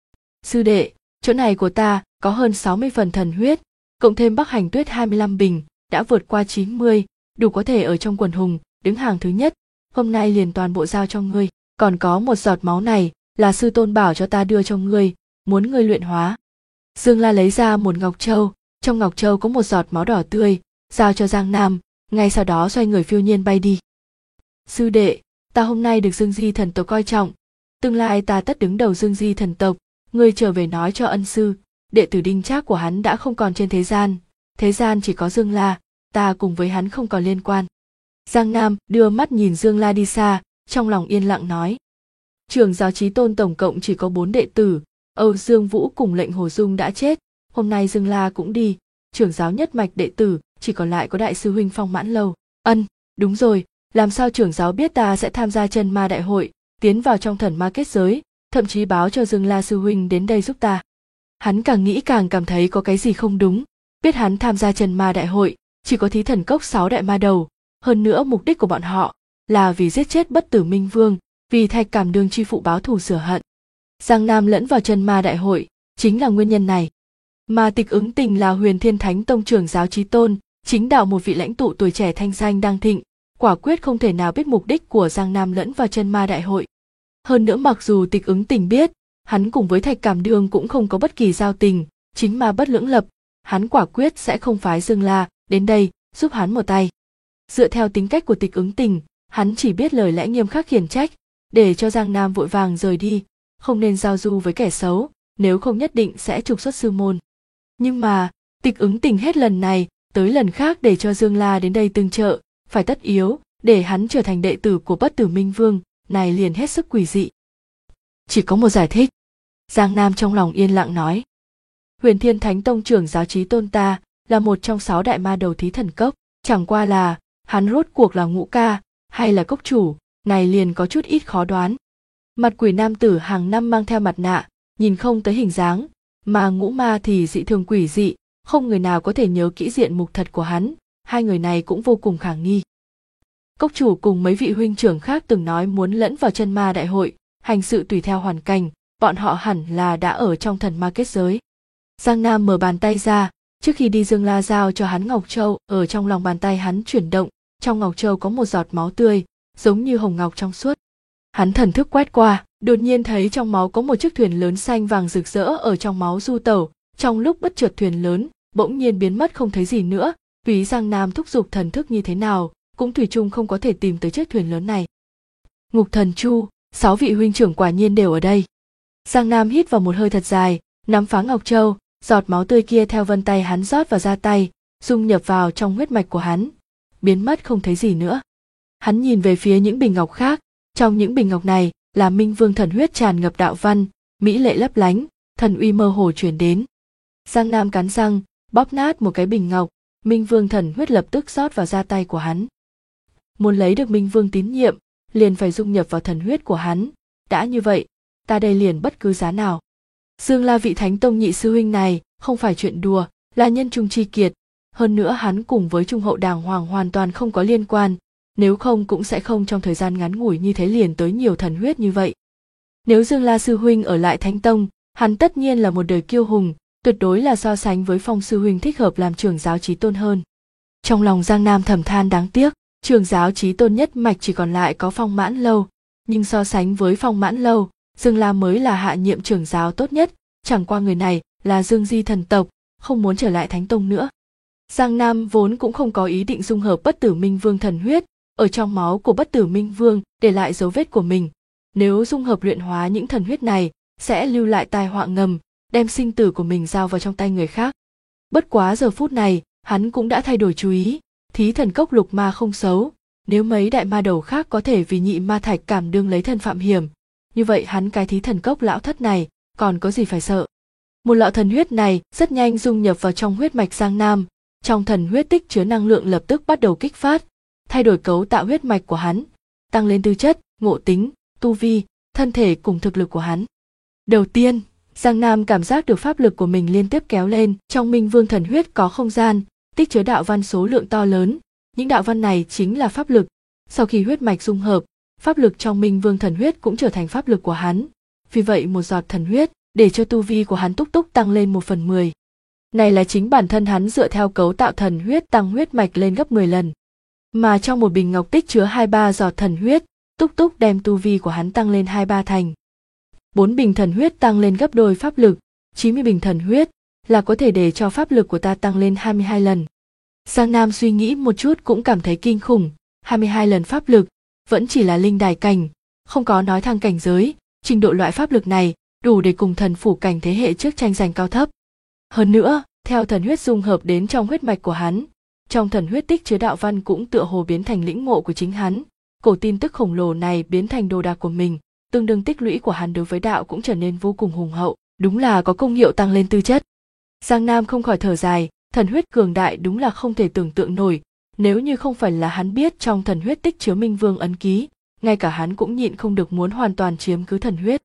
Sư đệ, chỗ này của ta có hơn 60 phần thần huyết, cộng thêm Bắc Hành Tuyết 25 bình, đã vượt qua 90, đủ có thể ở trong quần hùng, đứng hàng thứ nhất, hôm nay liền toàn bộ giao cho ngươi. Còn có một giọt máu này, là sư tôn bảo cho ta đưa cho ngươi, muốn ngươi luyện hóa. Dương La lấy ra một ngọc châu, trong ngọc châu có một giọt máu đỏ tươi, giao cho Giang Nam, ngay sau đó xoay người phiêu nhiên bay đi. Sư đệ, ta hôm nay được Dương Di thần tộc coi trọng, tương lai ta tất đứng đầu Dương Di thần tộc, ngươi trở về nói cho ân sư, đệ tử Đinh Trác của hắn đã không còn trên thế gian chỉ có Dương La, ta cùng với hắn không còn liên quan. Giang Nam đưa mắt nhìn Dương La đi xa, trong lòng yên lặng nói. Trưởng giáo Chí Tôn tổng cộng chỉ có 4 đệ tử, Âu Dương Vũ cùng Lệnh Hồ Dung đã chết, hôm nay Dương La cũng đi, trưởng giáo nhất mạch đệ tử chỉ còn lại có đại sư huynh Phong Mãn Lâu. Đúng rồi, làm sao trưởng giáo biết ta sẽ tham gia chân ma đại hội, tiến vào trong thần ma kết giới, thậm chí báo cho Dương La sư huynh đến đây giúp ta. Hắn càng nghĩ càng cảm thấy có cái gì không đúng, biết hắn tham gia chân ma đại hội, chỉ có thí thần cốc 6 đại ma đầu, hơn nữa mục đích của bọn họ là vì giết chết bất tử Minh Vương, vì Thạch Cảm Đương chi phụ báo thù rửa hận. Giang Nam lẫn vào chân ma đại hội, chính là nguyên nhân này. Mà Tịch Ứng Tình là Huyền Thiên Thánh Tông trưởng giáo Chí Tôn, chính đạo một vị lãnh tụ tuổi trẻ thanh danh đang thịnh, quả quyết không thể nào biết mục đích của Giang Nam lẫn vào chân ma đại hội. Hơn nữa mặc dù Tịch Ứng Tình biết, hắn cùng với Thạch Cảm Đương cũng không có bất kỳ giao tình, chính ma bất lưỡng lập, hắn quả quyết sẽ không phái Dương La đến đây giúp hắn một tay. Dựa theo tính cách của Tịch Ứng Tình, hắn chỉ biết lời lẽ nghiêm khắc khiển trách, để cho Giang Nam vội vàng rời đi, không nên giao du với kẻ xấu, nếu không nhất định sẽ trục xuất sư môn. Nhưng mà, Tịch Ứng Tình hết lần này tới lần khác để cho Dương La đến đây tương trợ, phải tất yếu để hắn trở thành đệ tử của bất tử Minh Vương, này liền hết sức quỷ dị. Chỉ có một giải thích. Giang Nam trong lòng yên lặng nói. Huyền Thiên Thánh Tông trưởng giáo Chí Tôn ta là một trong 6 đại ma đầu thí thần cốc, chẳng qua là hắn rốt cuộc là Ngũ Ca hay là cốc chủ, này liền có chút ít khó đoán. Mặt quỷ nam tử hàng năm mang theo mặt nạ, nhìn không tới hình dáng, mà Ngũ Ma thì dị thường quỷ dị, không người nào có thể nhớ kỹ diện mục thật của hắn, hai người này cũng vô cùng khả nghi. Cốc chủ cùng mấy vị huynh trưởng khác từng nói muốn lẫn vào chân ma đại hội, hành sự tùy theo hoàn cảnh, bọn họ hẳn là đã ở trong thần ma kết giới. Giang Nam mở bàn tay ra, trước khi đi Dương La giao cho hắn ngọc châu, ở trong lòng bàn tay hắn chuyển động, trong ngọc châu có một giọt máu tươi, giống như hồng ngọc trong suốt. Hắn thần thức quét qua, đột nhiên thấy trong máu có một chiếc thuyền lớn xanh vàng rực rỡ ở trong máu du tẩu, trong lúc bất chợt thuyền lớn bỗng nhiên biến mất không thấy gì nữa, tùy Giang Nam thúc giục thần thức như thế nào, cũng thủy chung không có thể tìm tới chiếc thuyền lớn này. Ngục Thần Chu, 6 vị huynh trưởng quả nhiên đều ở đây. Giang Nam hít vào một hơi thật dài, nắm phá ngọc châu, giọt máu tươi kia theo vân tay hắn rót vào da tay, dung nhập vào trong huyết mạch của hắn, biến mất không thấy gì nữa. Hắn nhìn về phía những bình ngọc khác, trong những bình ngọc này là Minh Vương thần huyết tràn ngập đạo văn, mỹ lệ lấp lánh, thần uy mơ hồ truyền đến. Giang Nam cắn răng, bóp nát một cái bình ngọc, Minh Vương thần huyết lập tức rót vào da tay của hắn. Muốn lấy được Minh Vương tín nhiệm, liền phải dung nhập vào thần huyết của hắn, đã như vậy, ta đây liền bất cứ giá nào. Dương La vị Thánh Tông nhị sư huynh này không phải chuyện đùa, là nhân trung chi kiệt, hơn nữa hắn cùng với Trung Hậu đàng hoàng hoàn toàn không có liên quan, nếu không cũng sẽ không trong thời gian ngắn ngủi như thế liền tới nhiều thần huyết như vậy. Nếu Dương La sư huynh ở lại Thánh Tông, hắn tất nhiên là một đời kiêu hùng, tuyệt đối là so sánh với Phong sư huynh thích hợp làm trưởng giáo chí tôn hơn. Trong lòng Giang Nam thầm than đáng tiếc, trưởng giáo chí tôn nhất mạch chỉ còn lại có Phong Mãn Lâu, nhưng so sánh với Phong Mãn Lâu, Dương La mới là hạ nhiệm trưởng giáo tốt nhất, chẳng qua người này là Dương Di thần tộc, không muốn trở lại Thánh Tông nữa. Giang Nam vốn cũng không có ý định dung hợp Bất Tử Minh Vương thần huyết, ở trong máu của Bất Tử Minh Vương để lại dấu vết của mình. Nếu dung hợp luyện hóa những thần huyết này, sẽ lưu lại tai họa ngầm, đem sinh tử của mình giao vào trong tay người khác. Bất quá giờ phút này, hắn cũng đã thay đổi chú ý, thí thần cốc lục ma không xấu, nếu mấy đại ma đầu khác có thể vì nhị ma thạch cảm đương lấy thân phạm hiểm, như vậy hắn cái thí thần cốc lão thất này còn có gì phải sợ. Một lọ thần huyết này rất nhanh dung nhập vào trong huyết mạch Giang Nam, trong thần huyết tích chứa năng lượng lập tức bắt đầu kích phát, thay đổi cấu tạo huyết mạch của hắn, tăng lên tư chất, ngộ tính, tu vi, thân thể cùng thực lực của hắn. Đầu tiên, Giang Nam cảm giác được pháp lực của mình liên tiếp kéo lên, trong Minh Vương thần huyết có không gian, tích chứa đạo văn số lượng to lớn, những đạo văn này chính là pháp lực. Sau khi huyết mạch dung hợp, pháp lực trong Minh Vương thần huyết cũng trở thành pháp lực của hắn. Vì vậy một giọt thần huyết để cho tu vi của hắn túc túc tăng lên 1/10. Này là chính bản thân hắn dựa theo cấu tạo thần huyết tăng huyết mạch lên gấp 10 lần. Mà trong một bình ngọc tích chứa 2-3 giọt thần huyết, túc túc đem tu vi của hắn tăng lên 2-3 thành. 4 bình thần huyết tăng lên gấp đôi pháp lực, 90 bình thần huyết là có thể để cho pháp lực của ta tăng lên 22 lần. Giang Nam suy nghĩ một chút cũng cảm thấy kinh khủng, 22 lần pháp lực, vẫn chỉ là linh đài cảnh, không có nói thăng cảnh giới, trình độ loại pháp lực này đủ để cùng thần phủ cảnh thế hệ trước tranh giành cao thấp. Hơn nữa, theo thần huyết dung hợp đến trong huyết mạch của hắn, trong thần huyết tích chứa đạo văn cũng tựa hồ biến thành lĩnh ngộ của chính hắn, cổ tin tức khổng lồ này biến thành đồ đạc của mình, tương đương tích lũy của hắn đối với đạo cũng trở nên vô cùng hùng hậu, đúng là có công hiệu tăng lên tư chất. Giang Nam không khỏi thở dài, thần huyết cường đại đúng là không thể tưởng tượng nổi, nếu như không phải là hắn biết trong thần huyết tích chứa Minh Vương ấn ký, ngay cả hắn cũng nhịn không được muốn hoàn toàn chiếm cứ thần huyết.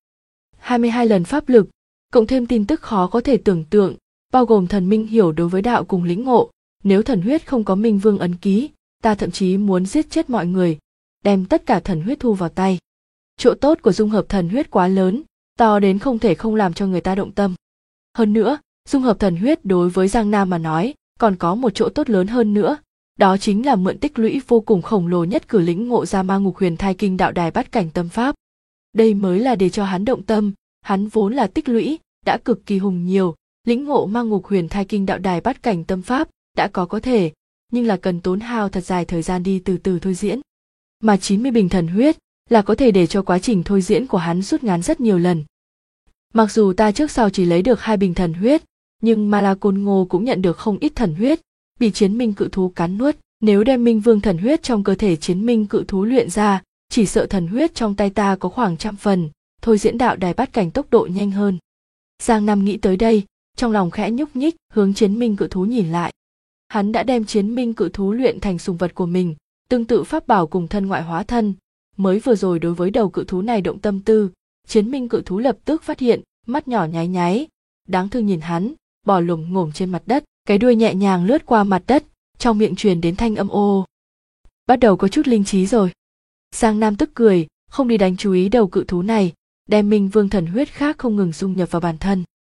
22 lần pháp lực, cộng thêm tin tức khó có thể tưởng tượng, bao gồm thần minh hiểu đối với đạo cùng lĩnh ngộ, nếu thần huyết không có Minh Vương ấn ký, ta thậm chí muốn giết chết mọi người, đem tất cả thần huyết thu vào tay. Chỗ tốt của dung hợp thần huyết quá lớn, to đến không thể không làm cho người ta động tâm. Hơn nữa, dung hợp thần huyết đối với Giang Nam mà nói, còn có một chỗ tốt lớn hơn nữa, đó chính là mượn tích lũy vô cùng khổng lồ nhất cử lĩnh ngộ ra Ma Ngục Huyền Thai Kinh đạo đài bát cảnh tâm pháp. Đây mới là để cho hắn động tâm, hắn vốn là tích lũy, đã cực kỳ hùng nhiều, lĩnh ngộ Ma Ngục Huyền Thai Kinh đạo đài bát cảnh tâm pháp, đã có thể, nhưng là cần tốn hao thật dài thời gian đi từ từ thôi diễn. Mà 90 bình thần huyết là có thể để cho quá trình thôi diễn của hắn rút ngắn rất nhiều lần. Mặc dù ta trước sau chỉ lấy được 2 bình thần huyết, nhưng Ma La Côn Ngô cũng nhận được không ít thần huyết, bị chiến minh cự thú cắn nuốt. Nếu đem Minh Vương thần huyết trong cơ thể chiến minh cự thú luyện ra, chỉ sợ thần huyết trong tay ta có khoảng 100 phần, thôi diễn đạo đài bát cảnh tốc độ nhanh hơn. Giang Nam nghĩ tới đây, trong lòng khẽ nhúc nhích, hướng chiến minh cự thú nhìn lại. Hắn đã đem chiến minh cự thú luyện thành sùng vật của mình, tương tự pháp bảo cùng thân ngoại hóa thân. Mới vừa rồi đối với đầu cự thú này động tâm tư, chiến minh cự thú lập tức phát hiện, mắt nhỏ nháy nháy, đáng thương nhìn hắn, bò lồm ngổm trên mặt đất, cái đuôi nhẹ nhàng lướt qua mặt đất, trong miệng truyền đến thanh âm ô. Bắt đầu có chút linh trí rồi. Giang Nam tức cười, không đi đánh chú ý đầu cự thú này, đem Minh Vương thần huyết khác không ngừng dung nhập vào bản thân.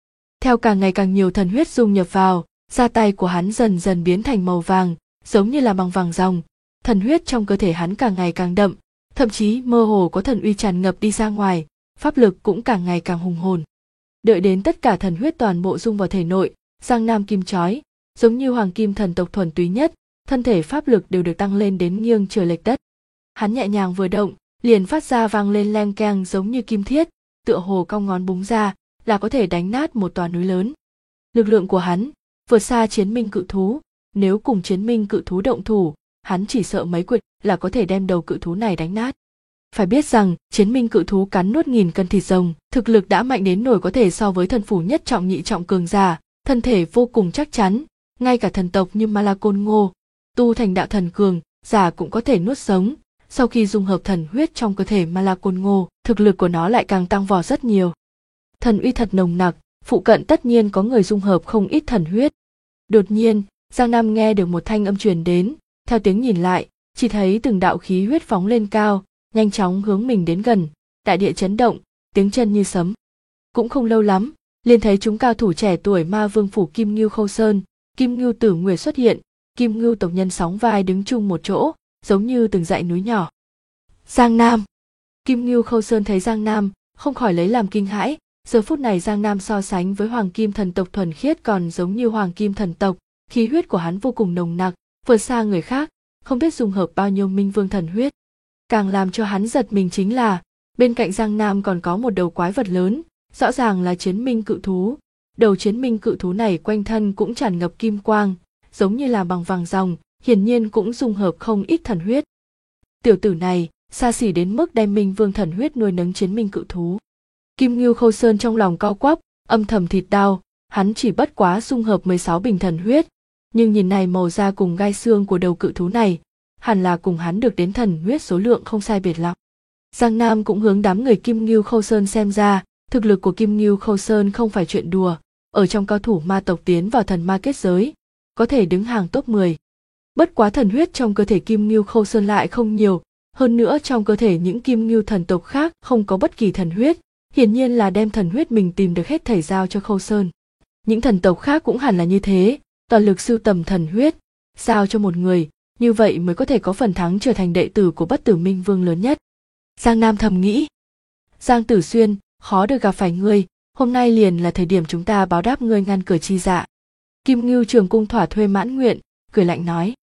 Theo càng ngày càng nhiều thần huyết dung nhập vào, da tay của hắn dần dần biến thành màu vàng, giống như là bằng vàng ròng. Thần huyết trong cơ thể hắn càng ngày càng đậm, thậm chí mơ hồ có thần uy tràn ngập đi ra ngoài, pháp lực cũng càng ngày càng hùng hồn. Đợi đến tất cả thần huyết toàn bộ dung vào thể nội, Giang Nam kim chói, giống như hoàng kim thần tộc thuần túy nhất, thân thể pháp lực đều được tăng lên đến nghiêng trời lệch đất. Hắn nhẹ nhàng vừa động, liền phát ra vang lên leng keng giống như kim thiết, tựa hồ cong ngón búng ra là có thể đánh nát một tòa núi lớn. Lực lượng của hắn vượt xa chiến minh cự thú, nếu cùng chiến minh cự thú động thủ, hắn chỉ sợ mấy quệt là có thể đem đầu cự thú này đánh nát. Phải biết rằng chiến minh cự thú cắn nuốt 1000 cân thịt rồng, thực lực đã mạnh đến nổi có thể so với thần phủ nhất trọng nhị trọng cường giả, thân thể vô cùng chắc chắn, ngay cả thần tộc như Malakôn Ngô, tu thành đạo thần cường giả cũng có thể nuốt sống. Sau khi dung hợp thần huyết trong cơ thể Malakôn Ngô, thực lực của nó lại càng tăng vọt rất nhiều. Thần uy thật nồng nặc, phụ cận tất nhiên có người dung hợp không ít thần huyết. Đột nhiên, Giang Nam nghe được một thanh âm truyền đến, theo tiếng nhìn lại, chỉ thấy từng đạo khí huyết phóng lên cao, nhanh chóng hướng mình đến gần, đại địa chấn động, tiếng chân như sấm. Cũng không lâu lắm, liền thấy chúng cao thủ trẻ tuổi Ma Vương phủ Kim Ngưu Khâu Sơn, Kim Ngưu Tử Nguyệt xuất hiện, Kim Ngưu tộc nhân sóng vai đứng chung một chỗ, giống như từng dãy núi nhỏ. Giang Nam. Kim Ngưu Khâu Sơn thấy Giang Nam, không khỏi lấy làm kinh hãi. Giờ phút này Giang Nam so sánh với Hoàng Kim thần tộc thuần khiết còn giống như Hoàng Kim thần tộc, khí huyết của hắn vô cùng nồng nặc, vượt xa người khác, không biết dung hợp bao nhiêu Minh Vương thần huyết. Càng làm cho hắn giật mình chính là, bên cạnh Giang Nam còn có một đầu quái vật lớn, rõ ràng là chiến minh cự thú. Đầu chiến minh cự thú này quanh thân cũng tràn ngập kim quang, giống như là bằng vàng ròng, hiển nhiên cũng dung hợp không ít thần huyết. Tiểu tử này, xa xỉ đến mức đem Minh Vương thần huyết nuôi nấng chiến minh cự thú. Kim Ngưu Khâu Sơn trong lòng cau quắp, âm thầm thịt đau, hắn chỉ bất quá dung hợp 16 bình thần huyết, nhưng nhìn này màu da cùng gai xương của đầu cự thú này, hẳn là cùng hắn được đến thần huyết số lượng không sai biệt lắm. Giang Nam cũng hướng đám người Kim Ngưu Khâu Sơn xem ra, thực lực của Kim Ngưu Khâu Sơn không phải chuyện đùa, ở trong cao thủ ma tộc tiến vào thần ma kết giới, có thể đứng hàng top 10. Bất quá thần huyết trong cơ thể Kim Ngưu Khâu Sơn lại không nhiều, hơn nữa trong cơ thể những Kim Ngưu thần tộc khác không có bất kỳ thần huyết, hiển nhiên là đem thần huyết mình tìm được hết thảy giao cho Khâu Sơn. Những thần tộc khác cũng hẳn là như thế, toàn lực sưu tầm thần huyết, giao cho một người, như vậy mới có thể có phần thắng trở thành đệ tử của Bất Tử Minh Vương lớn nhất. Giang Nam thầm nghĩ, Giang Tử Xuyên, khó được gặp phải ngươi, hôm nay liền là thời điểm chúng ta báo đáp ngươi ngăn cửa chi dạ. Kim Ngưu Trường Cung thỏa thuê mãn nguyện, cười lạnh nói.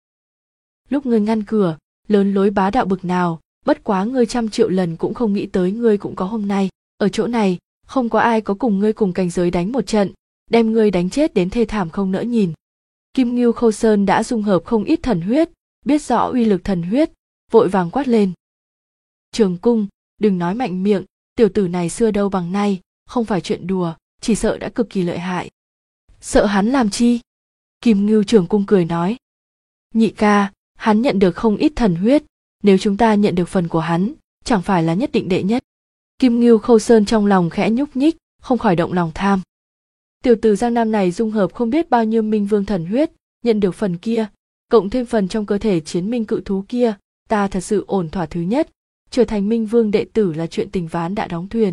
Lúc ngươi ngăn cửa, lớn lối bá đạo bực nào, bất quá ngươi 100 triệu lần cũng không nghĩ tới ngươi cũng có hôm nay. Ở chỗ này, không có ai có cùng ngươi cùng cảnh giới đánh một trận, đem ngươi đánh chết đến thê thảm không nỡ nhìn. Kim Ngưu Khâu Sơn đã dung hợp không ít thần huyết, biết rõ uy lực thần huyết, vội vàng quát lên. Trường Cung, đừng nói mạnh miệng, tiểu tử này xưa đâu bằng nay, không phải chuyện đùa, chỉ sợ đã cực kỳ lợi hại. Sợ hắn làm chi? Kim Ngưu Trường Cung cười nói. Nhị ca, hắn nhận được không ít thần huyết, nếu chúng ta nhận được phần của hắn, chẳng phải là nhất định đệ nhất. Kim Ngưu Khâu Sơn trong lòng khẽ nhúc nhích, không khỏi động lòng tham. Tiểu tử Giang Nam này dung hợp không biết bao nhiêu Minh Vương thần huyết, nhận được phần kia, cộng thêm phần trong cơ thể chiến minh cự thú kia, ta thật sự ổn thỏa thứ nhất, trở thành Minh Vương đệ tử là chuyện tình ván đã đóng thuyền.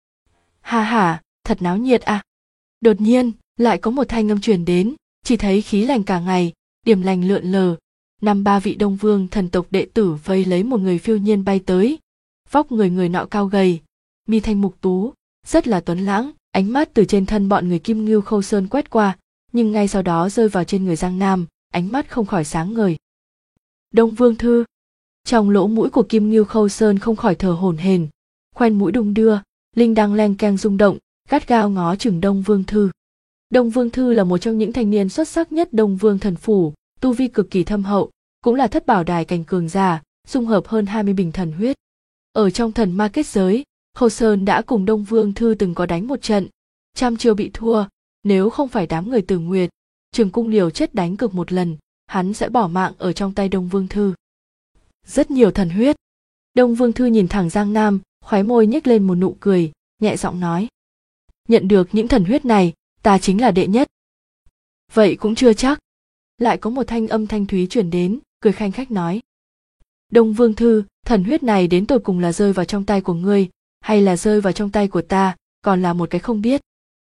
Ha ha, thật náo nhiệt à. Đột nhiên, lại có một thanh âm truyền đến, chỉ thấy khí lành cả ngày, điểm lành lượn lờ, 5-3 vị Đông Vương thần tộc đệ tử vây lấy một người phiêu nhiên bay tới. Vóc người nọ cao gầy, mi thanh mục tú, rất là tuấn lãng, ánh mắt từ trên thân bọn người Kim Ngưu Khâu Sơn quét qua, nhưng ngay sau đó rơi vào trên người Giang Nam, ánh mắt không khỏi sáng ngời. Đông Vương Thư. Trong lỗ mũi của Kim Ngưu Khâu Sơn không khỏi thở hổn hển, khoen mũi đung đưa, linh đăng leng keng rung động, gắt gao ngó chừng Đông Vương Thư. Đông Vương Thư là một trong những thanh niên xuất sắc nhất Đông Vương thần phủ, tu vi cực kỳ thâm hậu, cũng là thất bảo đài cảnh cường giả, dung hợp hơn 20 bình thần huyết. Ở trong thần ma kết giới, Khâu Sơn đã cùng Đông Vương Thư từng có đánh một trận, 100 chiêu bị thua, nếu không phải đám người Tử Nguyệt, Trường Cung liều chết đánh cược một lần, hắn sẽ bỏ mạng ở trong tay Đông Vương Thư. Rất nhiều thần huyết. Đông Vương Thư nhìn thẳng Giang Nam, khóe môi nhếch lên một nụ cười, nhẹ giọng nói. Nhận được những thần huyết này, ta chính là đệ nhất. Vậy cũng chưa chắc. Lại có một thanh âm thanh thúy truyền đến, cười khanh khách nói. Đông Vương Thư, thần huyết này đến tột cùng là rơi vào trong tay của ngươi, hay là rơi vào trong tay của ta, còn là một cái không biết.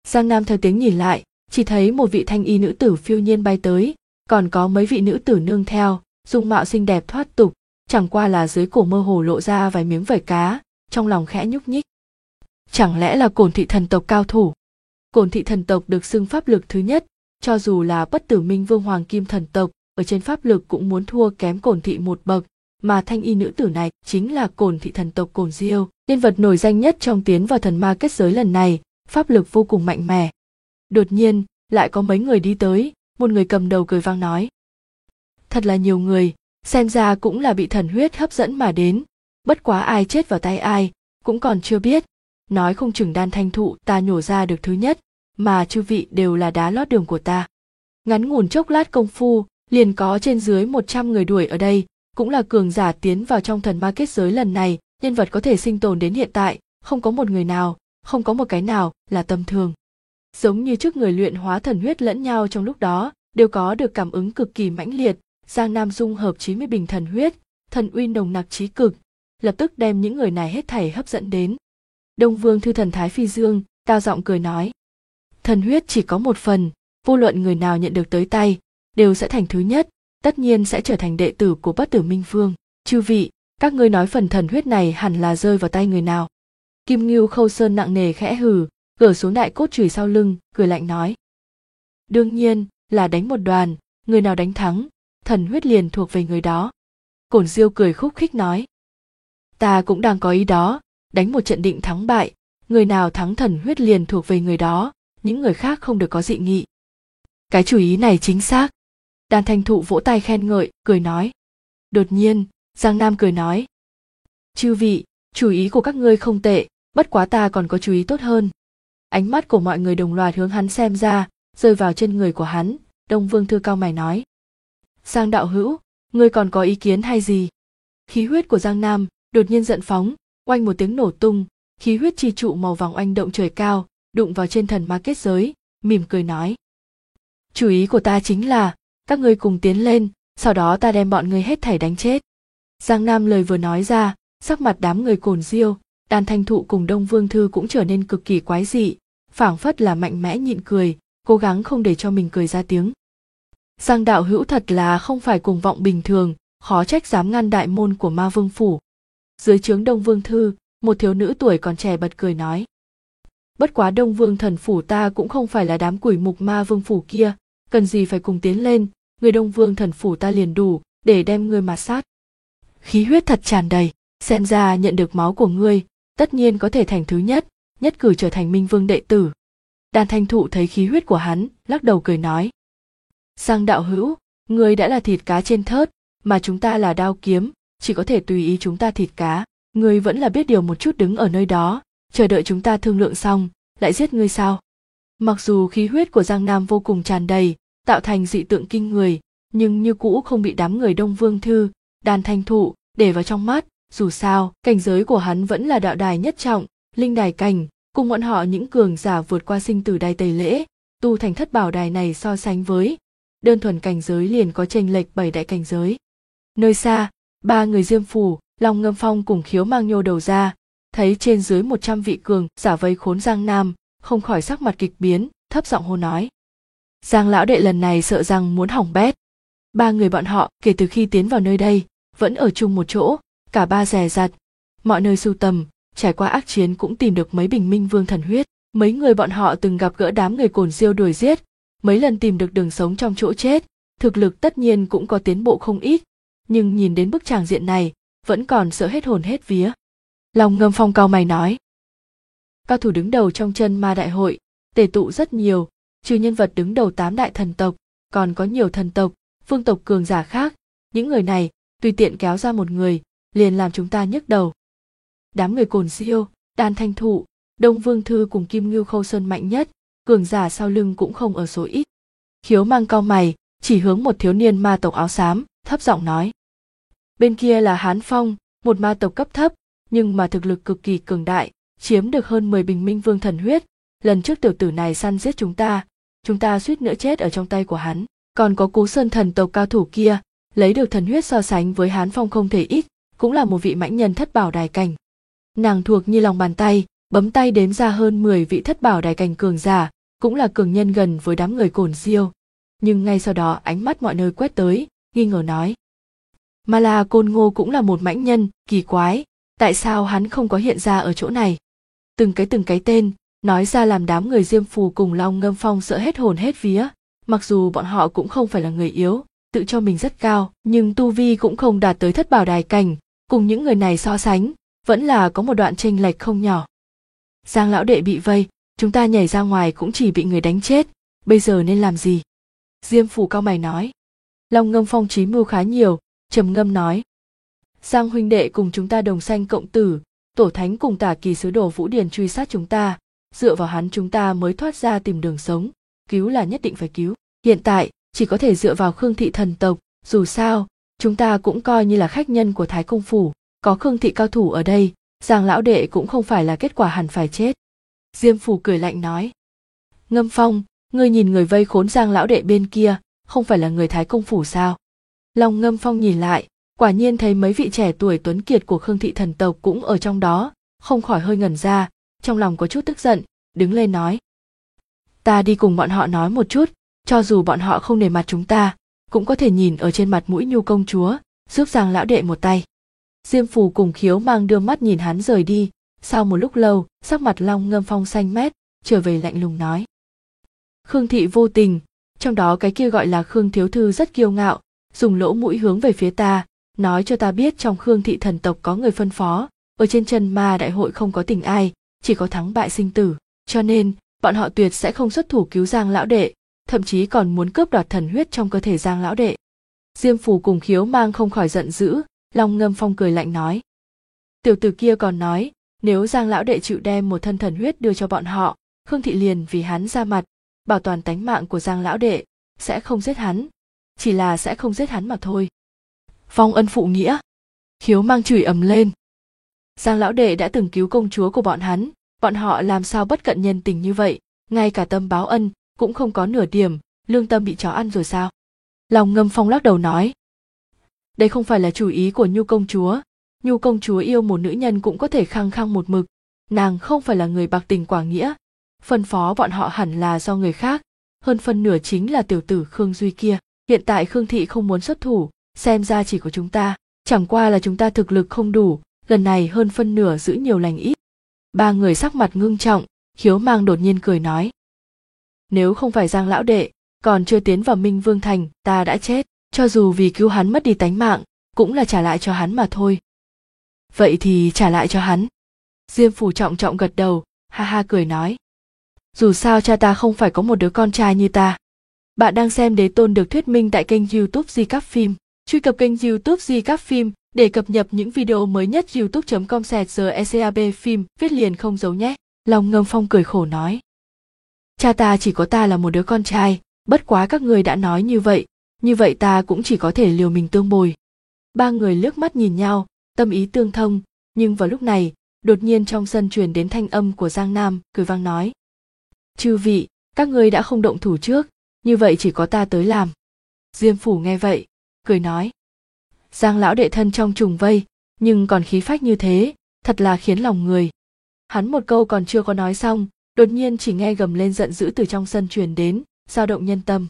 Giang Nam theo tiếng nhìn lại, chỉ thấy một vị thanh y nữ tử phiêu nhiên bay tới, còn có mấy vị nữ tử nương theo, dung mạo xinh đẹp thoát tục, chẳng qua là dưới cổ mơ hồ lộ ra vài miếng vảy cá, trong lòng khẽ nhúc nhích. Chẳng lẽ là Cổn thị thần tộc cao thủ? Cổn thị thần tộc được xưng pháp lực thứ nhất, cho dù là Bất Tử Minh Vương Hoàng Kim thần tộc, ở trên pháp lực cũng muốn thua kém Cổn thị một bậc, mà thanh y nữ tử này chính là Cổn thị thần tộc Cổn Diêu, nhân vật nổi danh nhất trong tiến vào thần ma kết giới lần này, pháp lực vô cùng mạnh mẽ. Đột nhiên, lại có mấy người đi tới, một người cầm đầu cười vang nói: thật là nhiều người, xem ra cũng là bị thần huyết hấp dẫn mà đến, bất quá ai chết vào tay ai cũng còn chưa biết, nói không chừng Đan Thanh Thụ ta nhổ ra được thứ nhất, mà chư vị đều là đá lót đường của ta. Ngắn ngủn chốc lát công phu, liền có trên dưới 100 người đuổi ở đây, cũng là cường giả tiến vào trong thần ma kết giới lần này, nhân vật có thể sinh tồn đến hiện tại, không có một người nào, không có một cái nào là tầm thường. Giống như trước người luyện hóa thần huyết lẫn nhau trong lúc đó, đều có được cảm ứng cực kỳ mãnh liệt. Giang Nam dung hợp 90 bình thần huyết, thần uy nồng nặc chí cực, lập tức đem những người này hết thảy hấp dẫn đến. Đông Vương Thư Thần Thái Phi Dương cao giọng cười nói: thần huyết chỉ có một phần, vô luận người nào nhận được tới tay, đều sẽ thành thứ nhất, tất nhiên sẽ trở thành đệ tử của Bất Tử Minh Vương. Chư vị, các ngươi nói phần thần huyết này hẳn là rơi vào tay người nào? Kim Ngưu Khâu Sơn nặng nề khẽ hừ, gỡ xuống đại cốt chùy sau lưng, cười lạnh nói: đương nhiên là đánh một đoàn, người nào đánh thắng, thần huyết liền thuộc về người đó. Cổn Diêu cười khúc khích nói: ta cũng đang có ý đó, đánh một trận định thắng bại, người nào thắng thần huyết liền thuộc về người đó, những người khác không được có dị nghị. Cái chủ ý này chính xác. Đan Thanh Thụ vỗ tay khen ngợi, cười nói. Đột nhiên, Giang Nam cười nói: chư vị, chủ ý của các ngươi không tệ, bất quá ta còn có chủ ý tốt hơn. Ánh mắt của mọi người đồng loạt hướng hắn xem ra, rơi vào trên người của hắn. Đông Vương Thư cau mày nói: Giang đạo hữu, ngươi còn có ý kiến hay gì? Khí huyết của Giang Nam đột nhiên giận phóng, oanh một tiếng nổ tung, khí huyết chi trụ màu vàng oanh động trời cao, đụng vào trên thần ma kết giới, mỉm cười nói: chủ ý của ta chính là các ngươi cùng tiến lên, sau đó ta đem bọn ngươi hết thảy đánh chết. Giang Nam lời vừa nói ra, sắc mặt đám người Cổn Diêu, Đan Thanh Thụ cùng Đông Vương Thư cũng trở nên cực kỳ quái dị, phảng phất là mạnh mẽ nhịn cười, cố gắng không để cho mình cười ra tiếng. Giang đạo hữu thật là không phải cuồng vọng bình thường, khó trách dám ngăn đại môn của Ma Vương phủ. Dưới trướng Đông Vương Thư, một thiếu nữ tuổi còn trẻ bật cười nói: bất quá Đông Vương thần phủ ta cũng không phải là đám quỷ mục Ma Vương phủ kia, cần gì phải cùng tiến lên, người Đông Vương thần phủ ta liền đủ để đem ngươi mà sát. Khí huyết thật tràn đầy, xem ra nhận được máu của ngươi, tất nhiên có thể thành thứ nhất, nhất cử trở thành Minh Vương đệ tử. Đan Thanh Thụ thấy khí huyết của hắn, lắc đầu cười nói: Giang đạo hữu, ngươi đã là thịt cá trên thớt, mà chúng ta là đao kiếm, chỉ có thể tùy ý chúng ta thịt cá. Ngươi vẫn là biết điều một chút, đứng ở nơi đó, chờ đợi chúng ta thương lượng xong, lại giết ngươi sao? Mặc dù khí huyết của Giang Nam vô cùng tràn đầy, tạo thành dị tượng kinh người, nhưng như cũ không bị đám người Đông Vương Thư, Đan Thanh Thụ để vào trong mắt. Dù sao, cảnh giới của hắn vẫn là đạo đài nhất trọng, linh đài cảnh, cùng bọn họ những cường giả vượt qua sinh tử đài tẩy lễ, tu thành thất bảo đài này so sánh với đơn thuần cảnh giới liền có chênh lệch 7 đại cảnh giới. Nơi xa, ba người Diêm Phủ, Long Ngâm Phong cùng Khiếu Mang nhô đầu ra, thấy trên dưới 100 vị cường giả vây khốn Giang Nam, không khỏi sắc mặt kịch biến, thấp giọng hô nói: Giang lão đệ lần này sợ rằng muốn hỏng bét. Ba người bọn họ kể từ khi tiến vào nơi đây, vẫn ở chung một chỗ, cả ba dè dặt, mọi nơi sưu tầm, trải qua ác chiến cũng tìm được mấy bình Minh Vương thần huyết. Mấy người bọn họ từng gặp gỡ đám người Cổn Diêu đuổi giết, mấy lần tìm được đường sống trong chỗ chết, thực lực tất nhiên cũng có tiến bộ không ít, nhưng nhìn đến bức tràng diện này, vẫn còn sợ hết hồn hết vía. Long Ngâm Phong cau mày nói: cao thủ đứng đầu trong chân ma đại hội, tề tụ rất nhiều, trừ nhân vật đứng đầu 8 đại thần tộc, còn có nhiều thần tộc, vương tộc cường giả khác, những người này, tùy tiện kéo ra một người, liền làm chúng ta nhức đầu. Đám người Cổn Diêu, Đan Thanh Thụ, Đông Vương Thư cùng Kim Ngưu Khâu Sơn mạnh nhất, cường giả sau lưng cũng không ở số ít. Khiếu Mang cau mày, chỉ hướng một thiếu niên ma tộc áo xám, thấp giọng nói: bên kia là Hán Phong, một ma tộc cấp thấp, nhưng mà thực lực cực kỳ cường đại, chiếm được hơn 10 bình Minh Vương thần huyết. Lần trước tiểu tử này săn giết chúng ta suýt nữa chết ở trong tay của hắn. Còn có Cú Sơn thần tộc cao thủ kia, lấy được thần huyết so sánh với Hán Phong không thể ít, cũng là một vị mãnh nhân thất bảo đài cảnh. Nàng thuộc như lòng bàn tay, bấm tay đếm ra hơn 10 vị thất bảo đài cảnh cường giả, cũng là cường nhân gần với đám người Cổn Diêu. Nhưng ngay sau đó ánh mắt mọi nơi quét tới, nghi ngờ nói: mà là Côn Ngô cũng là một mãnh nhân, kỳ quái, tại sao hắn không có hiện ra ở chỗ này? Từng cái tên, nói ra làm đám người Diêm Phù cùng Long Ngâm Phong sợ hết hồn hết vía, mặc dù bọn họ cũng không phải là người yếu, tự cho mình rất cao, nhưng tu vi cũng không đạt tới thất bảo đài cảnh, cùng những người này so sánh, vẫn là có một đoạn chênh lệch không nhỏ. Giang lão đệ bị vây, chúng ta nhảy ra ngoài cũng chỉ bị người đánh chết, bây giờ nên làm gì? Diêm Phù cau mày nói. Long Ngâm Phong trí mưu khá nhiều, trầm ngâm nói: Giang huynh đệ cùng chúng ta đồng sanh cộng tử, tổ thánh cùng Tả Kỳ sứ đồ Vũ Điền truy sát chúng ta, dựa vào hắn chúng ta mới thoát ra tìm đường sống, cứu là nhất định phải cứu. Hiện tại chỉ có thể dựa vào Khương thị thần tộc, dù sao chúng ta cũng coi như là khách nhân của Thái Công phủ, có Khương thị cao thủ ở đây, Giang lão đệ cũng không phải là kết quả hẳn phải chết. Diêm Phù cười lạnh nói: Ngâm Phong, ngươi nhìn người vây khốn Giang lão đệ bên kia, không phải là người Thái Công phủ sao? Long Ngâm Phong nhìn lại, quả nhiên thấy mấy vị trẻ tuổi tuấn kiệt của Khương thị thần tộc cũng ở trong đó, không khỏi hơi ngẩn ra, trong lòng có chút tức giận, đứng lên nói: ta đi cùng bọn họ nói một chút, cho dù bọn họ không nể mặt chúng ta, cũng có thể nhìn ở trên mặt mũi Nhu công chúa, giúp Giang lão đệ một tay. Diêm Phù cùng Khiếu Mang đưa mắt nhìn hắn rời đi, sau một lúc lâu, sắc mặt Long Ngâm Phong xanh mét, trở về lạnh lùng nói: Khương thị vô tình, trong đó cái kia gọi là Khương thiếu thư rất kiêu ngạo, dùng lỗ mũi hướng về phía ta, nói cho ta biết trong Khương thị thần tộc có người phân phó, ở trên Chân Ma đại hội không có tình ai, chỉ có thắng bại sinh tử, cho nên bọn họ tuyệt sẽ không xuất thủ cứu Giang lão đệ, thậm chí còn muốn cướp đoạt thần huyết trong cơ thể Giang lão đệ. Diêm Phù cùng Khiếu Mang không khỏi giận dữ, Long Ngâm Phong cười lạnh nói: tiểu tử kia còn nói, nếu Giang lão đệ chịu đem một thân thần huyết đưa cho bọn họ, Khương thị liền vì hắn ra mặt, bảo toàn tánh mạng của Giang lão đệ, sẽ không giết hắn, chỉ là sẽ không giết hắn mà thôi. Vong ân phụ nghĩa. Khiếu Mang chửi ầm lên. Giang lão đệ đã từng cứu công chúa của bọn họ làm sao bất cận nhân tình như vậy, ngay cả tâm báo ân cũng không có nửa điểm, lương tâm bị chó ăn rồi sao? Long Ngâm Phong lắc đầu nói: đây không phải là chủ ý của Nhu công chúa yêu một nữ nhân cũng có thể khăng khăng một mực, nàng không phải là người bạc tình quả nghĩa, phân phó bọn họ hẳn là do người khác, hơn phân nửa chính là tiểu tử Khương Duy kia. Hiện tại Khương thị không muốn xuất thủ, xem ra chỉ có chúng ta, chẳng qua là chúng ta thực lực không đủ, lần này hơn phân nửa giữ nhiều lành ít. Ba người sắc mặt ngưng trọng, Khiếu Mang đột nhiên cười nói: nếu không phải Giang lão đệ còn chưa tiến vào Minh Vương thành, ta đã chết, cho dù vì cứu hắn mất đi tánh mạng, cũng là trả lại cho hắn mà thôi. Vậy thì trả lại cho hắn. Diêm Phù trọng trọng gật đầu, ha ha cười nói: dù sao cha ta không phải có một đứa con trai như ta. Bạn đang xem Đế Tôn được thuyết minh tại kênh YouTube Di Các Phim. Truy cập kênh YouTube Di Các Phim để cập nhật những video mới nhất. youtube.com/secab phim viết liền không giấu nhé. Long Ngâm Phong cười khổ nói: cha ta chỉ có ta là một đứa con trai, bất quá các người đã nói như vậy ta cũng chỉ có thể liều mình tương bồi. Ba người liếc mắt nhìn nhau, tâm ý tương thông, nhưng vào lúc này, đột nhiên trong sân truyền đến thanh âm của Giang Nam, cười vang nói: chư vị, các ngươi đã không động thủ trước, như vậy chỉ có ta tới làm. Diêm Phù nghe vậy, cười nói: Giang lão đệ thân trong trùng vây, nhưng còn khí phách như thế, thật là khiến lòng người. Hắn một câu còn chưa có nói xong, đột nhiên chỉ nghe gầm lên giận dữ từ trong sân truyền đến, dao động nhân tâm.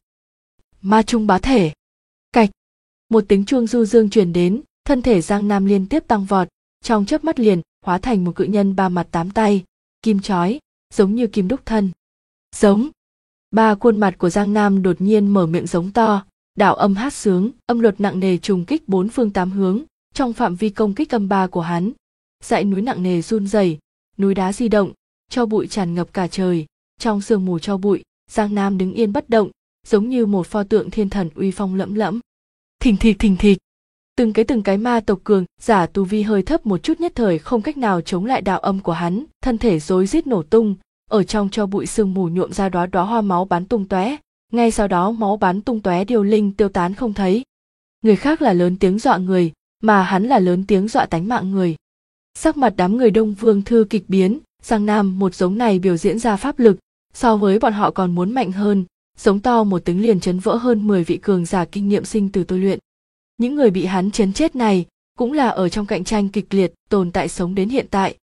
Ma trung bá thể. Cạch. Một tiếng chuông du dương truyền đến, thân thể Giang Nam liên tiếp tăng vọt, trong chớp mắt liền hóa thành một cự nhân ba mặt tám tay, kim chói, giống như kim đúc thân. Giống. Ba khuôn mặt của Giang Nam đột nhiên mở miệng giống to, đảo âm hát sướng, âm luật nặng nề trùng kích bốn phương tám hướng, trong phạm vi công kích âm ba của hắn. Dãy núi nặng nề run rẩy, núi đá di động, tro bụi tràn ngập cả trời, trong sương mù tro bụi, Giang Nam đứng yên bất động, giống như một pho tượng thiên thần uy phong lẫm lẫm. Thình thịch. Từng cái ma tộc cường giả tu vi hơi thấp một chút nhất thời không cách nào chống lại đạo âm của hắn, thân thể rối rít nổ tung, ở trong tro bụi sương mù nhuộm ra đóa hoa máu bắn tung tóe, ngay sau đó máu bắn tung tóe điều linh tiêu tán không thấy. Người khác là lớn tiếng dọa người, mà hắn là lớn tiếng dọa tánh mạng người. Sắc mặt đám người Đông Vương Thư kịch biến, Giang Nam một giống này biểu diễn ra pháp lực, so với bọn họ còn muốn mạnh hơn, giống to một tiếng liền chấn vỡ hơn 10 vị cường giả kinh nghiệm sinh từ tôi luyện. Những người bị hắn chấn chết này cũng là ở trong cạnh tranh kịch liệt tồn tại sống đến hiện tại,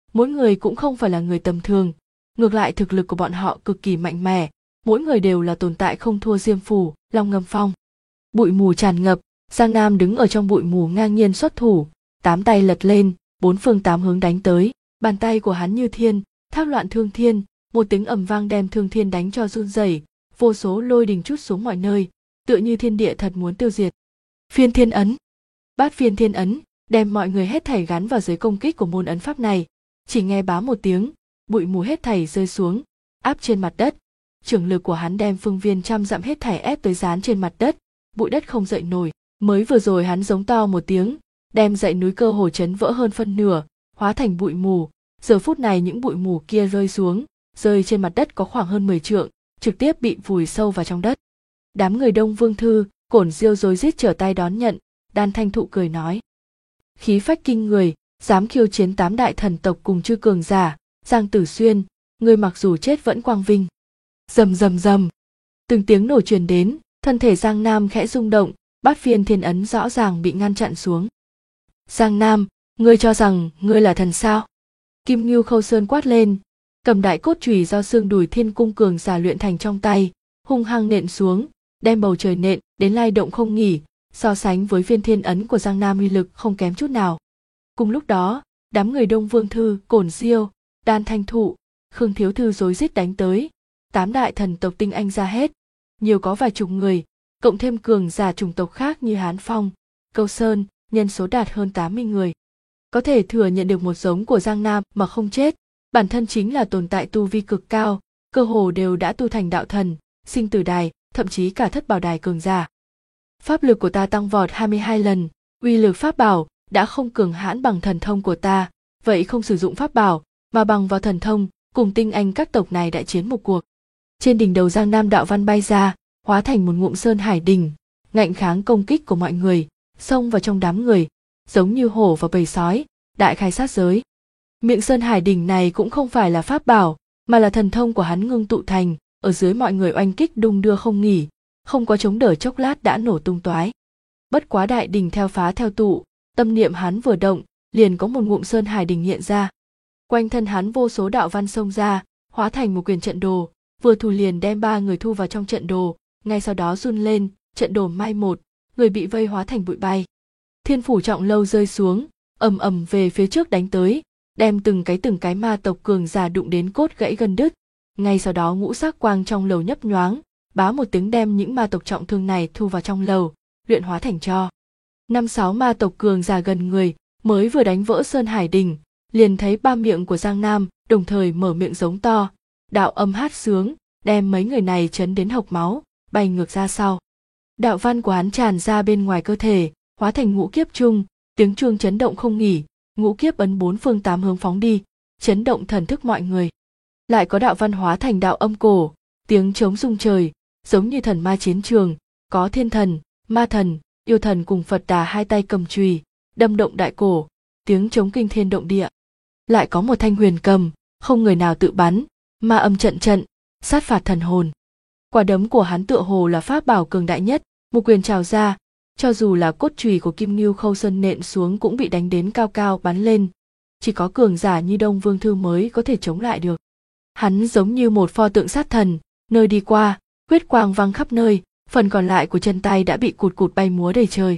Mỗi người cũng không phải là người tầm thường, ngược lại thực lực của bọn họ cực kỳ mạnh mẽ, mỗi người đều là tồn tại không thua Diêm Phủ, Long Ngâm Phong. Bụi mù tràn ngập, Giang Nam đứng ở trong bụi mù ngang nhiên xuất thủ, 8 tay lật lên, 4 phương 8 hướng đánh tới, bàn tay của hắn như thiên, thác loạn thương thiên, một tiếng ầm vang đem thương thiên đánh cho run rẩy, vô số lôi đình trút xuống mọi nơi, tựa như thiên địa thật muốn tiêu diệt. Phiên Thiên Ấn, Bát Phiên Thiên Ấn, đem mọi người hết thảy gắn vào dưới công kích của môn ấn pháp này, chỉ nghe bá một tiếng, bụi mù hết thảy rơi xuống, áp trên mặt đất. Trưởng lực của hắn đem phương viên trăm dặm hết thảy ép tới dán trên mặt đất, bụi đất không dậy nổi. Mới vừa rồi hắn giống to một tiếng, đem dãy núi cơ hồ chấn vỡ hơn phân nửa, hóa thành bụi mù. Giờ phút này những bụi mù kia rơi xuống, rơi trên mặt đất có khoảng hơn 10 trượng, trực tiếp bị vùi sâu vào trong đất. Đám người Đông Vương Thư, Cổn Diêu rối rít trở tay đón nhận, Đan Thanh Thụ cười nói: khí phách kinh người, dám khiêu chiến 8 đại thần tộc cùng chư cường giả, Giang Tử Xuyên, ngươi mặc dù chết vẫn quang vinh. Rầm rầm rầm, từng tiếng nổ truyền đến, thân thể Giang Nam khẽ rung động, Bát Phiên Thiên Ấn rõ ràng bị ngăn chặn xuống. Giang Nam, ngươi cho rằng ngươi là thần sao? Kim Ngưu Khâu Sơn quát lên, cầm đại cốt chùy do xương đùi thiên cung cường giả luyện thành trong tay, hung hăng nện xuống, đem bầu trời nện đến lay động không nghỉ, so sánh với Phiên Thiên Ấn của Giang Nam uy lực không kém chút nào. Cùng lúc đó, đám người Đông Vương Thư, Cổn Diêu, Đan Thanh Thụ, Khương Thiếu Thư rối rít đánh tới, 8 đại thần tộc tinh anh ra hết, nhiều có vài chục người, cộng thêm cường giả chủng tộc khác như Hán Phong, Câu Sơn, nhân số đạt hơn 80 người. Có thể thừa nhận được một giống của Giang Nam mà không chết, bản thân chính là tồn tại tu vi cực cao, cơ hồ đều đã tu thành đạo thần, sinh tử đài, thậm chí cả thất bảo đài cường giả. Pháp lực của ta tăng vọt 22 lần, uy lực pháp bảo đã không cường hãn bằng thần thông của ta, vậy không sử dụng pháp bảo, mà bằng vào thần thông, cùng tinh anh các tộc này đại chiến một cuộc. Trên đỉnh đầu Giang Nam đạo văn bay ra, hóa thành một ngụm sơn hải đỉnh, ngạnh kháng công kích của mọi người, xông vào trong đám người, giống như hổ vào bầy sói, đại khai sát giới. Miệng sơn hải đỉnh này cũng không phải là pháp bảo, mà là thần thông của hắn ngưng tụ thành, ở dưới mọi người oanh kích đung đưa không nghỉ, không có chống đỡ chốc lát đã nổ tung toái. Bất quá đại đỉnh theo phá theo tụ, tâm niệm hắn vừa động, liền có một ngụm sơn hải đỉnh hiện ra. Quanh thân hắn vô số đạo văn xông ra, hóa thành một quyền trận đồ, vừa thu liền đem 3 người thu vào trong trận đồ, ngay sau đó run lên, trận đồ mai một, người bị vây hóa thành bụi bay. Thiên phủ trọng lâu rơi xuống, ầm ầm về phía trước đánh tới, đem từng cái ma tộc cường giả đụng đến cốt gãy gân đứt. Ngay sau đó ngũ sắc quang trong lầu nhấp nhoáng, bá một tiếng đem những ma tộc trọng thương này thu vào trong lầu, luyện hóa thành tro. 5-6 ma tộc cường giả gần người, mới vừa đánh vỡ sơn hải đỉnh, liền thấy 3 miệng của Giang Nam đồng thời mở miệng giống to, đạo âm hát sướng, đem mấy người này chấn đến hộc máu, bay ngược ra sau. Đạo văn của hắn tràn ra bên ngoài cơ thể, hóa thành ngũ kiếp chung, tiếng chuông chấn động không nghỉ, ngũ kiếp ấn 4 phương 8 hướng phóng đi, chấn động thần thức mọi người. Lại có đạo văn hóa thành đạo âm cổ, tiếng trống rung trời, giống như thần ma chiến trường, có thiên thần, ma thần, yêu thần cùng Phật Đà hai tay cầm chùy, đâm động đại cổ, tiếng trống kinh thiên động địa. Lại có một thanh huyền cầm, không người nào tự bắn, ma âm trận trận, sát phạt thần hồn. Quả đấm của hắn tựa hồ là pháp bảo cường đại nhất, một quyền trào ra, cho dù là cốt chùy của Kim Ngưu Khâu Sơn nện xuống cũng bị đánh đến cao cao bắn lên. Chỉ có cường giả như Đông Vương Thư mới có thể chống lại được. Hắn giống như một pho tượng sát thần, nơi đi qua, huyết quang văng khắp nơi, phần còn lại của chân tay đã bị cụt cụt bay múa đầy trời.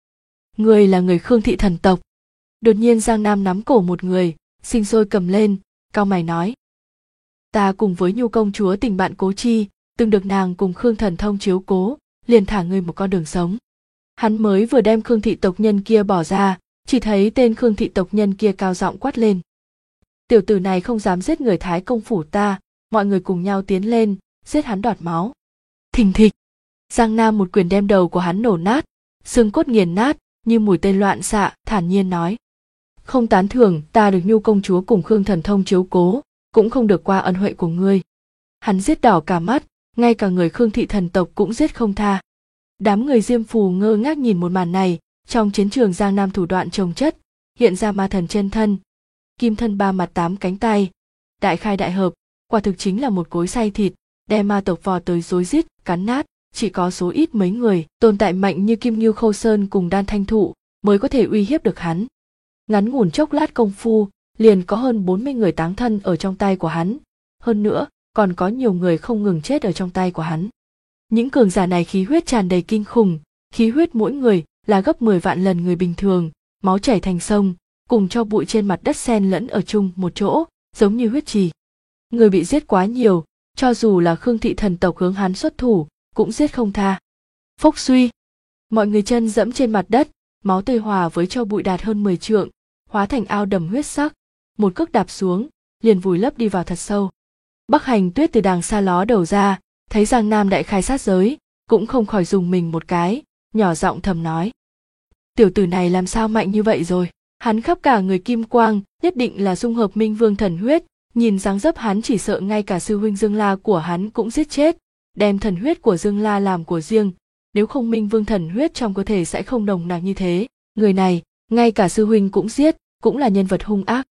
Người là người Khương thị thần tộc. Đột nhiên Giang Nam nắm cổ một người, sinh sôi cầm lên, cau mày nói: ta cùng với Nhu công chúa tình bạn cố chi, từng được nàng cùng Khương thần thông chiếu cố, liền thả ngươi một con đường sống. Hắn mới vừa đem Khương thị tộc nhân kia bỏ ra, chỉ thấy tên Khương thị tộc nhân kia cao giọng quát lên: tiểu tử này không dám giết người Thái công phủ ta, mọi người cùng nhau tiến lên, giết hắn đoạt máu. Thình thịch, Giang Nam một quyền đem đầu của hắn nổ nát, xương cốt nghiền nát, như mũi tên loạn xạ, thản nhiên nói: không tán thưởng ta được Nhu công chúa cùng Khương thần thông chiếu cố, cũng không được qua ân huệ của ngươi. Hắn giết đỏ cả mắt, ngay cả người Khương thị thần tộc cũng giết không tha. Đám người Diêm Phù ngơ ngác nhìn một màn này, trong chiến trường Giang Nam thủ đoạn chồng chất, hiện ra ma thần chân thân, kim thân 3 mặt 8 cánh tay, đại khai đại hợp, quả thực chính là một cối xay thịt, đem ma tộc vò tới rối rít, cắn nát. Chỉ có số ít mấy người tồn tại mạnh như Kim Ngưu Khâu Sơn cùng Đan Thanh Thụ mới có thể uy hiếp được hắn. Ngắn ngủn chốc lát công phu, liền có hơn 40 người táng thân ở trong tay của hắn. Hơn nữa, còn có nhiều người không ngừng chết ở trong tay của hắn. Những cường giả này khí huyết tràn đầy kinh khủng, khí huyết mỗi người là gấp 10 vạn lần người bình thường, máu chảy thành sông, cùng cho bụi trên mặt đất xen lẫn ở chung một chỗ, giống như huyết trì. Người bị giết quá nhiều, cho dù là Khương thị thần tộc hướng hắn xuất thủ, cũng giết không tha. Phốc suy, mọi người chân dẫm trên mặt đất, máu tươi hòa với cho bụi đạt hơn 10 trượng, hóa thành ao đầm huyết sắc, một cước đạp xuống, liền vùi lấp đi vào thật sâu. Bắc Hành Tuyết từ đàng xa ló đầu ra, thấy Giang Nam đại khai sát giới, cũng không khỏi dùng mình một cái, nhỏ giọng thầm nói: tiểu tử này làm sao mạnh như vậy rồi? Hắn khắp cả người kim quang, nhất định là dung hợp Minh Vương thần huyết, nhìn dáng dấp hắn chỉ sợ ngay cả sư huynh Dương La của hắn cũng giết chết, đem thần huyết của Dương La làm của riêng, nếu không Minh Vương thần huyết trong cơ thể sẽ không nồng nặc như thế. Người này, ngay cả sư huynh cũng giết, cũng là nhân vật hung ác.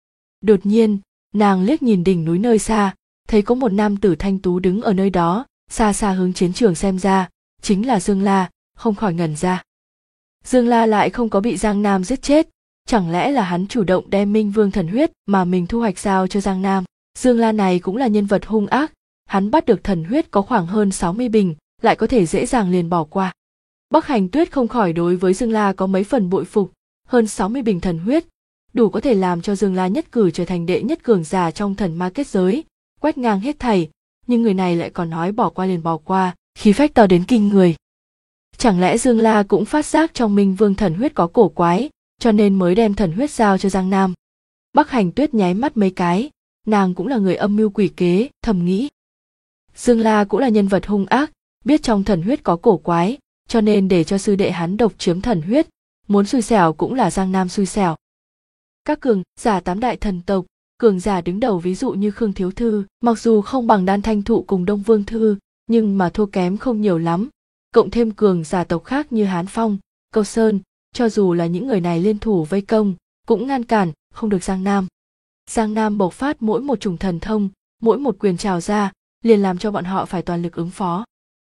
Đột nhiên, nàng liếc nhìn đỉnh núi nơi xa, thấy có một nam tử thanh tú đứng ở nơi đó, xa xa hướng chiến trường xem ra, chính là Dương La, không khỏi ngẩn ra. Dương La lại không có bị Giang Nam giết chết, chẳng lẽ là hắn chủ động đem Minh Vương thần huyết mà mình thu hoạch giao cho Giang Nam? Dương La này cũng là nhân vật hung ác, hắn bắt được thần huyết có khoảng hơn 60 bình, lại có thể dễ dàng liền bỏ qua. Bắc Hành Tuyết không khỏi đối với Dương La có mấy phần bội phục, hơn 60 bình thần huyết, đủ có thể làm cho Dương La nhất cử trở thành đệ nhất cường giả trong thần ma kết giới, quét ngang hết thảy, nhưng người này lại còn nói bỏ qua liền bỏ qua, khí phách to đến kinh người. Chẳng lẽ Dương La cũng phát giác trong Minh Vương thần huyết có cổ quái, cho nên mới đem thần huyết giao cho Giang Nam? Bắc Hành Tuyết nháy mắt mấy cái, nàng cũng là người âm mưu quỷ kế, thầm nghĩ. Dương La cũng là nhân vật hung ác, biết trong thần huyết có cổ quái, cho nên để cho sư đệ hắn độc chiếm thần huyết, muốn xui xẻo cũng là Giang Nam xui xẻo. Các cường giả tám đại thần tộc, cường giả đứng đầu ví dụ như Khương Thiếu Thư, mặc dù không bằng Đan Thanh Thụ cùng Đông Vương Thư, nhưng mà thua kém không nhiều lắm, cộng thêm cường giả tộc khác như Hán Phong, Câu Sơn, cho dù là những người này liên thủ vây công, cũng ngăn cản không được Giang Nam. Giang Nam bộc phát mỗi một chủng thần thông, mỗi một quyền trào ra, liền làm cho bọn họ phải toàn lực ứng phó.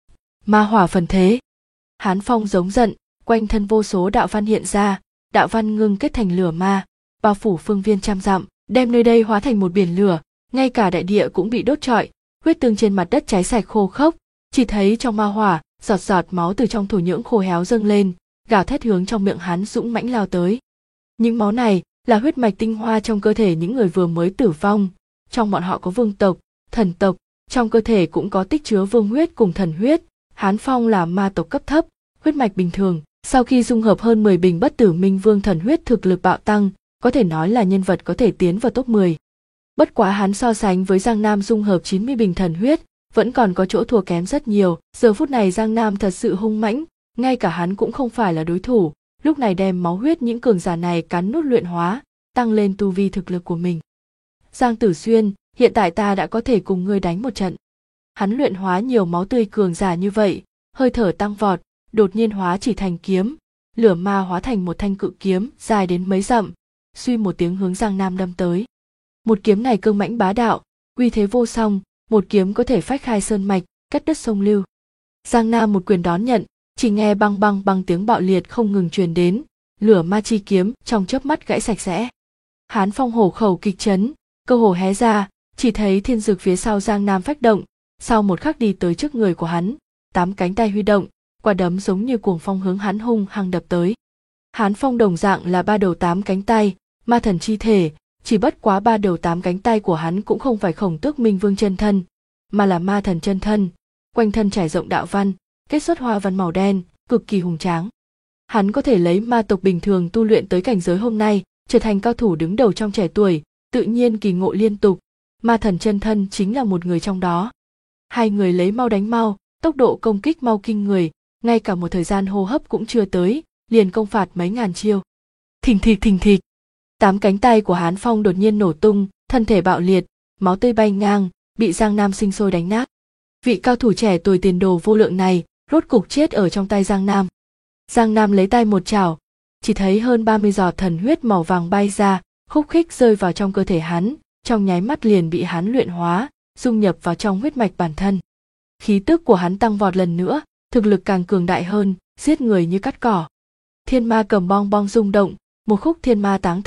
Ma hỏa phần thế. Hán Phong giống giận, quanh thân vô số đạo văn hiện ra, đạo văn ngưng kết thành lửa ma, bao phủ phương viên trăm dặm, đem nơi đây hóa thành một biển lửa, ngay cả đại địa cũng bị đốt trọi, huyết tương trên mặt đất cháy sạch khô khốc, chỉ thấy trong ma hỏa, giọt giọt máu từ trong thổ nhưỡng khô héo dâng lên, gào thét hướng trong miệng hắn dũng mãnh lao tới. Những máu này là huyết mạch tinh hoa trong cơ thể những người vừa mới tử vong, trong bọn họ có vương tộc, thần tộc, trong cơ thể cũng có tích chứa vương huyết cùng thần huyết. Hán Phong là ma tộc cấp thấp, huyết mạch bình thường, sau khi dung hợp hơn 10 bình bất tử Minh Vương thần huyết thực lực bạo tăng, có thể nói là nhân vật có thể tiến vào top 10. Bất quá hắn so sánh với Giang Nam dung hợp 90 bình thần huyết, vẫn còn có chỗ thua kém rất nhiều. Giờ phút này Giang Nam thật sự hung mãnh, ngay cả hắn cũng không phải là đối thủ, lúc này đem máu huyết những cường giả này cắn nuốt luyện hóa, tăng lên tu vi thực lực của mình. Giang Tử Xuyên, hiện tại ta đã có thể cùng ngươi đánh một trận. Hắn luyện hóa nhiều máu tươi cường giả như vậy, hơi thở tăng vọt, đột nhiên hóa chỉ thành kiếm, lửa ma hóa thành một thanh cự kiếm dài đến mấy dặm, suy một tiếng hướng Giang Nam đâm tới. Một kiếm này cương mãnh bá đạo, uy thế vô song, một kiếm có thể phách khai sơn mạch, cắt đất sông lưu. Giang Nam một quyền đón nhận, chỉ nghe băng băng băng tiếng bạo liệt không ngừng truyền đến, lửa ma chi kiếm trong chớp mắt gãy sạch sẽ. Hán Phong hổ khẩu kịch chấn, cơ hồ hé ra, chỉ thấy thiên dược phía sau Giang Nam phách động, sau một khắc đi tới trước người của hắn, 8 cánh tay huy động, quả đấm giống như cuồng phong hướng hắn hung hăng đập tới. Hán Phong đồng dạng là 3 đầu 8 cánh tay, ma thần chi thể, chỉ bất quá 3 đầu 8 cánh tay của hắn cũng không phải Khổng Tước Minh Vương chân thân, mà là ma thần chân thân, quanh thân trải rộng đạo văn, kết xuất hoa văn màu đen, cực kỳ hùng tráng. Hắn có thể lấy ma tộc bình thường tu luyện tới cảnh giới hôm nay, trở thành cao thủ đứng đầu trong trẻ tuổi, tự nhiên kỳ ngộ liên tục, ma thần chân thân chính là một người trong đó. Hai người lấy mau đánh mau, tốc độ công kích mau kinh người, ngay cả một thời gian hô hấp cũng chưa tới, liền công phạt mấy ngàn chiêu. Thình thịch thình thịch, 8 cánh tay của Hán Phong đột nhiên nổ tung, thân thể bạo liệt, máu tươi bay ngang, bị Giang Nam sinh sôi đánh nát. Vị cao thủ trẻ tuổi tiền đồ vô lượng này, rốt cục chết ở trong tay Giang Nam. Giang Nam lấy tay một chảo, chỉ thấy hơn 30 giọt thần huyết màu vàng bay ra, khúc khích rơi vào trong cơ thể hắn, trong nháy mắt liền bị hắn luyện hóa, dung nhập vào trong huyết mạch bản thân. Khí tức của hắn tăng vọt lần nữa, thực lực càng cường đại hơn, giết người như cắt cỏ. Thiên ma cầm bong bong rung động, một khúc thiên ma táng thần,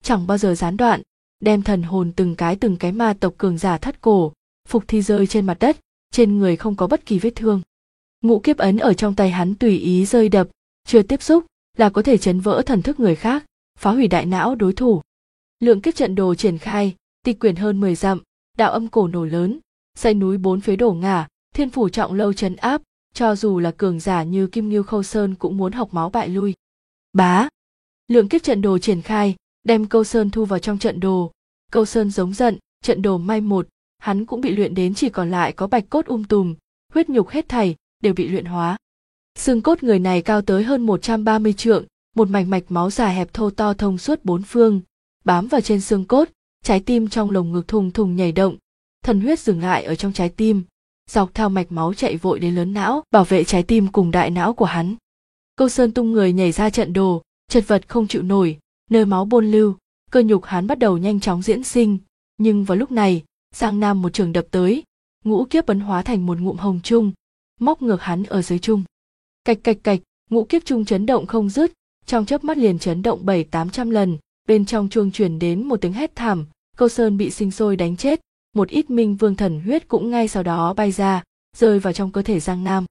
chẳng bao giờ gián đoạn, đem thần hồn từng cái ma tộc cường giả thắt cổ, phục thi rơi trên mặt đất, trên người không có bất kỳ vết thương. Ngũ kiếp ấn ở trong tay hắn tùy ý rơi đập, chưa tiếp xúc là có thể chấn vỡ thần thức người khác, phá hủy đại não đối thủ. Lượng kiếp trận đồ triển khai, tịch quyển hơn 10 dặm, đạo âm cổ nổ lớn, dãy núi bốn phía đổ ngả, thiên phủ trọng lâu trấn áp, cho dù là cường giả như Kim Ngưu Khâu Sơn cũng muốn học máu bại lui. Bá! Lượng kiếp trận đồ triển khai, đem Câu Sơn thu vào trong trận đồ. Câu Sơn giống giận, trận đồ mai một, hắn cũng bị luyện đến chỉ còn lại có bạch cốt tùm, huyết nhục hết thảy đều bị luyện hóa. Xương cốt người này cao tới hơn 130 trượng, một mạch máu dài hẹp thô to thông suốt bốn phương, bám vào trên xương cốt, trái tim trong lồng ngực thùng thùng nhảy động, thần huyết dừng lại ở trong trái tim, dọc theo mạch máu chạy vội đến lớn não, bảo vệ trái tim cùng đại não của hắn. Câu Sơn tung người nhảy ra trận đồ, chật vật không chịu nổi, nơi máu bôn lưu, cơ nhục hắn bắt đầu nhanh chóng diễn sinh, nhưng vào lúc này, Giang Nam một trường đập tới, ngũ kiếp ấn hóa thành một ngụm hồng trung, móc ngược hắn ở dưới trung. Cạch cạch cạch, ngũ kiếp trung chấn động không dứt, trong chớp mắt liền chấn động 700-800 lần, bên trong chuông truyền đến một tiếng hét thảm, Câu Sơn bị sinh sôi đánh chết, một ít minh vương thần huyết cũng ngay sau đó bay ra, rơi vào trong cơ thể Giang Nam.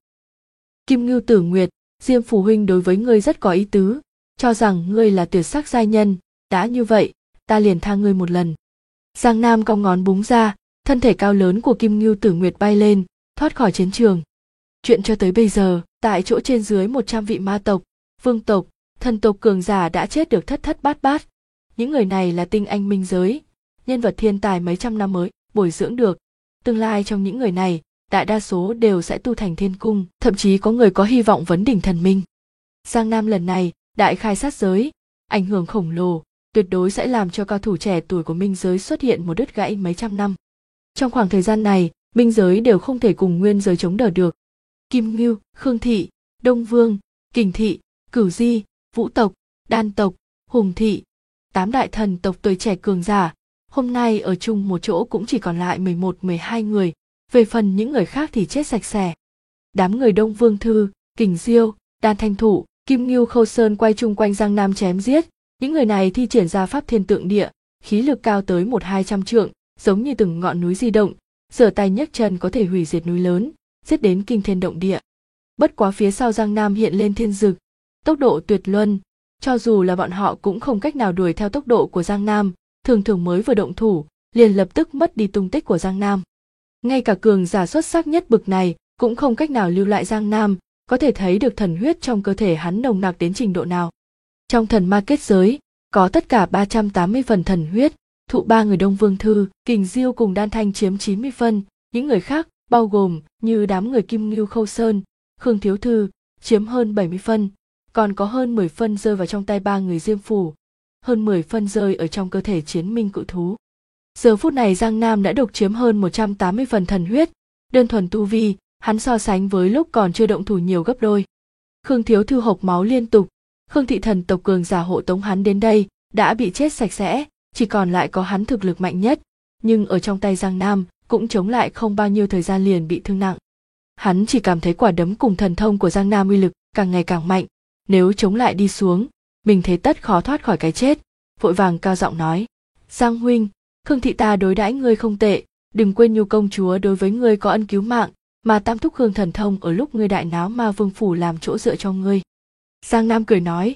Kim Ngưu Tử Nguyệt, Diêm Phù huynh đối với ngươi rất có ý tứ, cho rằng ngươi là tuyệt sắc giai nhân, đã như vậy, ta liền tha ngươi một lần. Giang Nam cong ngón búng ra, thân thể cao lớn của Kim Ngưu Tử Nguyệt bay lên, thoát khỏi chiến trường. Chuyện cho tới bây giờ, tại chỗ trên dưới 100 vị ma tộc, vương tộc, thần tộc cường giả đã chết được thất thất bát bát. Những người này là tinh anh minh giới, nhân vật thiên tài mấy trăm năm mới bồi dưỡng được. Tương lai trong những người này, đại đa số đều sẽ tu thành thiên cung, thậm chí có người có hy vọng vấn đỉnh thần minh. Giang Nam lần này, đại khai sát giới, ảnh hưởng khổng lồ, tuyệt đối sẽ làm cho cao thủ trẻ tuổi của minh giới xuất hiện một đứt gãy mấy trăm năm. Trong khoảng thời gian này, minh giới đều không thể cùng nguyên giới chống đỡ được. Kim Ngưu, Khương Thị, Đông Vương, Kình Thị, Cửu Di, Vũ tộc, Đan tộc, Hùng Thị, 8 đại thần tộc tuổi trẻ cường giả, hôm nay ở chung một chỗ cũng chỉ còn lại 11-12 người, về phần những người khác thì chết sạch sẽ. Đám người Đông Vương Thư, Kình Diêu, Đan Thanh Thụ, Kim Ngưu Khâu Sơn quay chung quanh Giang Nam chém giết, những người này thi triển ra pháp thiên tượng địa, khí lực cao tới 100-200 trượng, giống như từng ngọn núi di động, giở tay nhấc chân có thể hủy diệt núi lớn, giết đến kinh thiên động địa. Bất quá phía sau Giang Nam hiện lên thiên dực, tốc độ tuyệt luân, cho dù là bọn họ cũng không cách nào đuổi theo tốc độ của Giang Nam, thường thường mới vừa động thủ, liền lập tức mất đi tung tích của Giang Nam. Ngay cả cường giả xuất sắc nhất bực này cũng không cách nào lưu lại Giang Nam, có thể thấy được thần huyết trong cơ thể hắn nồng nặc đến trình độ nào. Trong thần ma kết giới, có tất cả 380 phần thần huyết, thụ 3 người Đông Vương Thư, Kình Diêu cùng Đan Thanh chiếm 90 phân, những người khác, bao gồm như đám người Kim Ngưu Khâu Sơn, Khương Thiếu Thư, chiếm hơn 70 phân, còn có hơn 10 phân rơi vào trong tay 3 người Diêm Phủ, hơn 10 phân rơi ở trong cơ thể chiến minh cự thú. Giờ phút này Giang Nam đã độc chiếm hơn 180 phần thần huyết, đơn thuần tu vi, hắn so sánh với lúc còn chưa động thủ nhiều gấp đôi. Khương Thiếu Thư hộc máu liên tục, Khương Thị thần tộc cường giả hộ tống hắn đến đây, đã bị chết sạch sẽ, chỉ còn lại có hắn thực lực mạnh nhất, nhưng ở trong tay Giang Nam cũng chống lại không bao nhiêu thời gian liền bị thương nặng. Hắn chỉ cảm thấy quả đấm cùng thần thông của Giang Nam uy lực càng ngày càng mạnh, nếu chống lại đi xuống, mình thế tất khó thoát khỏi cái chết, vội vàng cao giọng nói: "Giang huynh, Khương Thị ta đối đãi ngươi không tệ, đừng quên Nhu công chúa đối với ngươi có ân cứu mạng, mà Tam thúc Khương thần thông ở lúc ngươi đại náo Ma Vương phủ làm chỗ dựa cho ngươi." Giang Nam cười nói: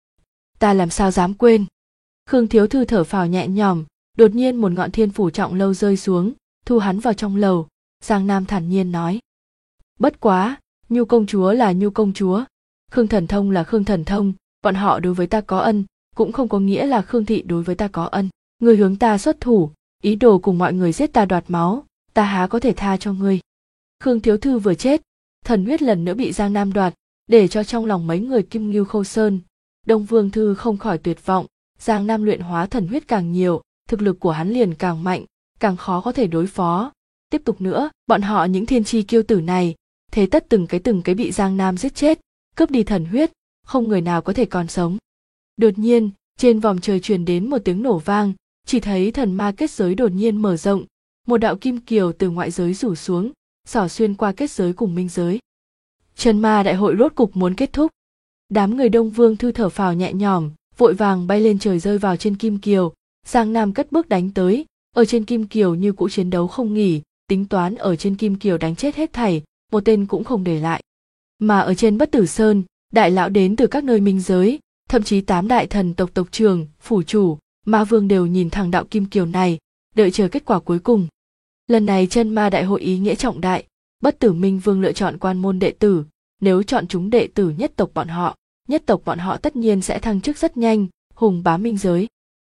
"Ta làm sao dám quên." Khương Thiếu Thư thở phào nhẹ nhõm, đột nhiên một ngọn thiên phủ trọng lâu rơi xuống, thu hắn vào trong lầu. Giang Nam thản nhiên nói: "Bất quá, Nhu công chúa là Nhu công chúa, Khương thần thông là Khương thần thông, bọn họ đối với ta có ân, cũng không có nghĩa là Khương Thị đối với ta có ân. Ngươi hướng ta xuất thủ, ý đồ cùng mọi người giết ta đoạt máu, ta há có thể tha cho ngươi." Khương Thiếu Thư vừa chết, thần huyết lần nữa bị Giang Nam đoạt, để cho trong lòng mấy người Kim Ngưu Khâu Sơn, Đông Vương Thư không khỏi tuyệt vọng. Giang Nam luyện hóa thần huyết càng nhiều, thực lực của hắn liền càng mạnh, càng khó có thể đối phó. Tiếp tục nữa, bọn họ những thiên chi kiêu tử này, thế tất từng cái bị Giang Nam giết chết, cướp đi thần huyết, không người nào có thể còn sống. Đột nhiên, trên vòm trời truyền đến một tiếng nổ vang, chỉ thấy thần ma kết giới đột nhiên mở rộng, một đạo kim kiều từ ngoại giới rủ xuống, xỏ xuyên qua kết giới cùng minh giới. Chân ma đại hội rốt cục muốn kết thúc. Đám người Đông Vương Thư thở phào nhẹ nhõm, vội vàng bay lên trời rơi vào trên kim kiều. Giang Nam cất bước đánh tới, ở trên kim kiều như cũ chiến đấu không nghỉ, tính toán ở trên kim kiều đánh chết hết thảy, một tên cũng không để lại. Mà ở trên Bất Tử Sơn, đại lão đến từ các nơi minh giới, thậm chí 8 đại thần tộc tộc trưởng, phủ chủ, ma vương đều nhìn thẳng đạo kim kiều này, đợi chờ kết quả cuối cùng. Lần này chân ma đại hội ý nghĩa trọng đại, Bất Tử Minh Vương lựa chọn quan môn đệ tử, nếu chọn chúng đệ tử nhất tộc bọn họ tất nhiên sẽ thăng chức rất nhanh, hùng bá minh giới.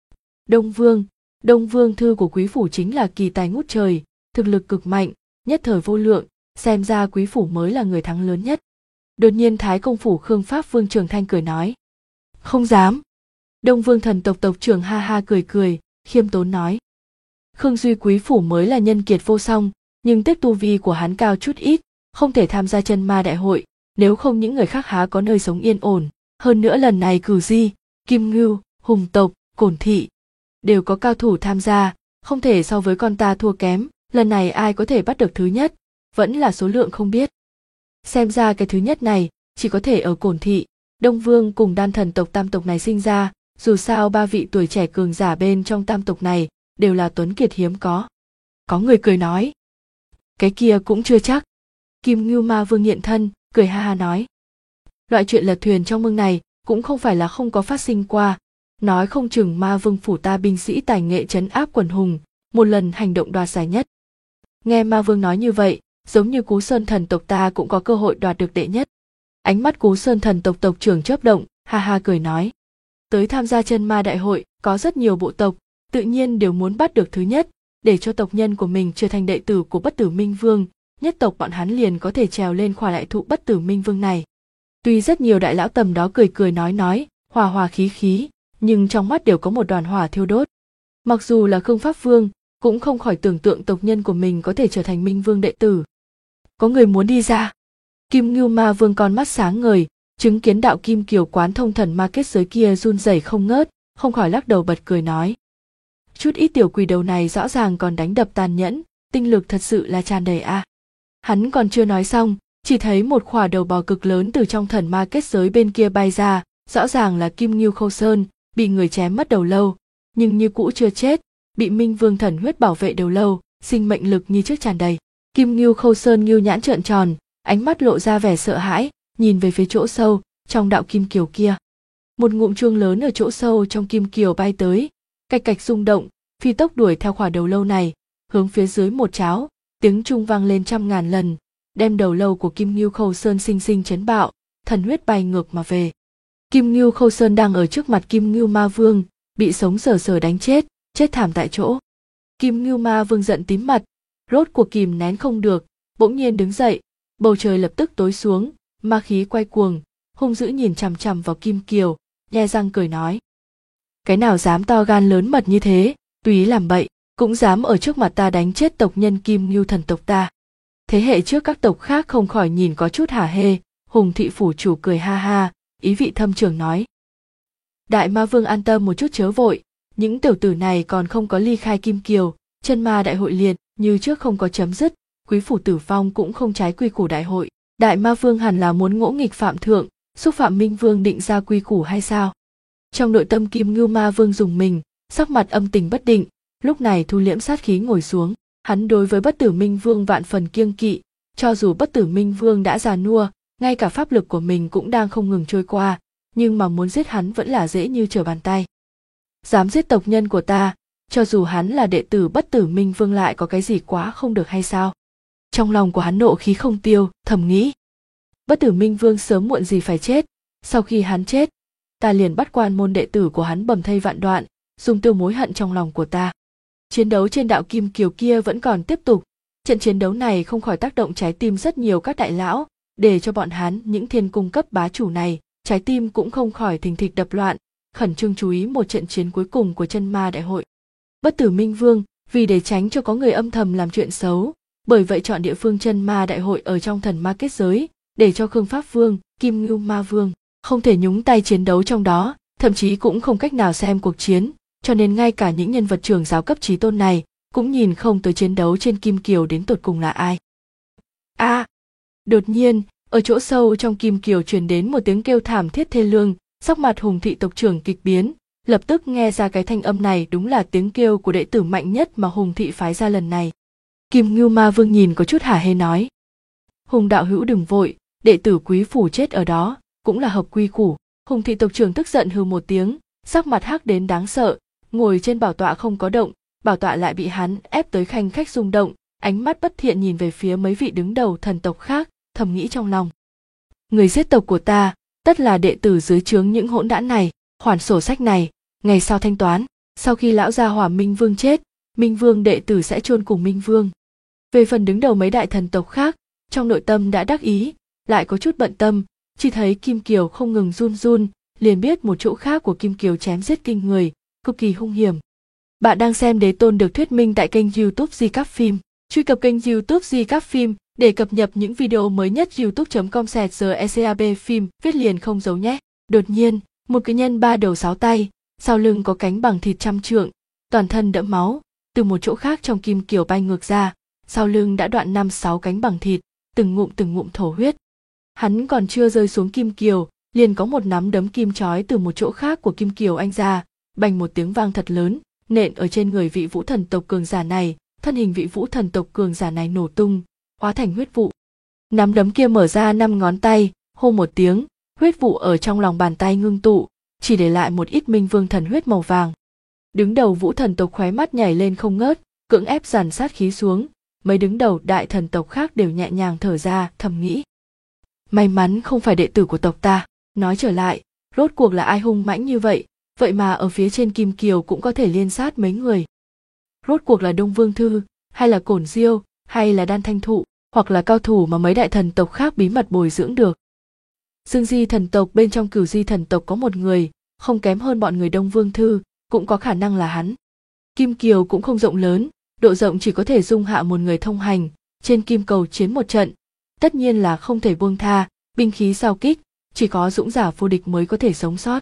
Đông Vương thư của quý phủ chính là kỳ tài ngút trời, thực lực cực mạnh, nhất thời vô lượng, xem ra quý phủ mới là người thắng lớn nhất. Đột nhiên Thái Công phủ Khương Pháp Vương Trường Thanh cười nói. Không dám. Đông Vương thần tộc tộc trưởng ha ha cười, khiêm tốn nói. Khương Duy quý phủ mới là nhân kiệt vô song, nhưng tích tu vi của hắn cao chút ít, không thể tham gia chân ma đại hội, nếu không những người khác há có nơi sống yên ổn. Hơn nữa lần này Cửu Di, Kim Ngưu, Hùng tộc, Cổn thị đều có cao thủ tham gia, không thể so với con ta thua kém, lần này ai có thể bắt được thứ nhất, vẫn là số lượng không biết. Xem ra cái thứ nhất này chỉ có thể ở Cổn thị, Đông Vương cùng đan thần tộc tam tộc này sinh ra, dù sao 3 vị tuổi trẻ cường giả bên trong tam tộc này đều là tuấn kiệt hiếm có. Có người cười nói. Cái kia cũng chưa chắc. Kim Ngưu Ma Vương hiện thân, cười ha ha nói. Loại chuyện lật thuyền trong mương này cũng không phải là không có phát sinh qua, nói không chừng Ma Vương phủ ta binh sĩ tài nghệ trấn áp quần hùng, một lần hành động đoạt giải nhất. Nghe Ma Vương nói như vậy, giống như Cú Sơn thần tộc ta cũng có cơ hội đoạt được đệ nhất. Ánh mắt Cú Sơn thần tộc tộc trưởng chớp động, ha ha cười nói. Tới tham gia chân ma đại hội, có rất nhiều bộ tộc, tự nhiên đều muốn bắt được thứ nhất, để cho tộc nhân của mình trở thành đệ tử của Bất Tử Minh Vương, nhất tộc bọn hắn liền có thể trèo lên khỏa đại thụ Bất Tử Minh Vương này. Tuy rất nhiều đại lão tầm đó cười nói, hòa hòa khí, nhưng trong mắt đều có một đoàn hỏa thiêu đốt. Mặc dù là Khương Pháp Vương, cũng không khỏi tưởng tượng tộc nhân của mình có thể trở thành Minh Vương đệ tử. Có người muốn đi ra. Kim Ngưu Ma Vương con mắt sáng ngời, chứng kiến đạo kim kiều quán thông thần ma kết giới kia run rẩy không ngớt, không khỏi lắc đầu bật cười nói. Chút ít tiểu quỷ đầu này rõ ràng còn đánh đập tàn nhẫn, tinh lực thật sự là tràn đầy a. Hắn còn chưa nói xong, chỉ thấy một khỏa đầu bò cực lớn từ trong thần ma kết giới bên kia bay ra, rõ ràng là Kim Ngưu Khâu Sơn, bị người chém mất đầu lâu, nhưng như cũ chưa chết, bị Minh Vương thần huyết bảo vệ đầu lâu, sinh mệnh lực như trước tràn đầy. Kim Ngưu Khâu Sơn ngưu nhãn trợn tròn, ánh mắt lộ ra vẻ sợ hãi, nhìn về phía chỗ sâu trong đạo kim kiều kia. Một ngụm chuông lớn ở chỗ sâu trong kim kiều bay tới, cạch cạch rung động, phi tốc đuổi theo khỏa đầu lâu này, hướng phía dưới một cháo, tiếng chuông vang lên 100.000 lần, đem đầu lâu của Kim Ngưu Khâu Sơn sinh sinh chấn bạo, thần huyết bay ngược mà về. Kim Ngưu Khâu Sơn đang ở trước mặt Kim Ngưu Ma Vương, bị sống sờ đánh chết thảm tại chỗ. Kim Ngưu Ma Vương giận tím mặt, rốt cuộc kìm nén không được, bỗng nhiên đứng dậy, bầu trời lập tức tối xuống, ma khí quay cuồng, hung dữ nhìn chằm chằm vào Kim Kiều, nhe răng cười nói. Cái nào dám to gan lớn mật như thế, tùy ý làm bậy, cũng dám ở trước mặt ta đánh chết tộc nhân Kim Ngưu thần tộc ta. Thế hệ trước các tộc khác không khỏi nhìn có chút hả hê, Hùng thị phủ chủ cười ha ha, ý vị thâm trường nói. Đại Ma Vương an tâm một chút chớ vội, những tiểu tử này còn không có ly khai Kim Kiều, chân ma đại hội liệt như trước không có chấm dứt, quý phủ tử vong cũng không trái quy củ đại hội. Đại Ma Vương hẳn là muốn ngỗ nghịch phạm thượng, xúc phạm Minh Vương định ra quy củ hay sao? Trong nội tâm Kim Ngưu Ma Vương dùng mình, sắc mặt âm tình bất định, lúc này thu liễm sát khí ngồi xuống, hắn đối với Bất Tử Minh Vương vạn phần kiêng kỵ, cho dù Bất Tử Minh Vương đã già nua, ngay cả pháp lực của mình cũng đang không ngừng trôi qua, nhưng mà muốn giết hắn vẫn là dễ như trở bàn tay. Dám giết tộc nhân của ta, cho dù hắn là đệ tử Bất Tử Minh Vương lại có cái gì quá không được hay sao? Trong lòng của hắn nộ khí không tiêu, thầm nghĩ. Bất Tử Minh Vương sớm muộn gì phải chết, sau khi hắn chết, ta liền bắt quan môn đệ tử của hắn bầm thây vạn đoạn, dùng tiêu mối hận trong lòng của ta. Chiến đấu trên đạo Kim Kiều kia vẫn còn tiếp tục, trận chiến đấu này không khỏi tác động trái tim rất nhiều các đại lão, để cho bọn hắn những thiên cung cấp bá chủ này, trái tim cũng không khỏi thình thịch đập loạn, khẩn trương chú ý một trận chiến cuối cùng của chân ma đại hội. Bất Tử Minh Vương, vì để tránh cho có người âm thầm làm chuyện xấu, bởi vậy chọn địa phương chân ma đại hội ở trong thần ma kết giới, để cho Khương Pháp Vương, Kim Ngưu Ma Vương không thể nhúng tay chiến đấu trong đó, thậm chí cũng không cách nào xem cuộc chiến, cho nên ngay cả những nhân vật trưởng giáo cấp chí tôn này cũng nhìn không tới chiến đấu trên Kim Kiều đến tột cùng là ai. Đột nhiên, ở chỗ sâu trong Kim Kiều truyền đến một tiếng kêu thảm thiết thê lương, Sắc mặt Hùng thị tộc trưởng kịch biến, lập tức nghe ra cái thanh âm này đúng là tiếng kêu của đệ tử mạnh nhất mà Hùng thị phái ra lần này. Kim Ngưu Ma Vương nhìn có chút hả hê nói: Hùng đạo hữu đừng vội, đệ tử quý phủ chết ở đó cũng là hợp quy củ. Hùng thị tộc trưởng tức giận hừ một tiếng, sắc mặt hắc đến đáng sợ, ngồi trên bảo tọa không có động, bảo tọa lại bị hắn ép tới khanh khách rung động, ánh mắt bất thiện nhìn về phía mấy vị đứng đầu thần tộc khác, thầm nghĩ trong lòng: người giết tộc của ta tất là đệ tử dưới trướng những hỗn đản này, khoản sổ sách này ngày sau thanh toán. Sau khi lão gia hỏa Minh Vương chết, Minh Vương đệ tử sẽ chôn cùng Minh Vương. Về phần đứng đầu mấy đại thần tộc khác, trong nội tâm đã đắc ý, lại có chút bận tâm, chỉ thấy Kim Kiều không ngừng run run, liền biết một chỗ khác của Kim Kiều chém giết kinh người, cực kỳ hung hiểm. Bạn đang xem Đế Tôn được thuyết minh tại kênh YouTube Di Cáp Phim. Truy cập kênh YouTube Di Cáp Phim để cập nhật những video mới nhất. youtube.com/GECAB phim viết liền không giấu nhé. Đột nhiên, một cái nhân ba đầu sáu tay, sau lưng có cánh bằng thịt trăm trượng, toàn thân đẫm máu, từ một chỗ khác trong Kim Kiều bay ngược ra, sau lưng đã đoạn 5-6 cánh bằng thịt, từng ngụm thổ huyết. Hắn còn chưa rơi xuống Kim Kiều, liền có một nắm đấm kim chói từ một chỗ khác của Kim Kiều anh ra, bành một tiếng vang thật lớn, nện ở trên người vị vũ thần tộc cường giả này, thân hình vị vũ thần tộc cường giả này nổ tung, hóa thành huyết vụ. Nắm đấm kia mở ra 5 ngón tay, hô một tiếng, huyết vụ ở trong lòng bàn tay ngưng tụ, chỉ để lại một ít Minh Vương thần huyết màu vàng. Đứng đầu vũ thần tộc khóe mắt nhảy lên không ngớt, cưỡng ép dàn sát khí xuống, mấy đứng đầu đại thần tộc khác đều nhẹ nhàng thở ra, thầm nghĩ: may mắn không phải đệ tử của tộc ta. Nói trở lại, rốt cuộc là ai hung mãnh như vậy, vậy mà ở phía trên Kim Kiều cũng có thể liên sát mấy người. Rốt cuộc là Đông Vương Thư, hay là Cổn Diêu, hay là Đan Thanh Thụ, hoặc là cao thủ mà mấy đại thần tộc khác bí mật bồi dưỡng được. Dương Di thần tộc bên trong Cửu Di thần tộc có một người, không kém hơn bọn người Đông Vương Thư, cũng có khả năng là hắn. Kim Kiều cũng không rộng lớn, độ rộng chỉ có thể dung hạ một người thông hành, trên kim cầu chiến một trận, tất nhiên là không thể buông tha, binh khí sao kích, chỉ có dũng giả vô địch mới có thể sống sót.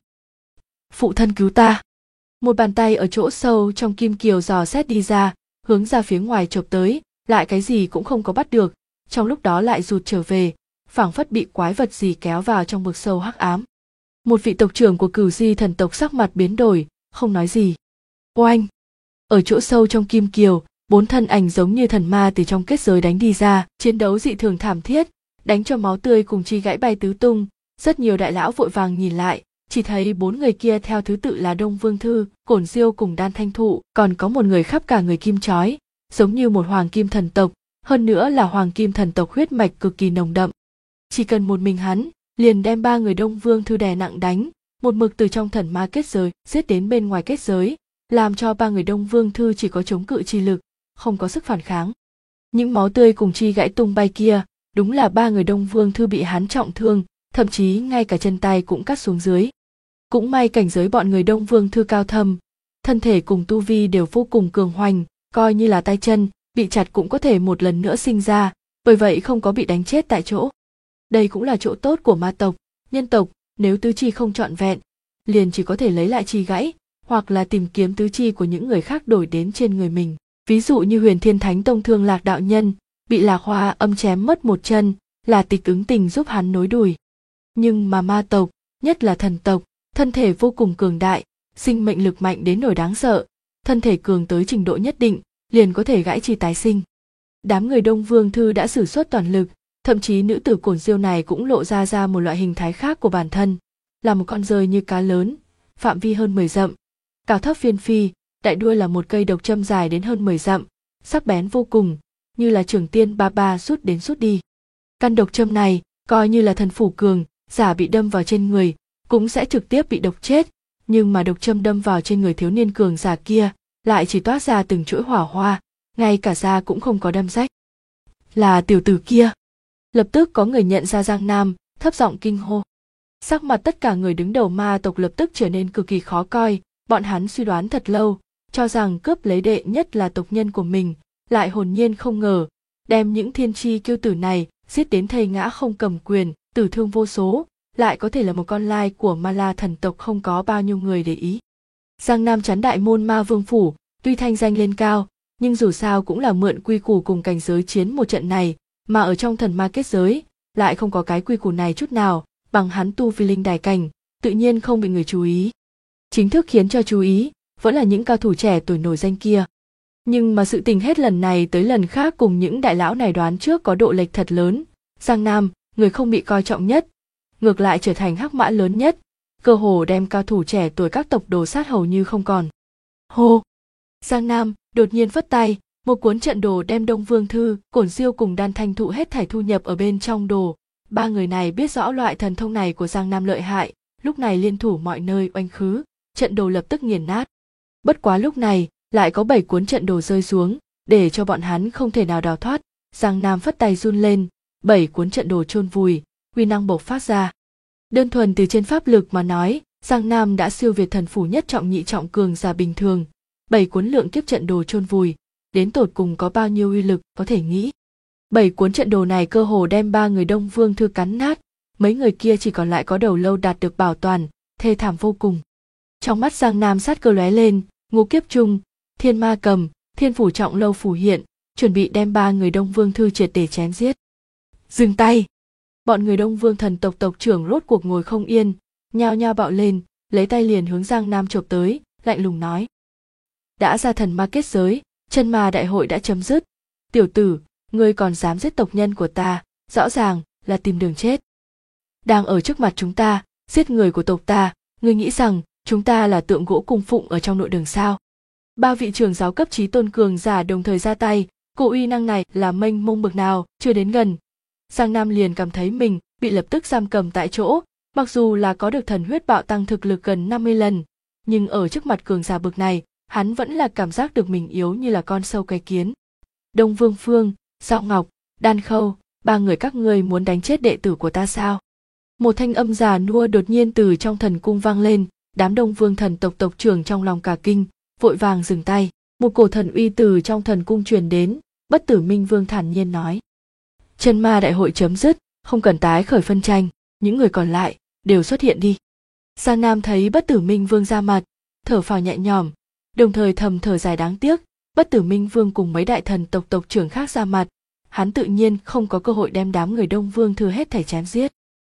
Phụ thân cứu ta! Một bàn tay ở chỗ sâu trong Kim Kiều dò xét đi ra, hướng ra phía ngoài chộp tới, lại cái gì cũng không có bắt được, trong lúc đó lại rụt trở về, phảng phất bị quái vật gì kéo vào trong vực sâu hắc ám. Một vị tộc trưởng của Cửu Di thần tộc sắc mặt biến đổi, không nói gì. Oanh! Ở chỗ sâu trong Kim Kiều, 4 thân ảnh giống như thần ma từ trong kết giới đánh đi ra, chiến đấu dị thường thảm thiết, đánh cho máu tươi cùng chi gãy bay tứ tung. Rất nhiều đại lão vội vàng nhìn lại, chỉ thấy 4 người kia theo thứ tự là Đông Vương Thư, Cổn Diêu cùng Đan Thanh Thụ, còn có một người khắp cả người kim chói, giống như một hoàng kim thần tộc, hơn nữa là hoàng kim thần tộc huyết mạch cực kỳ nồng đậm. Chỉ cần một mình hắn, liền đem 3 người Đông Vương Thư đè nặng đánh, một mực từ trong thần ma kết giới giết đến bên ngoài kết giới, làm cho 3 người Đông Vương Thư chỉ có chống cự chi lực, không có sức phản kháng. Những máu tươi cùng chi gãy tung bay kia, đúng là 3 người Đông Vương Thư bị hắn trọng thương, thậm chí ngay cả chân tay cũng cắt xuống dưới. Cũng may cảnh giới bọn người Đông Vương Thư cao thâm, thân thể cùng tu vi đều vô cùng cường hoành, coi như là tay chân bị chặt cũng có thể một lần nữa sinh ra, bởi vậy không có bị đánh chết tại chỗ. Đây cũng là chỗ tốt của ma tộc, nhân tộc, nếu tứ chi không trọn vẹn, liền chỉ có thể lấy lại chi gãy, hoặc là tìm kiếm tứ chi của những người khác đổi đến trên người mình. Ví dụ như Huyền Thiên Thánh Tông Thương Lạc đạo nhân, bị Lạc Hoa Âm chém mất một chân, là Tịch Ứng Tình giúp hắn nối đuôi. Nhưng mà ma tộc, nhất là thần tộc, thân thể vô cùng cường đại, sinh mệnh lực mạnh đến nỗi đáng sợ, thân thể cường tới trình độ nhất định, liền có thể gãy chi tái sinh. Đám người Đông Vương Thư đã sử xuất toàn lực, thậm chí nữ tử Cổn Diêu này cũng lộ ra một loại hình thái khác của bản thân, là một con rơi như cá lớn, phạm vi hơn 10 dặm, cao thấp phiên phi, đại đuôi là một cây độc châm dài đến hơn 10 dặm, sắc bén vô cùng, như là trường tiên ba rút đến rút đi. Căn độc châm này, coi như là thần phủ cường, giả bị đâm vào trên người, cũng sẽ trực tiếp bị độc chết, nhưng mà độc châm đâm vào trên người thiếu niên cường giả kia, lại chỉ toát ra từng chuỗi hỏa hoa, ngay cả da cũng không có đâm rách. Là tiểu tử kia. Lập tức có người nhận ra Giang Nam, thấp giọng kinh hô. Sắc mặt tất cả người đứng đầu ma tộc lập tức trở nên cực kỳ khó coi, bọn hắn suy đoán thật lâu, cho rằng cướp lấy đệ nhất là tộc nhân của mình, lại hồn nhiên không ngờ, đem những thiên chi kiêu tử này giết đến thây ngã không cầm quyền, tử thương vô số, lại có thể là một con lai của Ma La thần tộc, không có bao nhiêu người để ý. Giang Nam chắn đại môn ma vương phủ, tuy thanh danh lên cao, nhưng dù sao cũng là mượn quy củ cùng cảnh giới chiến một trận này, mà ở trong thần ma kết giới, lại không có cái quy củ này chút nào, bằng hắn tu vi linh đài cảnh, tự nhiên không bị người chú ý. Chính thức khiến cho chú ý vẫn là những cao thủ trẻ tuổi nổi danh kia. Nhưng mà sự tình hết lần này tới lần khác cùng những đại lão này đoán trước có độ lệch thật lớn. Giang Nam, người không bị coi trọng nhất, ngược lại trở thành hắc mã lớn nhất, cơ hồ đem cao thủ trẻ tuổi các tộc đồ sát hầu như không còn. Hô! Giang Nam đột nhiên phất tay, một cuốn trận đồ đem Đông Vương Thư, Cổn Siêu cùng Đan Thanh Thụ hết thảy thu nhập ở bên trong đồ. Ba người này biết rõ loại thần thông này của Giang Nam lợi hại, lúc này liên thủ mọi nơi oanh khứ, trận đồ lập tức nghiền nát. Bất quá lúc này lại có 7 cuốn trận đồ rơi xuống, để cho bọn hắn không thể nào đào thoát. Giang Nam phất tay run lên, 7 cuốn trận đồ chôn vùi, uy năng bộc phát ra. Đơn thuần từ trên pháp lực mà nói, Giang Nam đã siêu việt thần phủ nhất trọng nhị trọng cường giả bình thường. 7 cuốn lượng kiếp trận đồ chôn vùi, đến tột cùng có bao nhiêu uy lực có thể nghĩ. 7 cuốn trận đồ này cơ hồ đem 3 người Đông Vương Thư cắn nát, mấy người kia chỉ còn lại có đầu lâu đạt được bảo toàn, thê thảm vô cùng. Trong mắt Giang Nam sát cơ lóe lên, ngũ kiếp trung, thiên ma cầm, thiên phủ trọng lâu phủ hiện, chuẩn bị đem 3 người Đông Vương Thư triệt để chém giết. Dừng tay! Bọn người Đông Vương thần tộc tộc trưởng rốt cuộc ngồi không yên, nhao nhao bạo lên, lấy tay liền hướng Giang Nam chộp tới, lạnh lùng nói. Đã ra thần ma kết giới, chân ma đại hội đã chấm dứt. Tiểu tử, ngươi còn dám giết tộc nhân của ta, rõ ràng là tìm đường chết. Đang ở trước mặt chúng ta, giết người của tộc ta, ngươi nghĩ rằng chúng ta là tượng gỗ cung phụng ở trong nội đường sao? 3 vị trưởng giáo cấp chí tôn cường giả đồng thời ra tay, cổ uy năng này là mênh mông bực nào, chưa đến gần. Giang Nam liền cảm thấy mình bị lập tức giam cầm tại chỗ, mặc dù là có được thần huyết bạo tăng thực lực gần 50 lần, nhưng ở trước mặt cường giả bực này, hắn vẫn là cảm giác được mình yếu như là con sâu cái kiến. Đông Vương Phương, Dạo Ngọc, Đan Khâu, 3 người các ngươi muốn đánh chết đệ tử của ta sao? Một thanh âm già nua đột nhiên từ trong thần cung vang lên, đám Đông Vương thần tộc tộc trưởng trong lòng cả kinh, vội vàng dừng tay. Một cổ thần uy từ trong thần cung truyền đến, Bất Tử Minh Vương thản nhiên nói: Chân ma đại hội chấm dứt, không cần tái khởi phân tranh, những người còn lại đều xuất hiện đi. Giang Nam thấy Bất Tử Minh Vương ra mặt, thở phào nhẹ nhõm, đồng thời thầm thở dài đáng tiếc, Bất Tử Minh Vương cùng mấy đại thần tộc tộc trưởng khác ra mặt, hắn tự nhiên không có cơ hội đem đám người Đông Vương Thư hết thảy chém giết.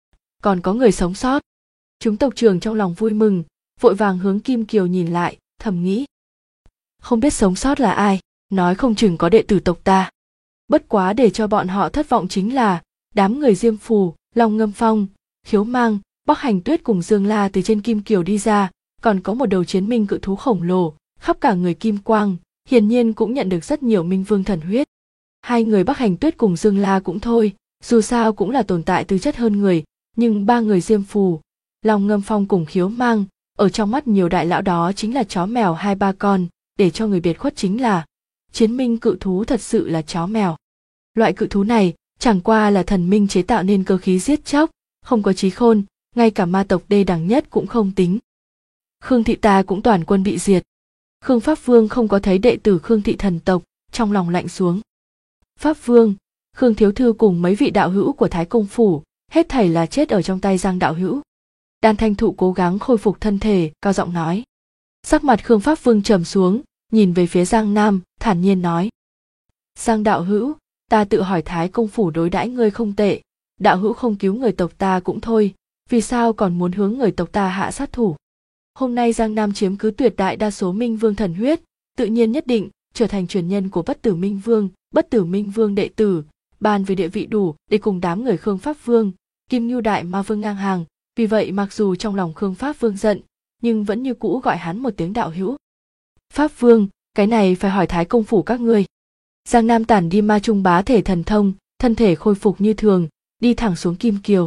Còn có người sống sót. Chúng tộc trưởng trong lòng vui mừng, vội vàng hướng Kim Kiều nhìn lại, thầm nghĩ. Không biết sống sót là ai, nói không chừng có đệ tử tộc ta. Bất quá để cho bọn họ thất vọng chính là, đám người Diêm Phù, Long Ngâm Phong, Khiếu Mang, Bắc Hành Tuyết cùng Dương La từ trên Kim Kiều đi ra, còn có một đầu chiến minh cự thú khổng lồ, khắp cả người kim quang, hiển nhiên cũng nhận được rất nhiều minh vương thần huyết. Hai người Bắc Hành Tuyết cùng Dương La cũng thôi, dù sao cũng là tồn tại tư chất hơn người, nhưng 3 người Diêm Phù, Long Ngâm Phong cùng Khiếu Mang, ở trong mắt nhiều đại lão đó chính là chó mèo 2-3 con, để cho người biệt khuất chính là chiến minh cự thú thật sự là chó mèo. Loại cự thú này chẳng qua là thần minh chế tạo nên cơ khí giết chóc, không có trí khôn, ngay cả ma tộc đê đẳng nhất cũng không tính. Khương thị ta cũng toàn quân bị diệt. Khương Pháp Vương không có thấy đệ tử Khương thị thần tộc, trong lòng lạnh xuống. Pháp Vương, Khương Thiếu Thư cùng mấy vị đạo hữu của Thái Công Phủ, hết thảy là chết ở trong tay Giang đạo hữu. Đan Thanh Thụ cố gắng khôi phục thân thể, cao giọng nói. Sắc mặt Khương Pháp Vương trầm xuống, nhìn về phía Giang Nam, thản nhiên nói. Giang đạo hữu, ta tự hỏi Thái Công Phủ đối đãi ngươi không tệ, đạo hữu không cứu người tộc ta cũng thôi, vì sao còn muốn hướng người tộc ta hạ sát thủ? Hôm nay Giang Nam chiếm cứ tuyệt đại đa số Minh Vương thần huyết, tự nhiên nhất định trở thành truyền nhân của Bất Tử Minh Vương, Bất Tử Minh Vương đệ tử, bàn về địa vị đủ để cùng đám người Khương Pháp Vương, Kim Nhu Đại Ma Vương ngang hàng, vì vậy mặc dù trong lòng Khương Pháp Vương giận, nhưng vẫn như cũ gọi hắn một tiếng đạo hữu. Pháp Vương, cái này phải hỏi Thái Công Phủ các ngươi. Giang Nam tản đi ma trung bá thể thần thông, thân thể khôi phục như thường, đi thẳng xuống Kim Kiều.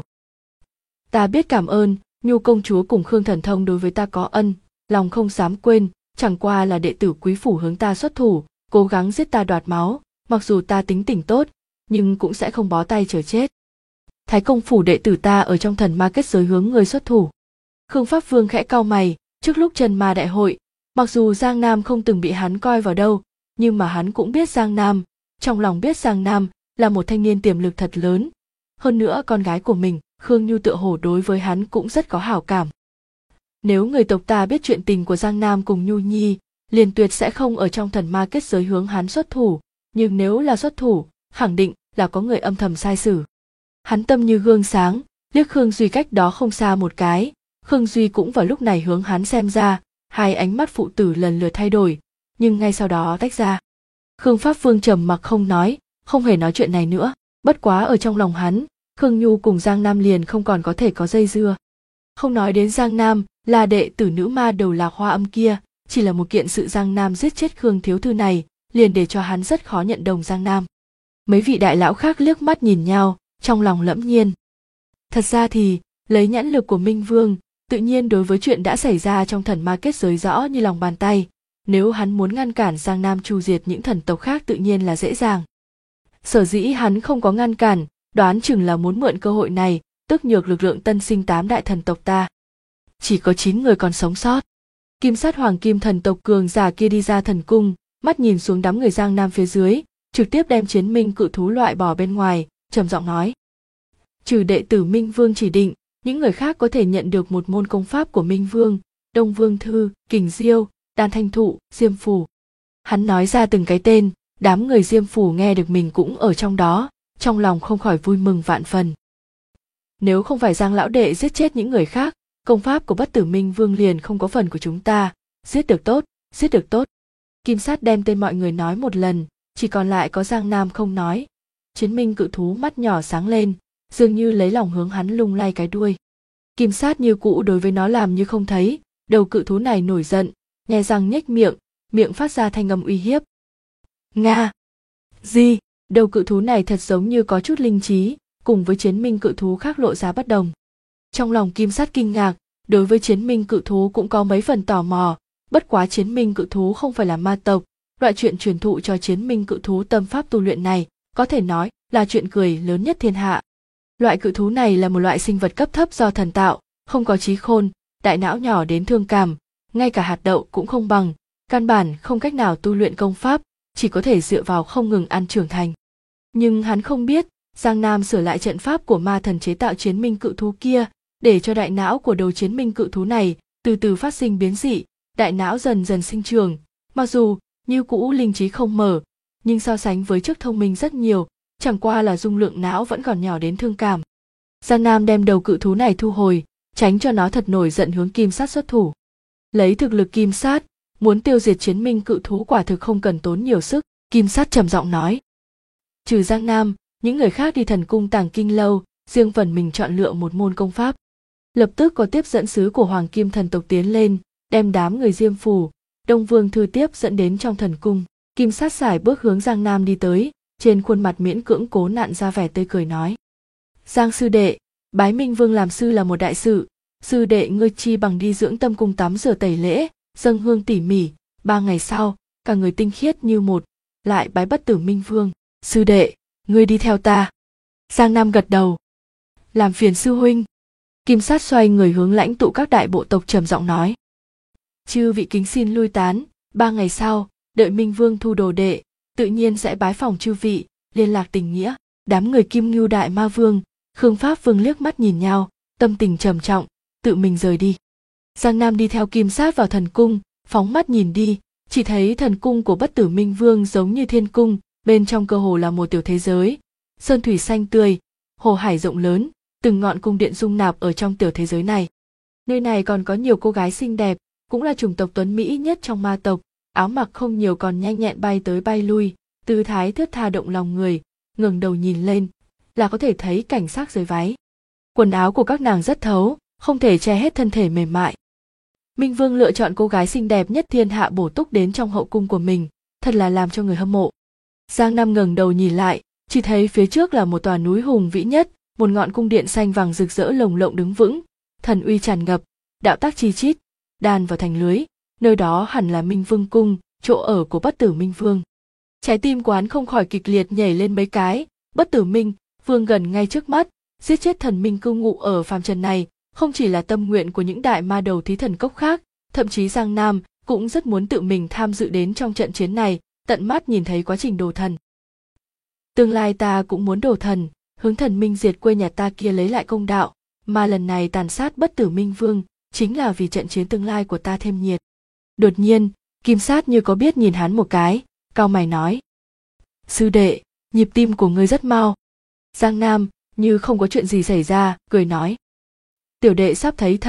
Ta biết cảm ơn, Nhu công chúa cùng Khương thần thông đối với ta có ân, lòng không dám quên, chẳng qua là đệ tử quý phủ hướng ta xuất thủ, cố gắng giết ta đoạt máu, mặc dù ta tính tình tốt, nhưng cũng sẽ không bó tay chờ chết. Thái Công Phủ đệ tử ta ở trong thần ma kết giới hướng người xuất thủ. Khương Pháp Vương khẽ cau mày, trước lúc chân ma đại hội, mặc dù Giang Nam không từng bị hắn coi vào đâu, nhưng mà hắn cũng biết Giang Nam, trong lòng biết Giang Nam là một thanh niên tiềm lực thật lớn. Hơn nữa con gái của mình, Khương Nhu tựa hồ đối với hắn cũng rất có hảo cảm. Nếu người tộc ta biết chuyện tình của Giang Nam cùng Nhu Nhi, liền tuyệt sẽ không ở trong thần ma kết giới hướng hắn xuất thủ, nhưng nếu là xuất thủ, khẳng định là có người âm thầm sai sử. Hắn tâm như gương sáng, liếc Khương Duy cách đó không xa một cái, Khương Duy cũng vào lúc này hướng hắn xem ra, hai ánh mắt phụ tử lần lượt thay đổi, nhưng ngay sau đó tách ra. Khương Pháp Vương trầm mặc không nói, không hề nói chuyện này nữa, bất quá ở trong lòng hắn, Khương Nhu cùng Giang Nam liền không còn có thể có dây dưa. Không nói đến Giang Nam là đệ tử nữ ma đầu Lạc Hoa Âm kia, chỉ là một kiện sự Giang Nam giết chết Khương thiếu thư này, liền để cho hắn rất khó nhận đồng Giang Nam. Mấy vị đại lão khác liếc mắt nhìn nhau, trong lòng lẫm nhiên. Thật ra thì, lấy nhãn lực của Minh Vương, tự nhiên đối với chuyện đã xảy ra trong thần ma kết giới rõ như lòng bàn tay, nếu hắn muốn ngăn cản Giang Nam tru diệt những thần tộc khác tự nhiên là dễ dàng. Sở dĩ hắn không có ngăn cản, đoán chừng là muốn mượn cơ hội này, tức nhược lực lượng tân sinh 8 đại thần tộc ta. Chỉ có 9 người còn sống sót. Kim Sát Hoàng Kim thần tộc cường giả kia đi ra thần cung, mắt nhìn xuống đám người Giang Nam phía dưới, trực tiếp đem chiến minh cự thú loại bỏ bên ngoài, trầm giọng nói. Trừ đệ tử Minh Vương chỉ định, những người khác có thể nhận được một môn công pháp của Minh Vương, Đông Vương Thư, Kình Diêu, Đan Thanh Thụ, Diêm Phù. Hắn nói ra từng cái tên, đám người Diêm Phù nghe được mình cũng ở trong đó, trong lòng không khỏi vui mừng vạn phần. Nếu không phải Giang lão đệ giết chết những người khác, công pháp của Bất Tử Minh Vương liền không có phần của chúng ta, giết được tốt, giết được tốt. Kim Sát đem tên mọi người nói một lần, chỉ còn lại có Giang Nam không nói. Chiến minh cự thú mắt nhỏ sáng lên, dường như lấy lòng hướng hắn lung lay cái đuôi. Kim Sát như cũ đối với nó làm như không thấy, đầu cự thú này nổi giận, nhe răng nhếch miệng, miệng phát ra thanh âm uy hiếp. Nga! Gì? Đầu cự thú này thật giống như có chút linh trí, cùng với chiến minh cự thú khác lộ ra bất đồng. Trong lòng Kim Sát kinh ngạc, đối với chiến minh cự thú cũng có mấy phần tò mò, bất quá chiến minh cự thú không phải là ma tộc, loại chuyện truyền thụ cho chiến minh cự thú tâm pháp tu luyện này, có thể nói là chuyện cười lớn nhất thiên hạ. Loại cự thú này là một loại sinh vật cấp thấp do thần tạo, không có trí khôn, đại não nhỏ đến thương cảm, ngay cả hạt đậu cũng không bằng, căn bản không cách nào tu luyện công pháp, chỉ có thể dựa vào không ngừng ăn trưởng thành. Nhưng hắn không biết, Giang Nam sửa lại trận pháp của ma thần chế tạo chiến minh cự thú kia, để cho đại não của đầu chiến minh cự thú này từ từ phát sinh biến dị, đại não dần dần sinh trưởng, mặc dù như cũ linh trí không mở, nhưng so sánh với trước thông minh rất nhiều, chẳng qua là dung lượng não vẫn còn nhỏ đến thương cảm. Giang Nam đem đầu cự thú này thu hồi, tránh cho nó thật nổi giận hướng Kim Sát xuất thủ. Lấy thực lực Kim Sát, muốn tiêu diệt chiến minh cự thú quả thực không cần tốn nhiều sức, Kim Sát trầm giọng nói. Trừ Giang Nam, những người khác đi thần cung Tàng Kinh lâu, riêng phần mình chọn lựa một môn công pháp. Lập tức có tiếp dẫn sứ của Hoàng Kim thần tộc tiến lên, đem đám người Diêm Phù, Đông Vương Thư tiếp dẫn đến trong thần cung. Kim Sát sải bước hướng Giang Nam đi tới, trên khuôn mặt miễn cưỡng cố nặn ra vẻ tươi cười nói. Giang sư đệ, bái Minh Vương làm sư là một đại sự, sư đệ ngươi chi bằng đi dưỡng tâm cung tắm rửa tẩy lễ, dâng hương tỉ mỉ, 3 ngày sau, cả người tinh khiết như một, lại bái Bất Tử Minh Vương. Sư đệ, ngươi đi theo ta. Giang Nam gật đầu. Làm phiền sư huynh. Kim Sát xoay người hướng lãnh tụ các đại bộ tộc trầm giọng nói. Chư vị kính xin lui tán, 3 ngày sau, đợi Minh Vương thu đồ đệ, tự nhiên sẽ bái phòng chư vị, liên lạc tình nghĩa. Đám người Kim Ngưu Đại Ma Vương, Khương Pháp Vương liếc mắt nhìn nhau, tâm tình trầm trọng, tự mình rời đi. Giang Nam đi theo Kim Sát vào thần cung, phóng mắt nhìn đi, chỉ thấy thần cung của Bất Tử Minh Vương giống như thiên cung, bên trong cơ hồ là một tiểu thế giới, sơn thủy xanh tươi, hồ hải rộng lớn, từng ngọn cung điện dung nạp ở trong tiểu thế giới này. Nơi này còn có nhiều cô gái xinh đẹp, cũng là chủng tộc tuấn mỹ nhất trong ma tộc, áo mặc không nhiều còn nhanh nhẹn bay tới bay lui, tư thái thướt tha động lòng người, ngẩng đầu nhìn lên là có thể thấy cảnh sắc dưới váy. Quần áo của các nàng rất thấu, không thể che hết thân thể mềm mại. Minh Vương lựa chọn cô gái xinh đẹp nhất thiên hạ bổ túc đến trong hậu cung của mình, thật là làm cho người hâm mộ. Giang Nam ngẩng đầu nhìn lại, chỉ thấy phía trước là một tòa núi hùng vĩ nhất, một ngọn cung điện xanh vàng rực rỡ lồng lộng đứng vững, thần uy tràn ngập, đạo tác chi chít, đan vào thành lưới, nơi đó hẳn là Minh Vương cung, chỗ ở của Bất Tử Minh Vương. Trái tim quán không khỏi kịch liệt nhảy lên mấy cái, Bất Tử Minh Vương gần ngay trước mắt, giết chết thần minh cư ngụ ở phàm trần này, không chỉ là tâm nguyện của những đại ma đầu thí thần cốc khác, thậm chí Giang Nam cũng rất muốn tự mình tham dự đến trong trận chiến này, tận mắt nhìn thấy quá trình đồ thần. Tương lai ta cũng muốn đồ thần, hướng thần minh diệt quê nhà ta kia lấy lại công đạo, mà lần này tàn sát Bất Tử Minh Vương chính là vì trận chiến tương lai của ta thêm nhiệt. Đột nhiên, Kim Sát như có biết nhìn hắn một cái, cau mày nói. Sư đệ, nhịp tim của ngươi rất mau. Giang Nam như không có chuyện gì xảy ra, cười nói. Tiểu đệ sắp thấy thần,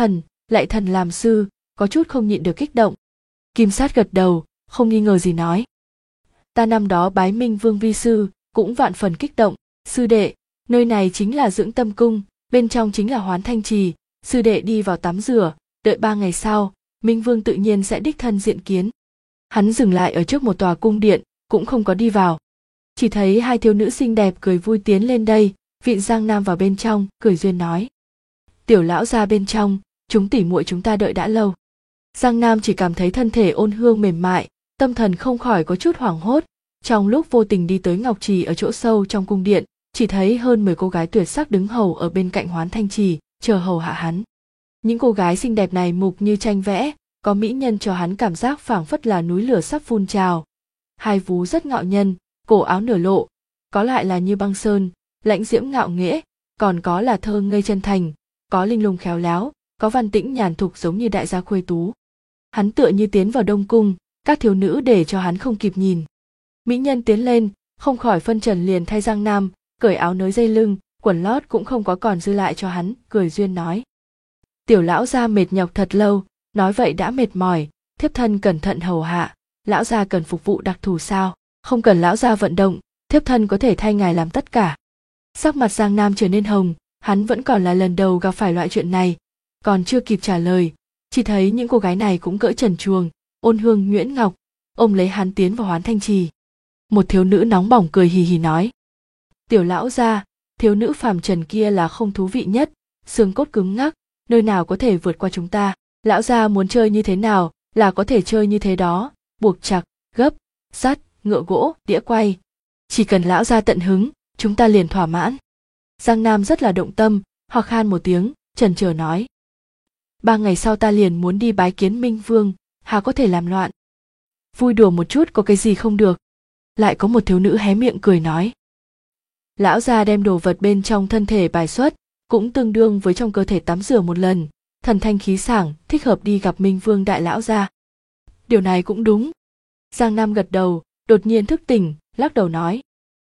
Lạy thần làm sư, có chút không nhịn được kích động. Kim Sát gật đầu, không nghi ngờ gì nói. Ta năm đó bái Minh Vương vi sư, cũng vạn phần kích động. Sư đệ, nơi này chính là dưỡng tâm cung, bên trong chính là Hoán Thanh Trì. Sư đệ đi vào tắm rửa, đợi 3 ngày sau, Minh Vương tự nhiên sẽ đích thân diện kiến. Hắn dừng lại ở trước một tòa cung điện, cũng không có đi vào. Chỉ thấy 2 thiếu nữ xinh đẹp cười vui tiến lên đây, vịn Giang Nam vào bên trong, cười duyên nói. Tiểu lão ra bên trong, chúng tỉ muội chúng ta đợi đã lâu. Giang Nam chỉ cảm thấy thân thể ôn hương mềm mại, tâm thần không khỏi có chút hoảng hốt. Trong lúc vô tình đi tới Ngọc Trì ở chỗ sâu trong cung điện, chỉ thấy hơn 10 cô gái tuyệt sắc đứng hầu ở bên cạnh Hoán Thanh Trì, chờ hầu hạ hắn. Những cô gái xinh đẹp này mục như tranh vẽ, có mỹ nhân cho hắn cảm giác phảng phất là núi lửa sắp phun trào. 2 vú rất ngạo nhân, cổ áo nửa lộ, có lại là như băng sơn, lãnh diễm ngạo nghễ, còn có là thơ ngây chân thành, có linh lung khéo léo, có văn tĩnh nhàn thục giống như đại gia khuê tú. Hắn tựa như tiến vào đông cung, các thiếu nữ để cho hắn không kịp nhìn. Mỹ nhân tiến lên, không khỏi phân trần liền thay Giang Nam, cởi áo nới dây lưng, quần lót cũng không có còn dư lại cho hắn, cười duyên nói. Tiểu lão gia mệt nhọc thật lâu, nói vậy đã mệt mỏi, thiếp thân cẩn thận hầu hạ, lão gia cần phục vụ đặc thù sao? Không cần lão gia vận động, thiếp thân có thể thay ngài làm tất cả. Sắc mặt Giang Nam trở nên hồng, hắn vẫn còn là lần đầu gặp phải loại chuyện này, còn chưa kịp trả lời, chỉ thấy những cô gái này cũng cỡ trần truồng, ôn hương nhuyễn ngọc, ôm lấy hắn tiến vào Hoán Thanh Trì. Một thiếu nữ nóng bỏng cười hì hì nói. Tiểu lão gia, thiếu nữ phàm trần kia là không thú vị nhất, xương cốt cứng ngắc, nơi nào có thể vượt qua chúng ta. Lão gia muốn chơi như thế nào là có thể chơi như thế đó, buộc chặt, gấp, sắt, ngựa gỗ, đĩa quay. Chỉ cần lão gia tận hứng, chúng ta liền thỏa mãn. Giang Nam rất là động tâm, ho khan một tiếng, chần chờ nói. 3 ngày sau ta liền muốn đi bái kiến Minh Vương, hà có thể làm loạn. Vui đùa một chút có cái gì không được. Lại có một thiếu nữ hé miệng cười nói. Lão gia đem đồ vật bên trong thân thể bài xuất, cũng tương đương với trong cơ thể tắm rửa một lần, thần thanh khí sảng, thích hợp đi gặp Minh Vương đại lão gia. Điều này cũng đúng. Giang Nam gật đầu, đột nhiên thức tỉnh, lắc đầu nói.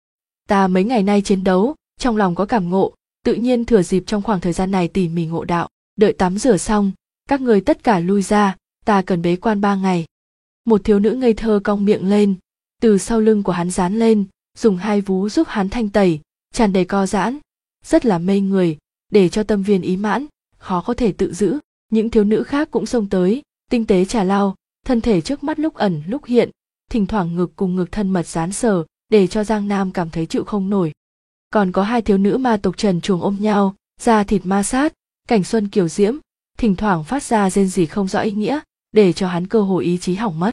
Ta mấy ngày nay chiến đấu, trong lòng có cảm ngộ, tự nhiên thừa dịp trong khoảng thời gian này tỉ mỉ ngộ đạo, đợi tắm rửa xong, các người tất cả lui ra, ta cần bế quan 3 ngày. Một thiếu nữ ngây thơ cong miệng lên, từ sau lưng của hắn dán lên, dùng 2 vú giúp hắn thanh tẩy, tràn đầy co giãn, rất là mê người, để cho tâm viên ý mãn, khó có thể tự giữ. Những thiếu nữ khác cũng xông tới, tinh tế trà lau, thân thể trước mắt lúc ẩn lúc hiện, thỉnh thoảng ngực cùng ngực thân mật dán sờ, để cho Giang Nam cảm thấy chịu không nổi. Còn có 2 thiếu nữ ma tộc trần truồng ôm nhau, da thịt ma sát, cảnh xuân kiều diễm, thỉnh thoảng phát ra rên rỉ không rõ ý nghĩa, để cho hắn cơ hội ý chí hỏng mất.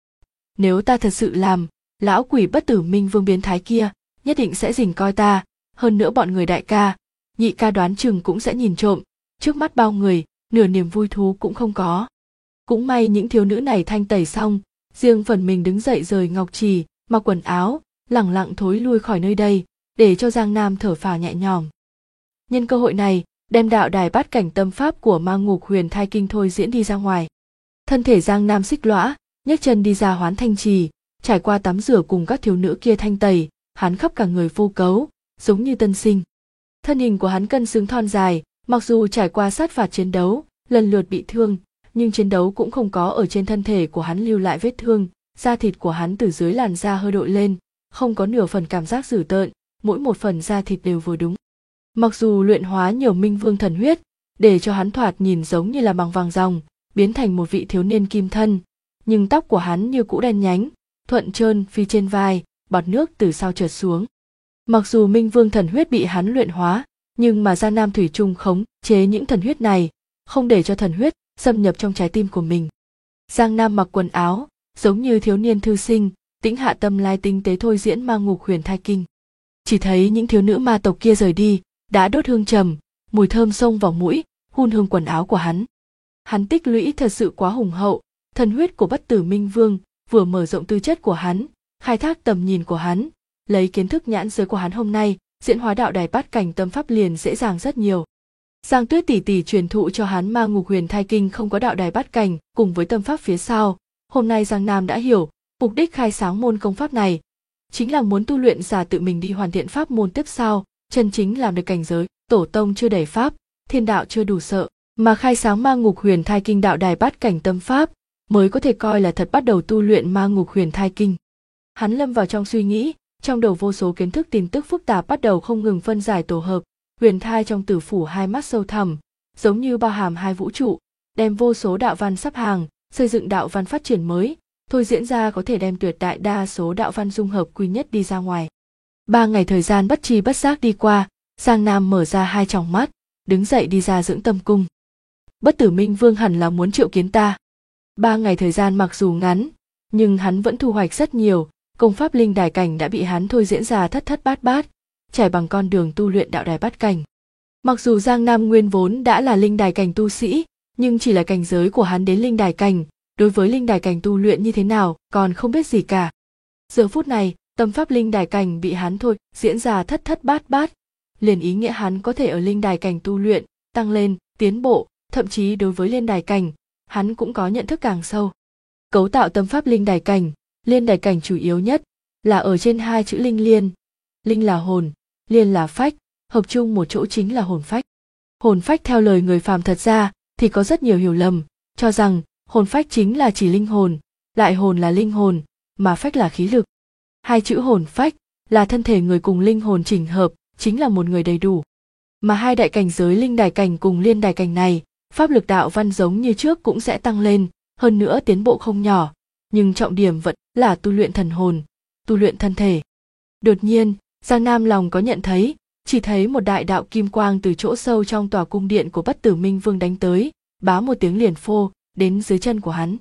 Nếu ta thật sự làm, lão quỷ bất tử Minh Vương biến thái kia, nhất định sẽ rình coi ta, hơn nữa bọn người đại ca, nhị ca đoán chừng cũng sẽ nhìn trộm, trước mắt bao người, nửa niềm vui thú cũng không có. Cũng may những thiếu nữ này thanh tẩy xong, riêng phần mình đứng dậy rời Ngọc Trì, mặc quần áo, lẳng lặng thối lui khỏi nơi đây, để cho Giang Nam thở phào nhẹ nhõm. Nhân cơ hội này, đem đạo đài bát cảnh tâm pháp của Ma Ngục Huyền Thai Kinh thôi diễn đi ra ngoài. Thân thể Giang Nam xích lõa, nhấc chân đi ra Hoán Thanh Trì, trải qua tắm rửa cùng các thiếu nữ kia thanh tẩy, hắn khắp cả người vô cấu, giống như tân sinh. Thân hình của hắn cân xứng thon dài, mặc dù trải qua sát phạt chiến đấu, lần lượt bị thương, nhưng chiến đấu cũng không có ở trên thân thể của hắn lưu lại vết thương, da thịt của hắn từ dưới làn da hơi đội lên, không có nửa phần cảm giác dữ tợn, mỗi một phần da thịt đều vừa đúng. Mặc dù luyện hóa nhiều Minh Vương thần huyết, để cho hắn thoạt nhìn giống như là bằng vàng ròng, biến thành một vị thiếu niên kim thân, nhưng tóc của hắn như cũ đen nhánh, thuận trơn phi trên vai, bọt nước từ sau trượt xuống. Mặc dù Minh Vương thần huyết bị hắn luyện hóa, nhưng mà Giang Nam thủy chung khống chế những thần huyết này, không để cho thần huyết xâm nhập trong trái tim của mình. Giang Nam mặc quần áo, giống như thiếu niên thư sinh, tĩnh hạ tâm lai tinh tế thôi diễn Ma Ngục Huyền Thai Kinh. Chỉ thấy những thiếu nữ ma tộc kia rời đi, đã đốt hương trầm, mùi thơm xông vào mũi, hun hương quần áo của hắn. Hắn tích lũy thật sự quá hùng hậu, thần huyết của bất tử Minh Vương vừa mở rộng tư chất của hắn, khai thác tầm nhìn của hắn, lấy kiến thức nhãn giới của hắn hôm nay, diễn hóa đạo đài bát cảnh tâm pháp liền dễ dàng rất nhiều. Giang Tuyết tỷ tỷ truyền thụ cho hắn Ma Ngục Huyền Thai Kinh không có đạo đài bát cảnh cùng với tâm pháp phía sau, hôm nay Giang Nam đã hiểu, mục đích khai sáng môn công pháp này chính là muốn tu luyện giả tự mình đi hoàn thiện pháp môn tiếp sau, chân chính làm được cảnh giới tổ tông chưa đầy pháp, thiên đạo chưa đủ sợ. Mà khai sáng ma ngục huyền thai kinh đạo đài bát cảnh tâm pháp mới có thể coi là thật bắt đầu tu luyện ma ngục huyền thai kinh. Hắn lâm vào trong suy nghĩ, trong đầu vô số kiến thức tin tức phức tạp bắt đầu không ngừng phân giải tổ hợp. Huyền thai trong tử phủ hai mắt sâu thẳm, giống như bao hàm hai vũ trụ, đem vô số đạo văn sắp hàng, xây dựng đạo văn phát triển mới, thôi diễn ra có thể đem tuyệt đại đa số đạo văn dung hợp quy nhất đi ra ngoài. 3 ngày thời gian bất tri bất giác đi qua, Giang Nam mở ra hai tròng mắt, đứng dậy đi ra dưỡng tâm cung. Bất Tử Minh Vương hẳn là muốn triệu kiến ta. 3 ngày thời gian mặc dù ngắn, nhưng hắn vẫn thu hoạch rất nhiều, công pháp linh đài cảnh đã bị hắn thôi diễn ra thất thất bát bát, trải bằng con đường tu luyện đạo đài bát cảnh. Mặc dù Giang Nam nguyên vốn đã là linh đài cảnh tu sĩ, nhưng chỉ là cảnh giới của hắn đến linh đài cảnh, đối với linh đài cảnh tu luyện như thế nào còn không biết gì cả. Giờ phút này, tâm pháp linh đài cảnh bị hắn thôi diễn ra thất thất bát bát, liền ý nghĩa hắn có thể ở linh đài cảnh tu luyện, tăng lên, tiến bộ, thậm chí đối với liên đài cảnh, hắn cũng có nhận thức càng sâu. Cấu tạo tâm pháp linh đài cảnh, liên đài cảnh chủ yếu nhất là ở trên hai chữ linh liên. Linh là hồn, liên là phách, hợp chung một chỗ chính là hồn phách. Hồn phách theo lời người phàm thật ra thì có rất nhiều hiểu lầm, cho rằng hồn phách chính là chỉ linh hồn, lại hồn là linh hồn, mà phách là khí lực. Hai chữ hồn phách là thân thể người cùng linh hồn chỉnh hợp, chính là một người đầy đủ. Mà hai đại cảnh giới linh đài cảnh cùng liên đài cảnh này, pháp lực đạo văn giống như trước cũng sẽ tăng lên, hơn nữa tiến bộ không nhỏ, nhưng trọng điểm vẫn là tu luyện thần hồn, tu luyện thân thể. Đột nhiên, Giang Nam lòng có nhận thấy, chỉ thấy một đại đạo kim quang từ chỗ sâu trong tòa cung điện của Bất Tử Minh Vương đánh tới, bá một tiếng liền phô đến dưới chân của hắn.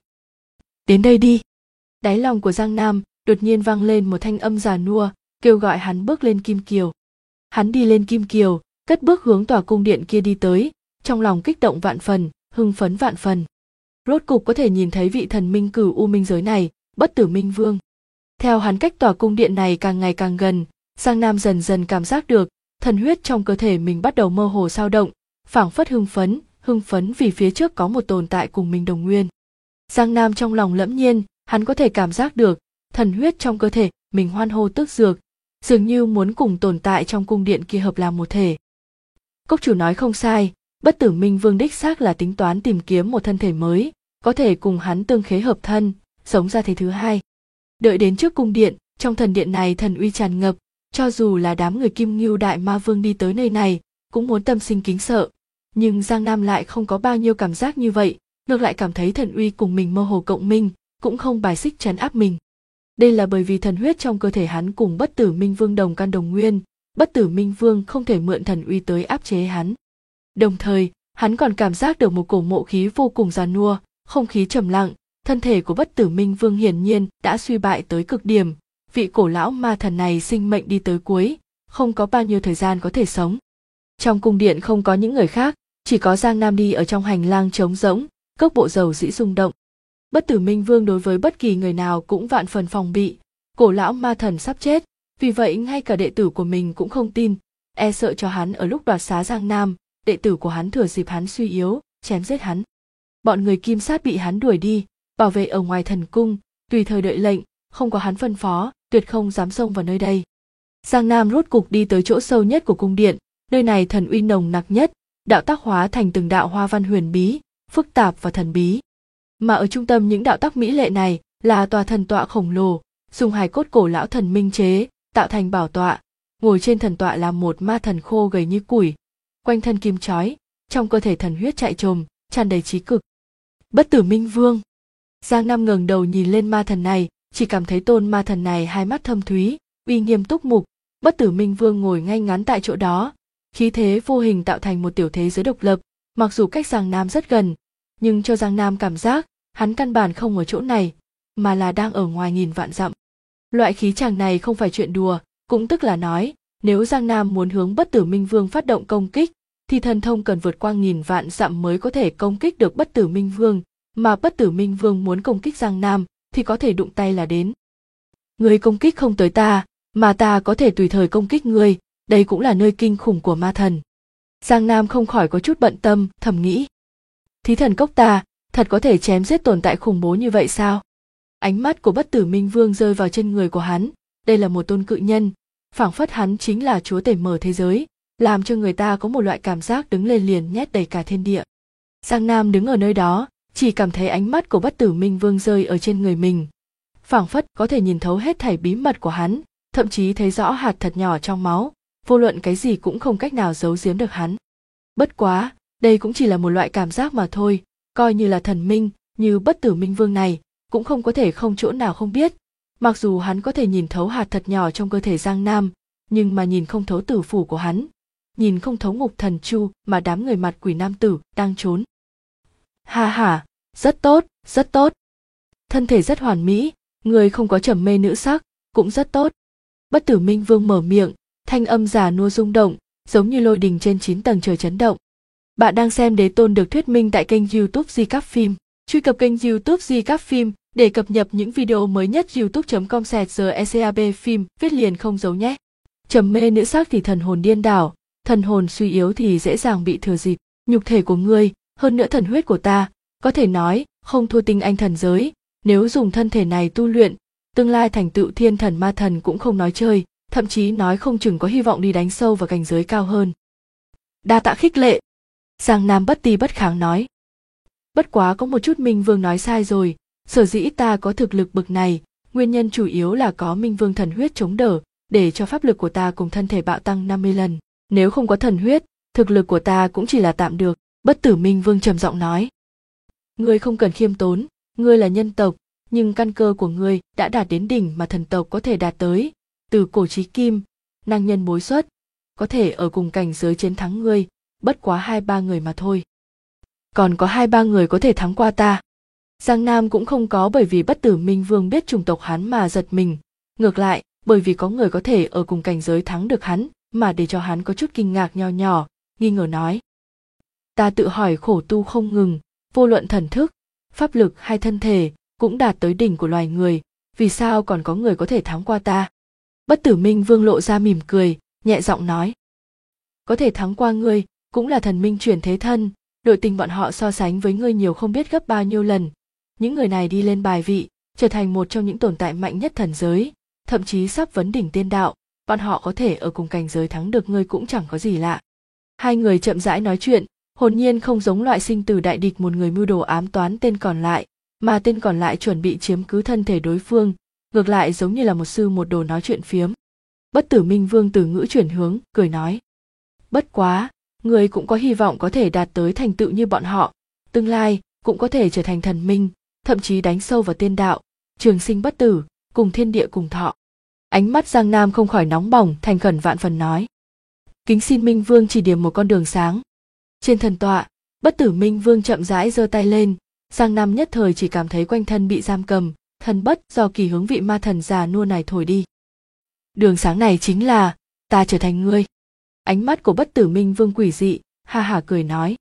Đến đây đi. Đáy lòng của Giang Nam đột nhiên vang lên một thanh âm già nua, kêu gọi hắn bước lên kim kiều. Hắn đi lên kim kiều, cất bước hướng tòa cung điện kia đi tới, trong lòng kích động vạn phần, hưng phấn vạn phần. Rốt cục có thể nhìn thấy vị thần minh cửu u minh giới này, Bất Tử Minh Vương. Theo hắn cách tòa cung điện này càng ngày càng gần, Giang Nam dần dần cảm giác được thần huyết trong cơ thể mình bắt đầu mơ hồ dao động, phảng phất hưng phấn vì phía trước có một tồn tại cùng mình đồng nguyên. Giang Nam trong lòng lẫm nhiên, hắn có thể cảm giác được thần huyết trong cơ thể mình hoan hô tức dược, dường như muốn cùng tồn tại trong cung điện kia hợp làm một thể. Cốc chủ nói không sai, Bất Tử Minh Vương đích xác là tính toán tìm kiếm một thân thể mới, có thể cùng hắn tương khế hợp thân, sống ra thế thứ hai. Đợi đến trước cung điện, trong thần điện này thần uy tràn ngập, cho dù là đám người Kim Ngưu Đại Ma Vương đi tới nơi này, cũng muốn tâm sinh kính sợ. Nhưng Giang Nam lại không có bao nhiêu cảm giác như vậy, ngược lại cảm thấy thần uy cùng mình mơ hồ cộng minh, cũng không bài xích trấn áp mình. Đây là bởi vì thần huyết trong cơ thể hắn cùng Bất Tử Minh Vương đồng căn đồng nguyên, Bất Tử Minh Vương không thể mượn thần uy tới áp chế hắn. Đồng thời, hắn còn cảm giác được một cổ mộ khí vô cùng giàn nua, không khí trầm lặng, thân thể của Bất Tử Minh Vương hiển nhiên đã suy bại tới cực điểm, vị cổ lão ma thần này sinh mệnh đi tới cuối, không có bao nhiêu thời gian có thể sống. Trong cung điện không có những người khác, chỉ có Giang Nam đi ở trong hành lang trống rỗng, cước bộ dầu dĩ rung động. Bất Tử Minh Vương đối với bất kỳ người nào cũng vạn phần phòng bị, cổ lão ma thần sắp chết, vì vậy ngay cả đệ tử của mình cũng không tin, e sợ cho hắn ở lúc đoạt xá Giang Nam, đệ tử của hắn thừa dịp hắn suy yếu, chém giết hắn. Bọn người Kim Sát bị hắn đuổi đi, bảo vệ ở ngoài thần cung, tùy thời đợi lệnh, không có hắn phân phó, tuyệt không dám xông vào nơi đây. Giang Nam rốt cục đi tới chỗ sâu nhất của cung điện, nơi này thần uy nồng nặc nhất, đạo tác hóa thành từng đạo hoa văn huyền bí, phức tạp và thần bí. Mà ở trung tâm những đạo tác mỹ lệ này là tòa thần tọa khổng lồ, dùng hài cốt cổ lão thần minh chế, tạo thành bảo tọa, ngồi trên thần tọa là một ma thần khô gầy như củi, quanh thân kim chói, trong cơ thể thần huyết chạy trồm, tràn đầy trí cực. Bất Tử Minh Vương. Giang Nam ngẩng đầu nhìn lên ma thần này, chỉ cảm thấy tôn ma thần này hai mắt thâm thúy, uy nghiêm túc mục. Bất Tử Minh Vương ngồi ngay ngắn tại chỗ đó, khí thế vô hình tạo thành một tiểu thế giới độc lập. Mặc dù cách Giang Nam rất gần, nhưng cho Giang Nam cảm giác hắn căn bản không ở chỗ này, mà là đang ở ngoài nghìn vạn dặm. Loại khí chàng này không phải chuyện đùa, cũng tức là nói, nếu Giang Nam muốn hướng Bất Tử Minh Vương phát động công kích, thì thần thông cần vượt qua nghìn vạn dặm mới có thể công kích được Bất Tử Minh Vương, mà Bất Tử Minh Vương muốn công kích Giang Nam thì có thể đụng tay là đến. Ngươi công kích không tới ta, mà ta có thể tùy thời công kích ngươi, đây cũng là nơi kinh khủng của ma thần. Giang Nam không khỏi có chút bận tâm, thầm nghĩ. Thí thần cốc ta, thật có thể chém giết tồn tại khủng bố như vậy sao? Ánh mắt của Bất Tử Minh Vương rơi vào chân người của hắn, đây là một tôn cự nhân, phảng phất hắn chính là chúa tể mở thế giới, làm cho người ta có một loại cảm giác đứng lên liền nhét đầy cả thiên địa. Giang Nam đứng ở nơi đó, chỉ cảm thấy ánh mắt của Bất Tử Minh Vương rơi ở trên người mình. Phảng phất có thể nhìn thấu hết thảy bí mật của hắn, thậm chí thấy rõ hạt thật nhỏ trong máu, vô luận cái gì cũng không cách nào giấu giếm được hắn. Bất quá, đây cũng chỉ là một loại cảm giác mà thôi, coi như là thần minh, như Bất Tử Minh Vương này, cũng không có thể không chỗ nào không biết. Mặc dù hắn có thể nhìn thấu hạt thật nhỏ trong cơ thể Giang Nam, nhưng mà nhìn không thấu tử phủ của hắn, nhìn không thấu Ngục Thần Chu mà đám người mặt quỷ nam tử đang trốn. Ha ha, rất tốt, rất tốt. Thân thể rất hoàn mỹ, người không có trầm mê nữ sắc, cũng rất tốt. Bất Tử Minh Vương mở miệng, thanh âm già nua rung động, giống như lôi đình trên 9 tầng trời chấn động. Bạn đang xem Đế Tôn được thuyết minh tại kênh YouTube Di Cáp Phim. Truy cập kênh YouTube Di Cáp Phim để cập nhật những video mới nhất. youtube.com/GECAB phim viết liền không giấu nhé. Trầm mê nữ sắc thì thần hồn điên đảo, thần hồn suy yếu thì dễ dàng bị thừa dịp. Nhục thể của ngươi, hơn nữa thần huyết của ta, có thể nói không thua tinh anh thần giới. Nếu dùng thân thể này tu luyện, tương lai thành tựu thiên thần ma thần cũng không nói chơi, thậm chí nói không chừng có hy vọng đi đánh sâu vào cảnh giới cao hơn. Đa tạ khích lệ. Giang Nam bất ti bất kháng nói. Bất quá có một chút Minh Vương nói sai rồi, sở dĩ ta có thực lực bực này, nguyên nhân chủ yếu là có Minh Vương thần huyết chống đỡ, để cho pháp lực của ta cùng thân thể bạo tăng 50 lần. Nếu không có thần huyết, thực lực của ta cũng chỉ là tạm được. Bất Tử Minh Vương trầm giọng nói. Ngươi không cần khiêm tốn, ngươi là nhân tộc, nhưng căn cơ của ngươi đã đạt đến đỉnh mà thần tộc có thể đạt tới, từ cổ chí kim, năng nhân bối xuất, có thể ở cùng cảnh giới chiến thắng ngươi, bất quá 2-3 người mà thôi. Còn có 2-3 người có thể thắng qua ta. Giang Nam cũng không có bởi vì Bất Tử Minh Vương biết chủng tộc hắn mà giật mình, ngược lại, bởi vì có người có thể ở cùng cảnh giới thắng được hắn, mà để cho hắn có chút kinh ngạc nho nhỏ, nghi ngờ nói. Ta tự hỏi khổ tu không ngừng, vô luận thần thức, pháp lực hay thân thể, cũng đạt tới đỉnh của loài người, vì sao còn có người có thể thắng qua ta? Bất Tử Minh Vương lộ ra mỉm cười, nhẹ giọng nói. Có thể thắng qua ngươi, cũng là thần minh chuyển thế thân, nội tình bọn họ so sánh với ngươi nhiều không biết gấp bao nhiêu lần. Những người này đi lên bài vị, trở thành một trong những tồn tại mạnh nhất thần giới, thậm chí sắp vấn đỉnh tiên đạo, bọn họ có thể ở cùng cảnh giới thắng được ngươi cũng chẳng có gì lạ. Hai người chậm rãi nói chuyện, hồn nhiên không giống loại sinh tử đại địch một người mưu đồ ám toán tên còn lại, mà tên còn lại chuẩn bị chiếm cứ thân thể đối phương, ngược lại giống như là một sư một đồ nói chuyện phiếm. Bất Tử Minh Vương từ ngữ chuyển hướng, cười nói. Bất quá, người cũng có hy vọng có thể đạt tới thành tựu như bọn họ, tương lai cũng có thể trở thành thần minh, thậm chí đánh sâu vào tiên đạo, trường sinh bất tử, cùng thiên địa cùng thọ. Ánh mắt Giang Nam không khỏi nóng bỏng, thành khẩn vạn phần nói. Kính xin Minh Vương chỉ điểm một con đường sáng. Trên thần tọa, Bất Tử Minh Vương chậm rãi giơ tay lên, Giang Nam nhất thời chỉ cảm thấy quanh thân bị giam cầm, thần bất do kỳ hướng vị ma thần già nua này thổi đi. Đường sáng này chính là, ta trở thành ngươi. Ánh mắt của Bất Tử Minh Vương quỷ dị, ha hả cười nói.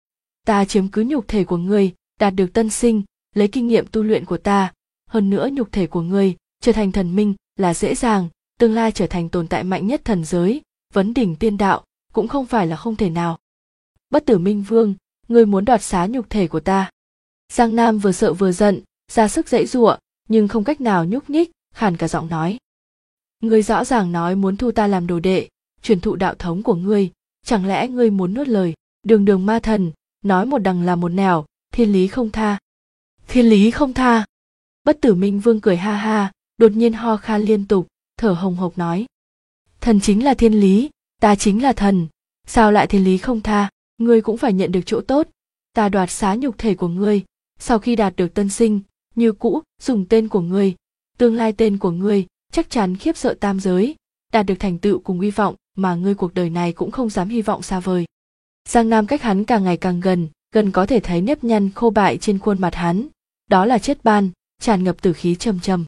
Ta chiếm cứ nhục thể của ngươi, đạt được tân sinh, lấy kinh nghiệm tu luyện của ta, hơn nữa nhục thể của ngươi, trở thành thần minh là dễ dàng, tương lai trở thành tồn tại mạnh nhất thần giới, vấn đỉnh tiên đạo, cũng không phải là không thể nào. Bất Tử Minh Vương, ngươi muốn đoạt xá nhục thể của ta. Giang Nam vừa sợ vừa giận, ra sức giãy giụa, nhưng không cách nào nhúc nhích, khàn cả giọng nói. Ngươi rõ ràng nói muốn thu ta làm đồ đệ, truyền thụ đạo thống của ngươi, chẳng lẽ ngươi muốn nuốt lời, đường đường ma thần, nói một đằng là một nẻo, thiên lý không tha. Thiên lý không tha. Bất Tử Minh Vương cười ha ha, đột nhiên ho khan liên tục, thở hồng hộc nói. Thần chính là thiên lý, ta chính là thần, sao lại thiên lý không tha, ngươi cũng phải nhận được chỗ tốt, ta đoạt xá nhục thể của ngươi, sau khi đạt được tân sinh, như cũ, dùng tên của ngươi, tương lai tên của ngươi, chắc chắn khiếp sợ tam giới, đạt được thành tựu cùng hy vọng mà ngươi cuộc đời này cũng không dám hy vọng xa vời. Giang Nam cách hắn càng ngày càng gần, gần có thể thấy nếp nhăn khô bại trên khuôn mặt hắn, đó là chết ban, tràn ngập tử khí trầm trầm.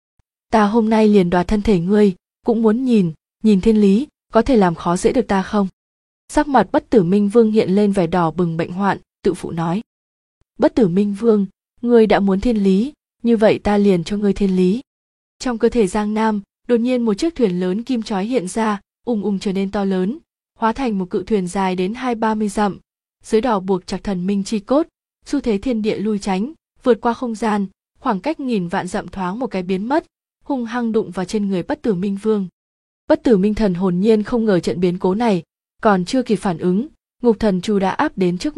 Ta hôm nay liền đoạt thân thể ngươi, cũng muốn nhìn thiên lý, có thể làm khó dễ được ta không? Sắc mặt Bất Tử Minh Vương hiện lên vẻ đỏ bừng bệnh hoạn, tự phụ nói. Bất Tử Minh Vương, ngươi đã muốn thiên lý, như vậy ta liền cho ngươi thiên lý. Trong cơ thể Giang Nam, đột nhiên một chiếc thuyền lớn kim chói hiện ra, trở nên to lớn, hóa thành một cự thuyền dài đến 20-30 dặm, dưới đỏ buộc chặt thần minh chi cốt, xu thế thiên địa lui tránh, vượt qua không gian, khoảng cách nghìn vạn dặm thoáng một cái biến mất, hung hăng đụng vào trên người Bất Tử Minh Vương. Bất Tử Minh Thần hồn nhiên không ngờ trận biến cố này, còn chưa kịp phản ứng, Ngục Thần Chu đã áp đến trước mặt,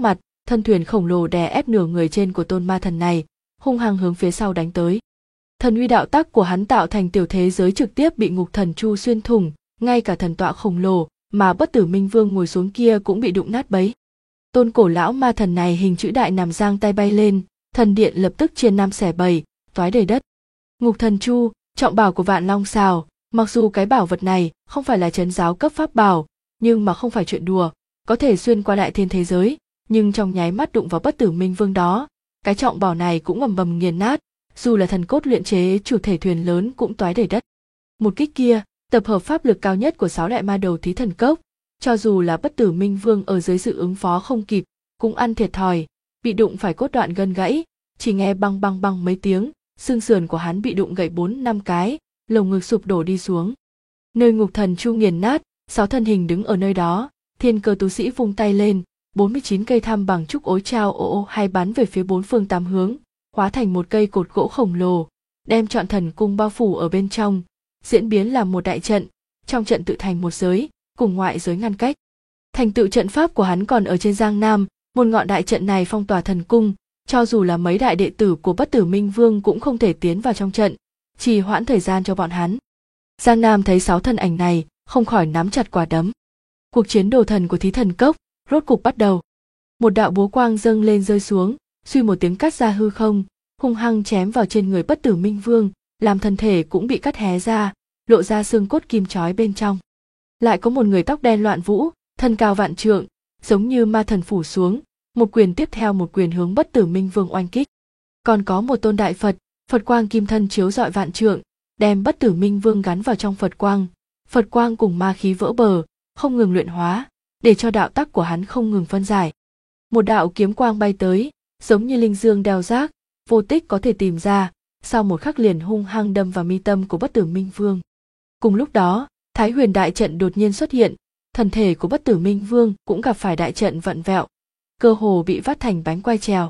thân thuyền khổng lồ đè ép nửa người trên của tôn ma thần này, hung hăng hướng phía sau đánh tới. Thần uy đạo tắc của hắn tạo thành tiểu thế giới trực tiếp bị ngục thần chu xuyên thủng, ngay cả thần tọa khổng lồ mà Bất Tử Minh Vương ngồi xuống kia cũng bị đụng nát bấy. Tôn cổ lão ma thần này hình chữ đại nằm giang tay bay lên, thần điện lập tức chia năm xẻ bảy, toái đầy đất. Ngục thần chu, trọng bảo của Vạn Long Sào, mặc dù cái bảo vật này không phải là trấn giáo cấp pháp bảo, nhưng mà không phải chuyện đùa, có thể xuyên qua đại thiên thế giới, nhưng trong nháy mắt đụng vào Bất Tử Minh Vương đó, cái trọng bảo này cũng ầm ầm nghiền nát, dù là thần cốt luyện chế chủ thể thuyền lớn cũng toái đầy đất. Một kích kia, tập hợp pháp lực cao nhất của 6 đại ma đầu thí thần cốc, cho dù là Bất Tử Minh Vương ở dưới sự ứng phó không kịp, cũng ăn thiệt thòi, bị đụng phải cốt đoạn gân gãy, chỉ nghe băng băng băng mấy tiếng, xương sườn của hắn bị đụng gãy 4-5 cái, lồng ngực sụp đổ đi xuống. Nơi ngục thần chu nghiền nát, 6 thân hình đứng ở nơi đó, thiên cơ tú sĩ vung tay lên, 49 cây tham bằng trúc ối trao ô hay bắn về phía 4 phương 8 hướng, hóa thành một cây cột gỗ khổng lồ, đem trọn thần cung bao phủ ở bên trong, diễn biến làm một đại trận, trong trận tự thành một giới, cùng ngoại giới ngăn cách. Thành tựu trận pháp của hắn còn ở trên Giang Nam, một ngọn đại trận này phong tỏa thần cung, cho dù là mấy đại đệ tử của Bất Tử Minh Vương cũng không thể tiến vào trong trận, trì hoãn thời gian cho bọn hắn. Giang Nam thấy 6 thân ảnh này, không khỏi nắm chặt quả đấm. Cuộc chiến đồ thần của thí thần cốc rốt cục bắt đầu. Một đạo búa quang dâng lên rơi xuống, suy một tiếng cắt ra hư không, hung hăng chém vào trên người Bất Tử Minh Vương, làm thân thể cũng bị cắt hé ra, lộ ra xương cốt kim chói bên trong. Lại có một người tóc đen loạn vũ, thân cao vạn trượng, giống như ma thần phủ xuống, một quyền tiếp theo một quyền hướng Bất Tử Minh Vương oanh kích. Còn có một tôn đại Phật, Phật quang kim thân chiếu rọi vạn trượng, đem Bất Tử Minh Vương gắn vào trong Phật quang cùng ma khí vỡ bờ, không ngừng luyện hóa, để cho đạo tắc của hắn không ngừng phân giải. Một đạo kiếm quang bay tới, giống như linh dương đeo rác, vô tích có thể tìm ra, sau một khắc liền hung hăng đâm vào mi tâm của Bất Tử Minh Vương. Cùng lúc đó, Thái Huyền đại trận đột nhiên xuất hiện, thân thể của Bất Tử Minh Vương cũng gặp phải đại trận vặn vẹo, cơ hồ bị vắt thành bánh quay trèo.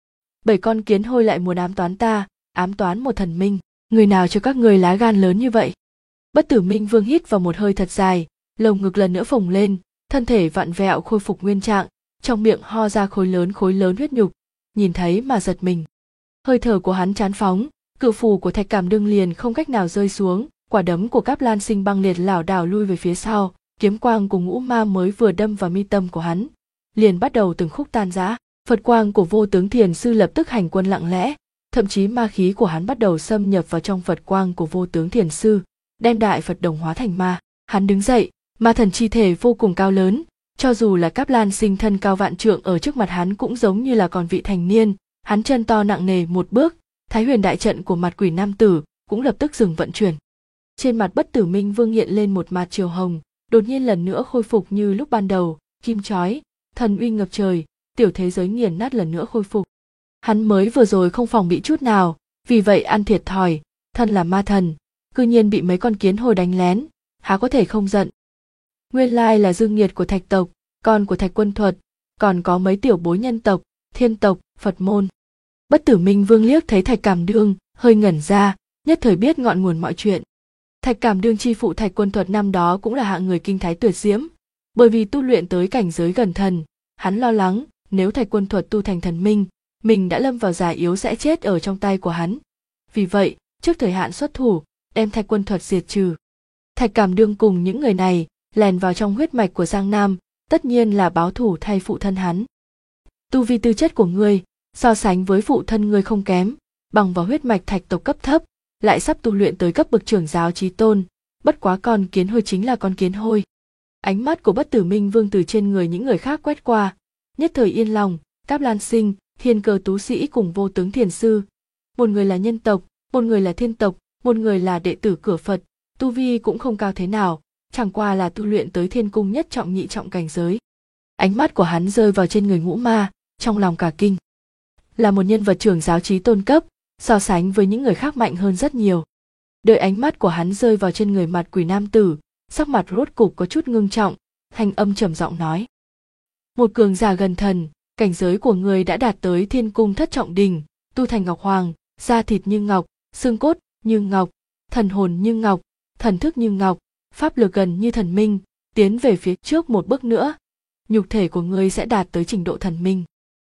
7 con kiến hôi lại muốn ám toán ta, ám toán một thần minh, người nào cho các người lá gan lớn như vậy? Bất Tử Minh Vương hít vào một hơi thật dài, lồng ngực lần nữa phồng lên, thân thể vặn vẹo khôi phục nguyên trạng, trong miệng ho ra khối lớn huyết nhục, nhìn thấy mà giật mình. Hơi thở của hắn chán phóng, cự phù của Thạch Cảm Đương liền không cách nào rơi xuống, quả đấm của Cáp Lan Sinh băng liệt lảo đảo lui về phía sau, kiếm quang cùng ngũ ma mới vừa đâm vào mi tâm của hắn, liền bắt đầu từng khúc tan rã. Phật quang của Vô Tướng Thiền Sư lập tức hành quân lặng lẽ, thậm chí ma khí của hắn bắt đầu xâm nhập vào trong Phật quang của Vô Tướng Thiền Sư, đem đại Phật đồng hóa thành ma. Hắn đứng dậy, ma thần chi thể vô cùng cao lớn, cho dù là Cáp Lan Sinh thân cao vạn trượng ở trước mặt hắn cũng giống như là còn vị thành niên. Hắn chân to nặng nề một bước, Thái Huyền đại trận của mặt quỷ nam tử cũng lập tức dừng vận chuyển. Trên mặt Bất Tử Minh Vương hiện lên một mặt chiều hồng, đột nhiên lần nữa khôi phục như lúc ban đầu, kim chói, thần uy ngập trời, tiểu thế giới nghiền nát lần nữa khôi phục. Hắn mới vừa rồi không phòng bị chút nào, vì vậy ăn thiệt thòi, thân là ma thần, cư nhiên bị mấy con kiến hồi đánh lén, há có thể không giận. Nguyên lai là dương nghiệt của Thạch tộc, con của Thạch Quân Thuật, còn có mấy tiểu bối nhân tộc, Thiên tộc, Phật môn. Bất Tử Minh Vương liếc thấy Thạch Cảm Đương, hơi ngẩn ra, nhất thời biết ngọn nguồn mọi chuyện. Thạch Cảm Đương chi phụ Thạch Quân Thuật năm đó cũng là hạng người kinh thái tuyệt diễm, bởi vì tu luyện tới cảnh giới gần thần, hắn lo lắng nếu Thạch Quân Thuật tu thành thần minh, mình đã lâm vào già yếu sẽ chết ở trong tay của hắn. Vì vậy, trước thời hạn xuất thủ, đem Thạch Quân Thuật diệt trừ. Thạch Cảm Đương cùng những người này lèn vào trong huyết mạch của Giang Nam, tất nhiên là báo thù thay phụ thân hắn. Tu vi tư chất của ngươi so sánh với phụ thân ngươi không kém, bằng vào huyết mạch Thạch tộc cấp thấp, lại sắp tu luyện tới cấp bậc trưởng giáo chí tôn, bất quá con kiến hôi chính là con kiến hôi. Ánh mắt của Bất Tử Minh Vương từ trên người những người khác quét qua, nhất thời yên lòng. Cáp Lan Sinh, Thiên Cơ Tú Sĩ cùng Vô Tướng Thiền Sư, một người là nhân tộc, một người là thiên tộc, một người là đệ tử cửa Phật, tu vi cũng không cao thế nào, chẳng qua là tu luyện tới thiên cung nhất trọng nhị trọng cảnh giới. Ánh mắt của hắn rơi vào trên người ngũ ma, trong lòng cả kinh. Là một nhân vật trưởng giáo chí tôn cấp, so sánh với những người khác mạnh hơn rất nhiều. Đợi ánh mắt của hắn rơi vào trên người mặt quỷ nam tử, sắc mặt rốt cục có chút ngưng trọng, thanh âm trầm giọng nói: một cường giả gần thần, cảnh giới của người đã đạt tới thiên cung thất trọng đỉnh, tu thành ngọc hoàng, da thịt như ngọc, xương cốt như ngọc, thần hồn như ngọc, thần thức như ngọc, pháp lực gần như thần minh, tiến về phía trước một bước nữa, nhục thể của ngươi sẽ đạt tới trình độ thần minh.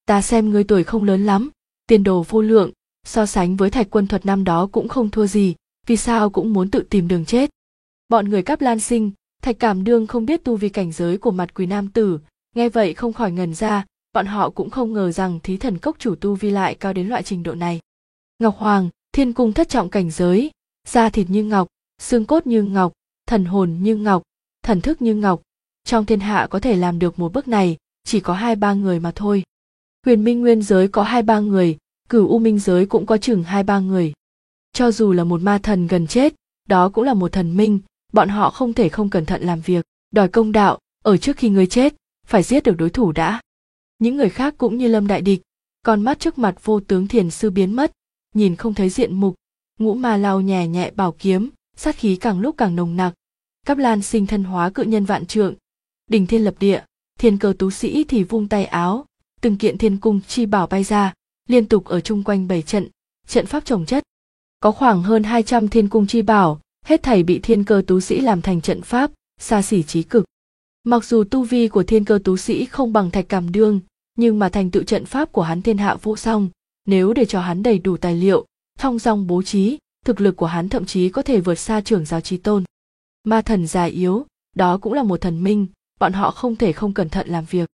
ta xem ngươi tuổi không lớn lắm, tiền đồ vô lượng, so sánh với Thạch Quân Thuật năm đó cũng không thua gì, vì sao cũng muốn tự tìm đường chết. Bọn người Cáp Lan Sinh, Thạch Cảm Đương không biết tu vi cảnh giới của Mặt Quỷ nam tử, nghe vậy không khỏi ngẩn ra, bọn họ cũng không ngờ rằng Thí Thần Cốc chủ tu vi lại cao đến loại trình độ này. Ngọc Hoàng, Thiên Cung thất trọng cảnh giới, da thịt như ngọc, xương cốt như ngọc, thần hồn như ngọc, thần thức như ngọc, trong thiên hạ có thể làm được một bước này, chỉ có 2-3 người mà thôi. Huyền Minh Nguyên giới có 2-3 người, Cửu U Minh giới cũng có chừng 2-3 người. Cho dù là một ma thần gần chết, đó cũng là một thần minh, bọn họ không thể không cẩn thận làm việc, đòi công đạo, ở trước khi người chết, phải giết được đối thủ đã. Những người khác cũng như lâm đại địch, con mắt trước mặt Vô Tướng Thiền Sư biến mất, nhìn không thấy diện mục, Ngũ Ma lau nhẹ nhẹ bảo kiếm, sát khí càng lúc càng nồng nặc. Cáp Lan Sinh thân hóa cự nhân vạn trượng, đỉnh thiên lập địa, Thiên Cơ Tú Sĩ thì vung tay áo, từng kiện thiên cung chi bảo bay ra, liên tục ở chung quanh bảy trận pháp chồng chất. Có khoảng hơn 200 thiên cung chi bảo, hết thảy bị Thiên Cơ Tú Sĩ làm thành trận pháp, xa xỉ chí cực. Mặc dù tu vi của Thiên Cơ Tú Sĩ không bằng Thạch Cảm Đương, nhưng mà thành tựu trận pháp của hắn thiên hạ vô song, nếu để cho hắn đầy đủ tài liệu, thong dong bố trí, thực lực của hắn thậm chí có thể vượt xa trưởng giáo chí tôn. Ma thần già yếu, đó cũng là một thần minh, bọn họ không thể không cẩn thận làm việc.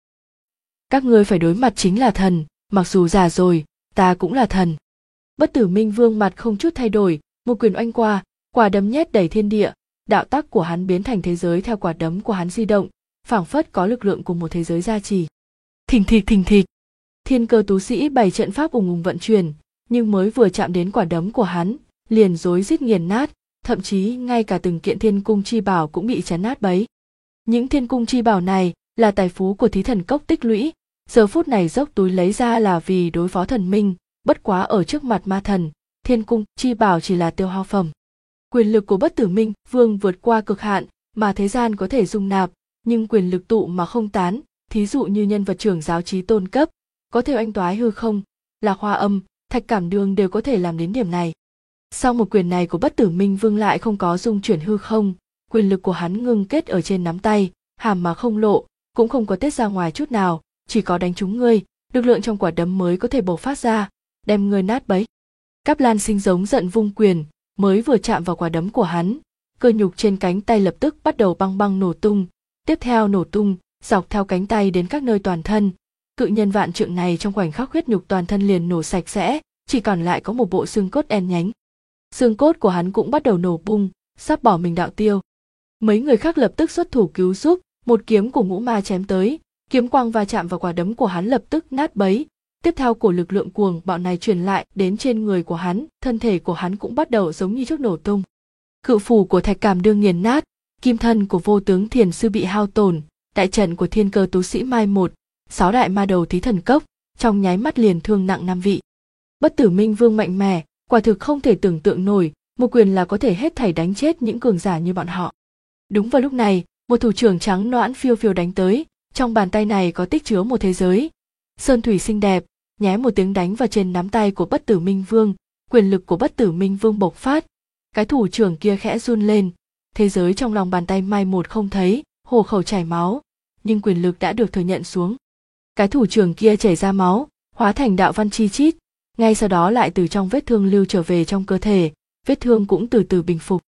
Các ngươi phải đối mặt chính là thần, mặc dù già rồi, ta cũng là thần. Bất Tử Minh Vương mặt không chút thay đổi, một quyền oanh qua, quả đấm nhét đầy thiên địa, đạo tắc của hắn biến thành thế giới theo quả đấm của hắn di động, phảng phất có lực lượng của một thế giới gia trì. Thình thịch, Thiên Cơ Tú Sĩ bày trận pháp ùng ùng vận chuyển, nhưng mới vừa chạm đến quả đấm của hắn, liền rối rít nghiền nát, thậm chí ngay cả từng kiện thiên cung chi bảo cũng bị chấn nát bấy. Những thiên cung chi bảo này là tài phú của Thí Thần Cốc tích lũy, giờ phút này dốc túi lấy ra là vì đối phó thần minh, bất quá ở trước mặt ma thần, thiên cung chi bảo chỉ là tiêu hao phẩm. Quyền lực của Bất Tử Minh Vương vượt qua cực hạn mà thế gian có thể dung nạp, nhưng quyền lực tụ mà không tán, thí dụ như nhân vật trưởng giáo chí tôn cấp, có thể oanh toái hư không, Lạc Hoa Âm, Thạch Cảm Đương đều có thể làm đến điểm này. Sau một quyền này của Bất Tử Minh Vương lại không có dung chuyển hư không, quyền lực của hắn ngưng kết ở trên nắm tay, hàm mà không lộ, cũng không có tiết ra ngoài chút nào, chỉ có đánh trúng ngươi, lực lượng trong quả đấm mới có thể bộc phát ra, đem ngươi nát bấy. Cáp Lan Sinh giống giận vung quyền, mới vừa chạm vào quả đấm của hắn, cơ nhục trên cánh tay lập tức bắt đầu băng băng nổ tung, tiếp theo nổ tung, dọc theo cánh tay đến các nơi toàn thân. Cự nhân vạn trượng này trong khoảnh khắc huyết nhục toàn thân liền nổ sạch sẽ, chỉ còn lại có một bộ xương cốt đen nhánh. Xương cốt của hắn cũng bắt đầu nổ bung, sắp bỏ mình đạo tiêu. Mấy người khác lập tức xuất thủ cứu giúp, một kiếm của Ngũ Ma chém tới, kiếm quang va chạm vào quả đấm của hắn lập tức nát bấy. Tiếp theo cổ lực lượng cuồng bạo này truyền lại đến trên người của hắn, thân thể của hắn cũng bắt đầu giống như trước nổ tung. Cự phủ của Thạch Cảm Đương nghiền nát, kim thân của Vô Tướng Thiền Sư bị hao tổn, đại trận của Thiên Cơ Tú Sĩ mai một, 6 đại ma đầu Thí Thần Cốc, trong nháy mắt liền thương nặng 5 vị. Bất Tử Minh Vương mạnh mẽ, quả thực không thể tưởng tượng nổi, một quyền là có thể hết thảy đánh chết những cường giả như bọn họ. Đúng vào lúc này, một thủ trưởng trắng nõn phiêu phiêu đánh tới, trong bàn tay này có tích chứa một thế giới. Sơn thủy xinh đẹp, nhé một tiếng đánh vào trên nắm tay của Bất Tử Minh Vương, quyền lực của Bất Tử Minh Vương bộc phát. Cái thủ trưởng kia khẽ run lên, thế giới trong lòng bàn tay mai một không thấy, hổ khẩu chảy máu, nhưng quyền lực đã được thừa nhận xuống. Cái thủ trưởng kia chảy ra máu, hóa thành đạo văn chi chít, ngay sau đó lại từ trong vết thương lưu trở về trong cơ thể, vết thương cũng từ từ bình phục.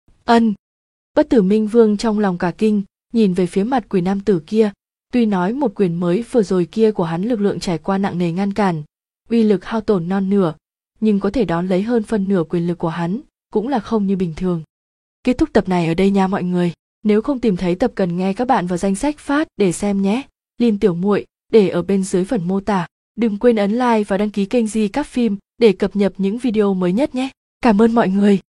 Bất Tử Minh Vương trong lòng cả kinh, nhìn về phía mặt quỷ nam tử kia, tuy nói một quyền mới vừa rồi kia của hắn lực lượng trải qua nặng nề ngăn cản, uy lực hao tổn non nửa, nhưng có thể đón lấy hơn phân nửa quyền lực của hắn, cũng là không như bình thường. Kết thúc tập này ở đây nha mọi người, nếu không tìm thấy tập cần nghe các bạn vào danh sách phát để xem nhé. Link tiểu muội để ở bên dưới phần mô tả. Đừng quên ấn like và đăng ký kênh Di Các Phim để cập nhật những video mới nhất nhé. Cảm ơn mọi người.